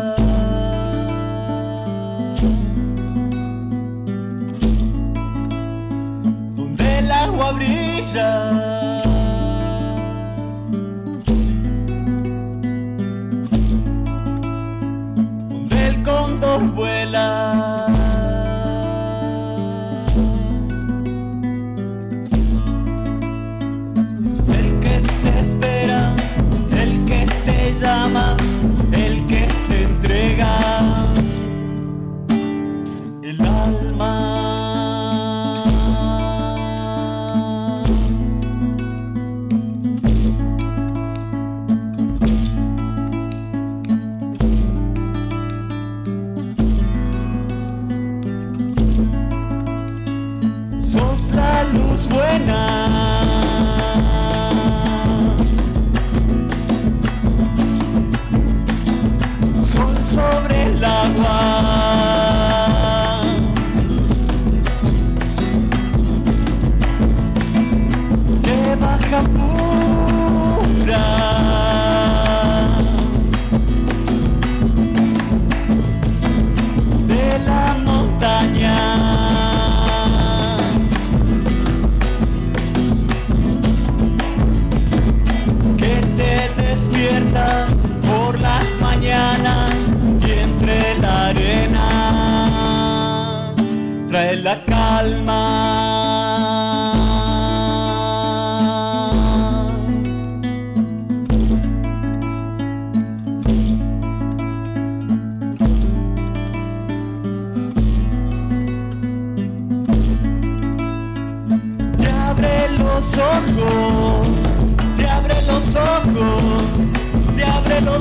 Speaker 1: donde el agua brilla, donde el cóndor vuela. Llama el que te entrega el alma. Sos la luz buena, sobre el agua, que baja pura de la montaña, que te despierta por las mañanas y entre la arena trae la calma.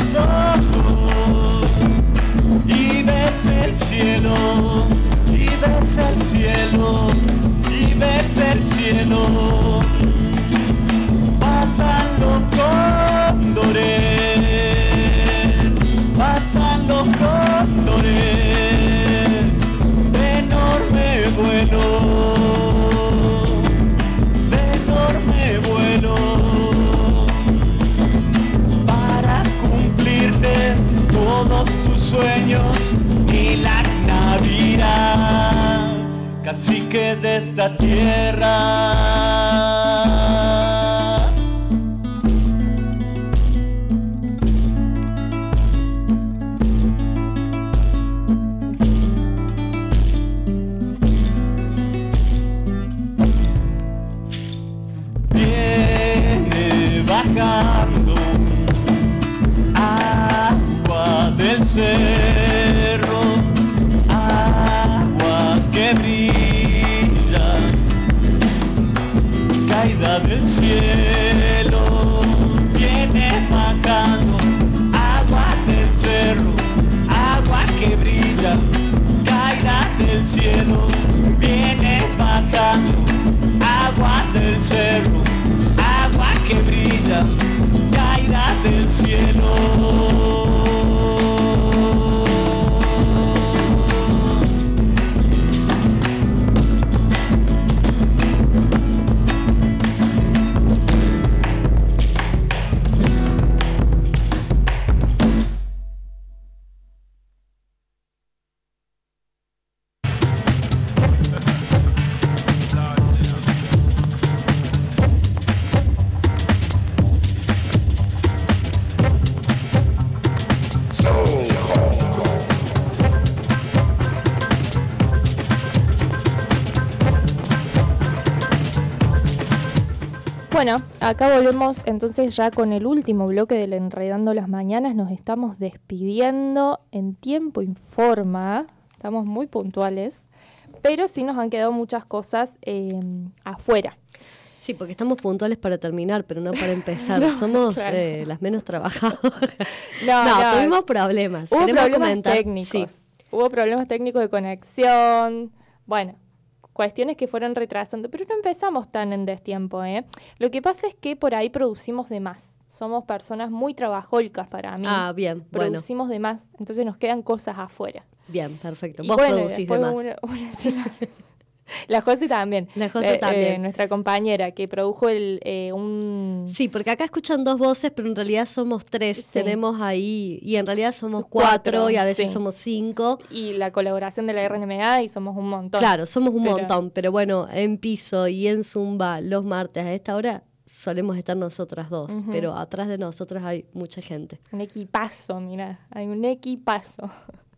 Speaker 1: tus ojos y ves el cielo, y ves el cielo, y ves el cielo. Pasan los cóndores, pasan los cóndores de enorme vuelo, de enorme vuelo, para cumplirte todos tus sueños y la Navidad, cacique de esta tierra. Bajando agua del cerro, agua que brilla, caída del cielo. Viene bajando agua del cerro, agua que brilla, caída del cielo. Viene bajando agua del cerro, agua que brilla, caída del cielo.
Speaker 5: Bueno, acá volvemos entonces ya con el último bloque del Enredando las Mañanas. Nos estamos despidiendo en tiempo y forma. Estamos muy puntuales, pero sí nos han quedado muchas cosas eh, afuera.
Speaker 6: Sí, porque estamos puntuales para terminar, pero no para empezar.
Speaker 5: No,
Speaker 6: Somos
Speaker 5: claro.
Speaker 6: eh, las menos trabajadoras.
Speaker 5: No,
Speaker 6: no,
Speaker 5: no,
Speaker 6: tuvimos problemas.
Speaker 5: Hubo
Speaker 6: Queremos
Speaker 5: problemas
Speaker 6: comentar.
Speaker 5: técnicos.
Speaker 6: Sí.
Speaker 5: Hubo problemas técnicos de conexión. Bueno, cuestiones que fueron retrasando, pero no empezamos tan en destiempo, ¿eh? Lo que pasa es que por ahí producimos de más. Somos personas muy trabajólicas para mí.
Speaker 6: Ah, bien, bueno.
Speaker 5: Producimos de más, entonces nos quedan cosas afuera.
Speaker 6: Bien, perfecto.
Speaker 5: Y
Speaker 6: Vos
Speaker 5: bueno,
Speaker 6: producís de
Speaker 5: después
Speaker 6: más.
Speaker 5: una- una- sí, la, la José también.
Speaker 6: La José
Speaker 5: Eh,
Speaker 6: también.
Speaker 5: eh, nuestra compañera que produjo el eh, un...
Speaker 6: Sí, porque acá escuchan dos voces, pero en realidad somos tres.
Speaker 5: Sí.
Speaker 6: Tenemos ahí, y en realidad somos
Speaker 5: Sos cuatro,
Speaker 6: cuatro, y a veces
Speaker 5: sí.
Speaker 6: somos cinco.
Speaker 5: Y la colaboración de la R N M A y somos un montón.
Speaker 6: Claro, somos un
Speaker 5: Pero-
Speaker 6: montón, pero bueno, en piso y en Zumba los martes a esta hora solemos estar nosotras dos,
Speaker 5: Ujú.
Speaker 6: pero atrás de nosotras hay mucha gente.
Speaker 5: Un equipazo, mira, hay un equipazo.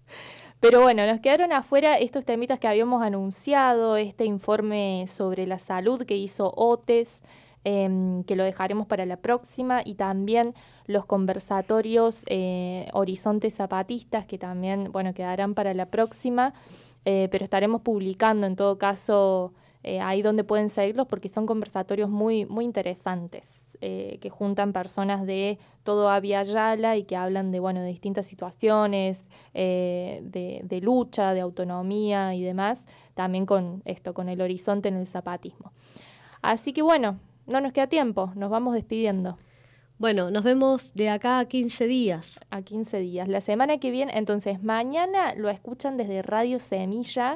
Speaker 5: Pero bueno, nos quedaron afuera estos temitas que habíamos anunciado, este informe sobre la salud que hizo OTES, eh, que lo dejaremos para la próxima, y también los conversatorios eh, Horizontes Zapatistas, que también, bueno, quedarán para la próxima, eh, pero estaremos publicando en todo caso eh, ahí donde pueden seguirlos, porque son conversatorios muy, muy interesantes. Eh, que juntan personas de todo Abya Yala y que hablan de, bueno, de distintas situaciones, eh, de, de lucha, de autonomía y demás, también con esto, con el horizonte en el zapatismo. Así que bueno, no nos queda tiempo, nos vamos despidiendo.
Speaker 6: Bueno, nos vemos de acá a quince días.
Speaker 5: A quince días. La semana que viene, entonces, mañana lo escuchan desde Radio Semilla,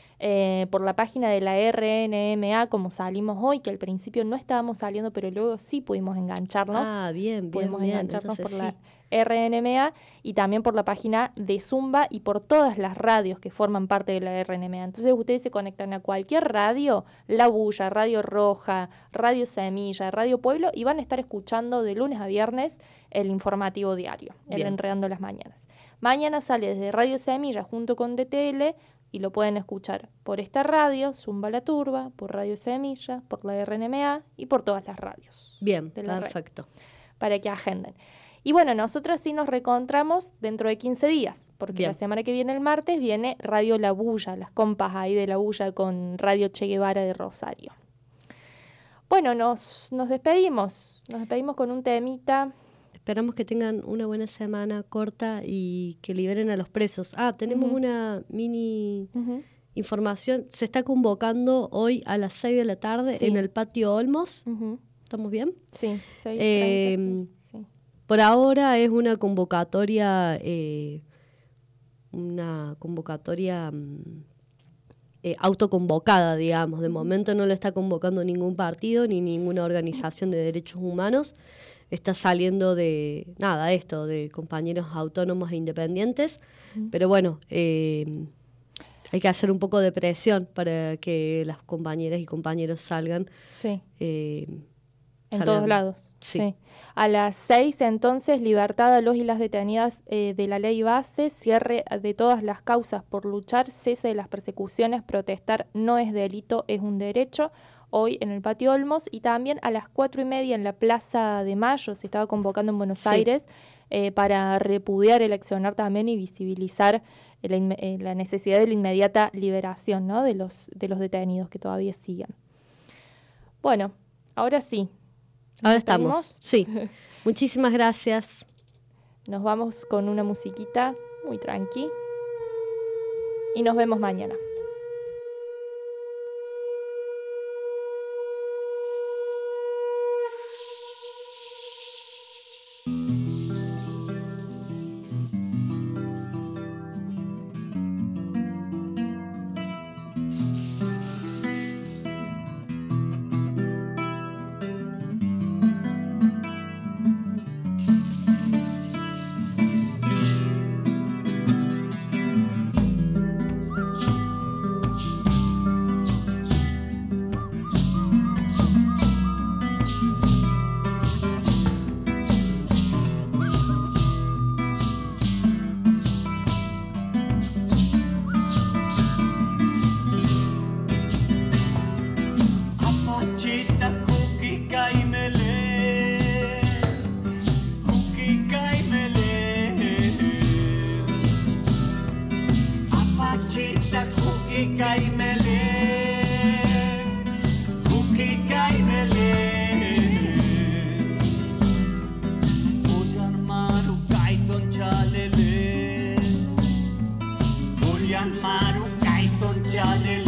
Speaker 5: Eh, por la página de la R N M A, como salimos hoy, que al principio no estábamos saliendo, pero luego sí pudimos engancharnos.
Speaker 6: Ah, bien, bien,
Speaker 5: Pudimos
Speaker 6: bien.
Speaker 5: engancharnos
Speaker 6: Entonces,
Speaker 5: por
Speaker 6: sí.
Speaker 5: la R N M A y también por la página de Zumba y por todas las radios que forman parte de la R N M A. Entonces ustedes se conectan a cualquier radio, La Bulla, Radio Roja, Radio Semilla, Radio Pueblo, y van a estar escuchando de lunes a viernes el informativo diario, el
Speaker 6: Bien.
Speaker 5: Enredando las Mañanas. Mañana sale desde Radio Semilla junto con D T L y lo pueden escuchar por esta radio, Zumba La Turba, por Radio Semilla, por la R N M A y por todas las radios.
Speaker 6: Bien,
Speaker 5: de la red,
Speaker 6: perfecto.
Speaker 5: para que agenden. Y bueno, nosotras sí nos reencontramos dentro de quince días, porque
Speaker 6: Bien.
Speaker 5: la semana que viene, el martes, viene Radio La Bulla, las compas ahí de La Bulla con Radio Che Guevara de Rosario. Bueno, nos, nos despedimos, nos despedimos con un temita.
Speaker 6: esperamos que tengan una buena semana corta y que liberen a los presos. Ah, tenemos uh-huh. una mini uh-huh. información. Se está convocando hoy a las seis de la tarde sí. en el patio Olmos. Uh-huh. ¿Estamos bien?
Speaker 5: Sí, seis
Speaker 6: eh,
Speaker 5: treinta, sí. Sí.
Speaker 6: Por ahora es una convocatoria, eh, una convocatoria eh, autoconvocada, digamos. De momento no lo está convocando ningún partido ni ninguna organización de derechos humanos. Está saliendo de, nada, esto, de compañeros autónomos e independientes. Uh-huh. Pero bueno, eh, hay que hacer un poco de presión para que las compañeras y compañeros salgan.
Speaker 5: Sí.
Speaker 6: Eh,
Speaker 5: en
Speaker 6: salgan.
Speaker 5: todos lados.
Speaker 6: Sí.
Speaker 5: sí. A las seis, entonces, libertad a los y las detenidas eh, de la ley base, cierre de todas las causas por luchar, cese de las persecuciones, protestar no es delito, es un derecho. Hoy en el patio Olmos, y también a las cuatro y media en la Plaza de Mayo, se estaba convocando en Buenos sí. Aires eh, para repudiar el accionar también y visibilizar la, eh, la necesidad de la inmediata liberación, ¿no? de los, de los detenidos que todavía siguen. Bueno, ahora sí.
Speaker 6: Ahora estamos, sí. Muchísimas gracias.
Speaker 5: Nos vamos con una musiquita muy tranqui y nos vemos mañana.
Speaker 1: Maru Kaiton Chale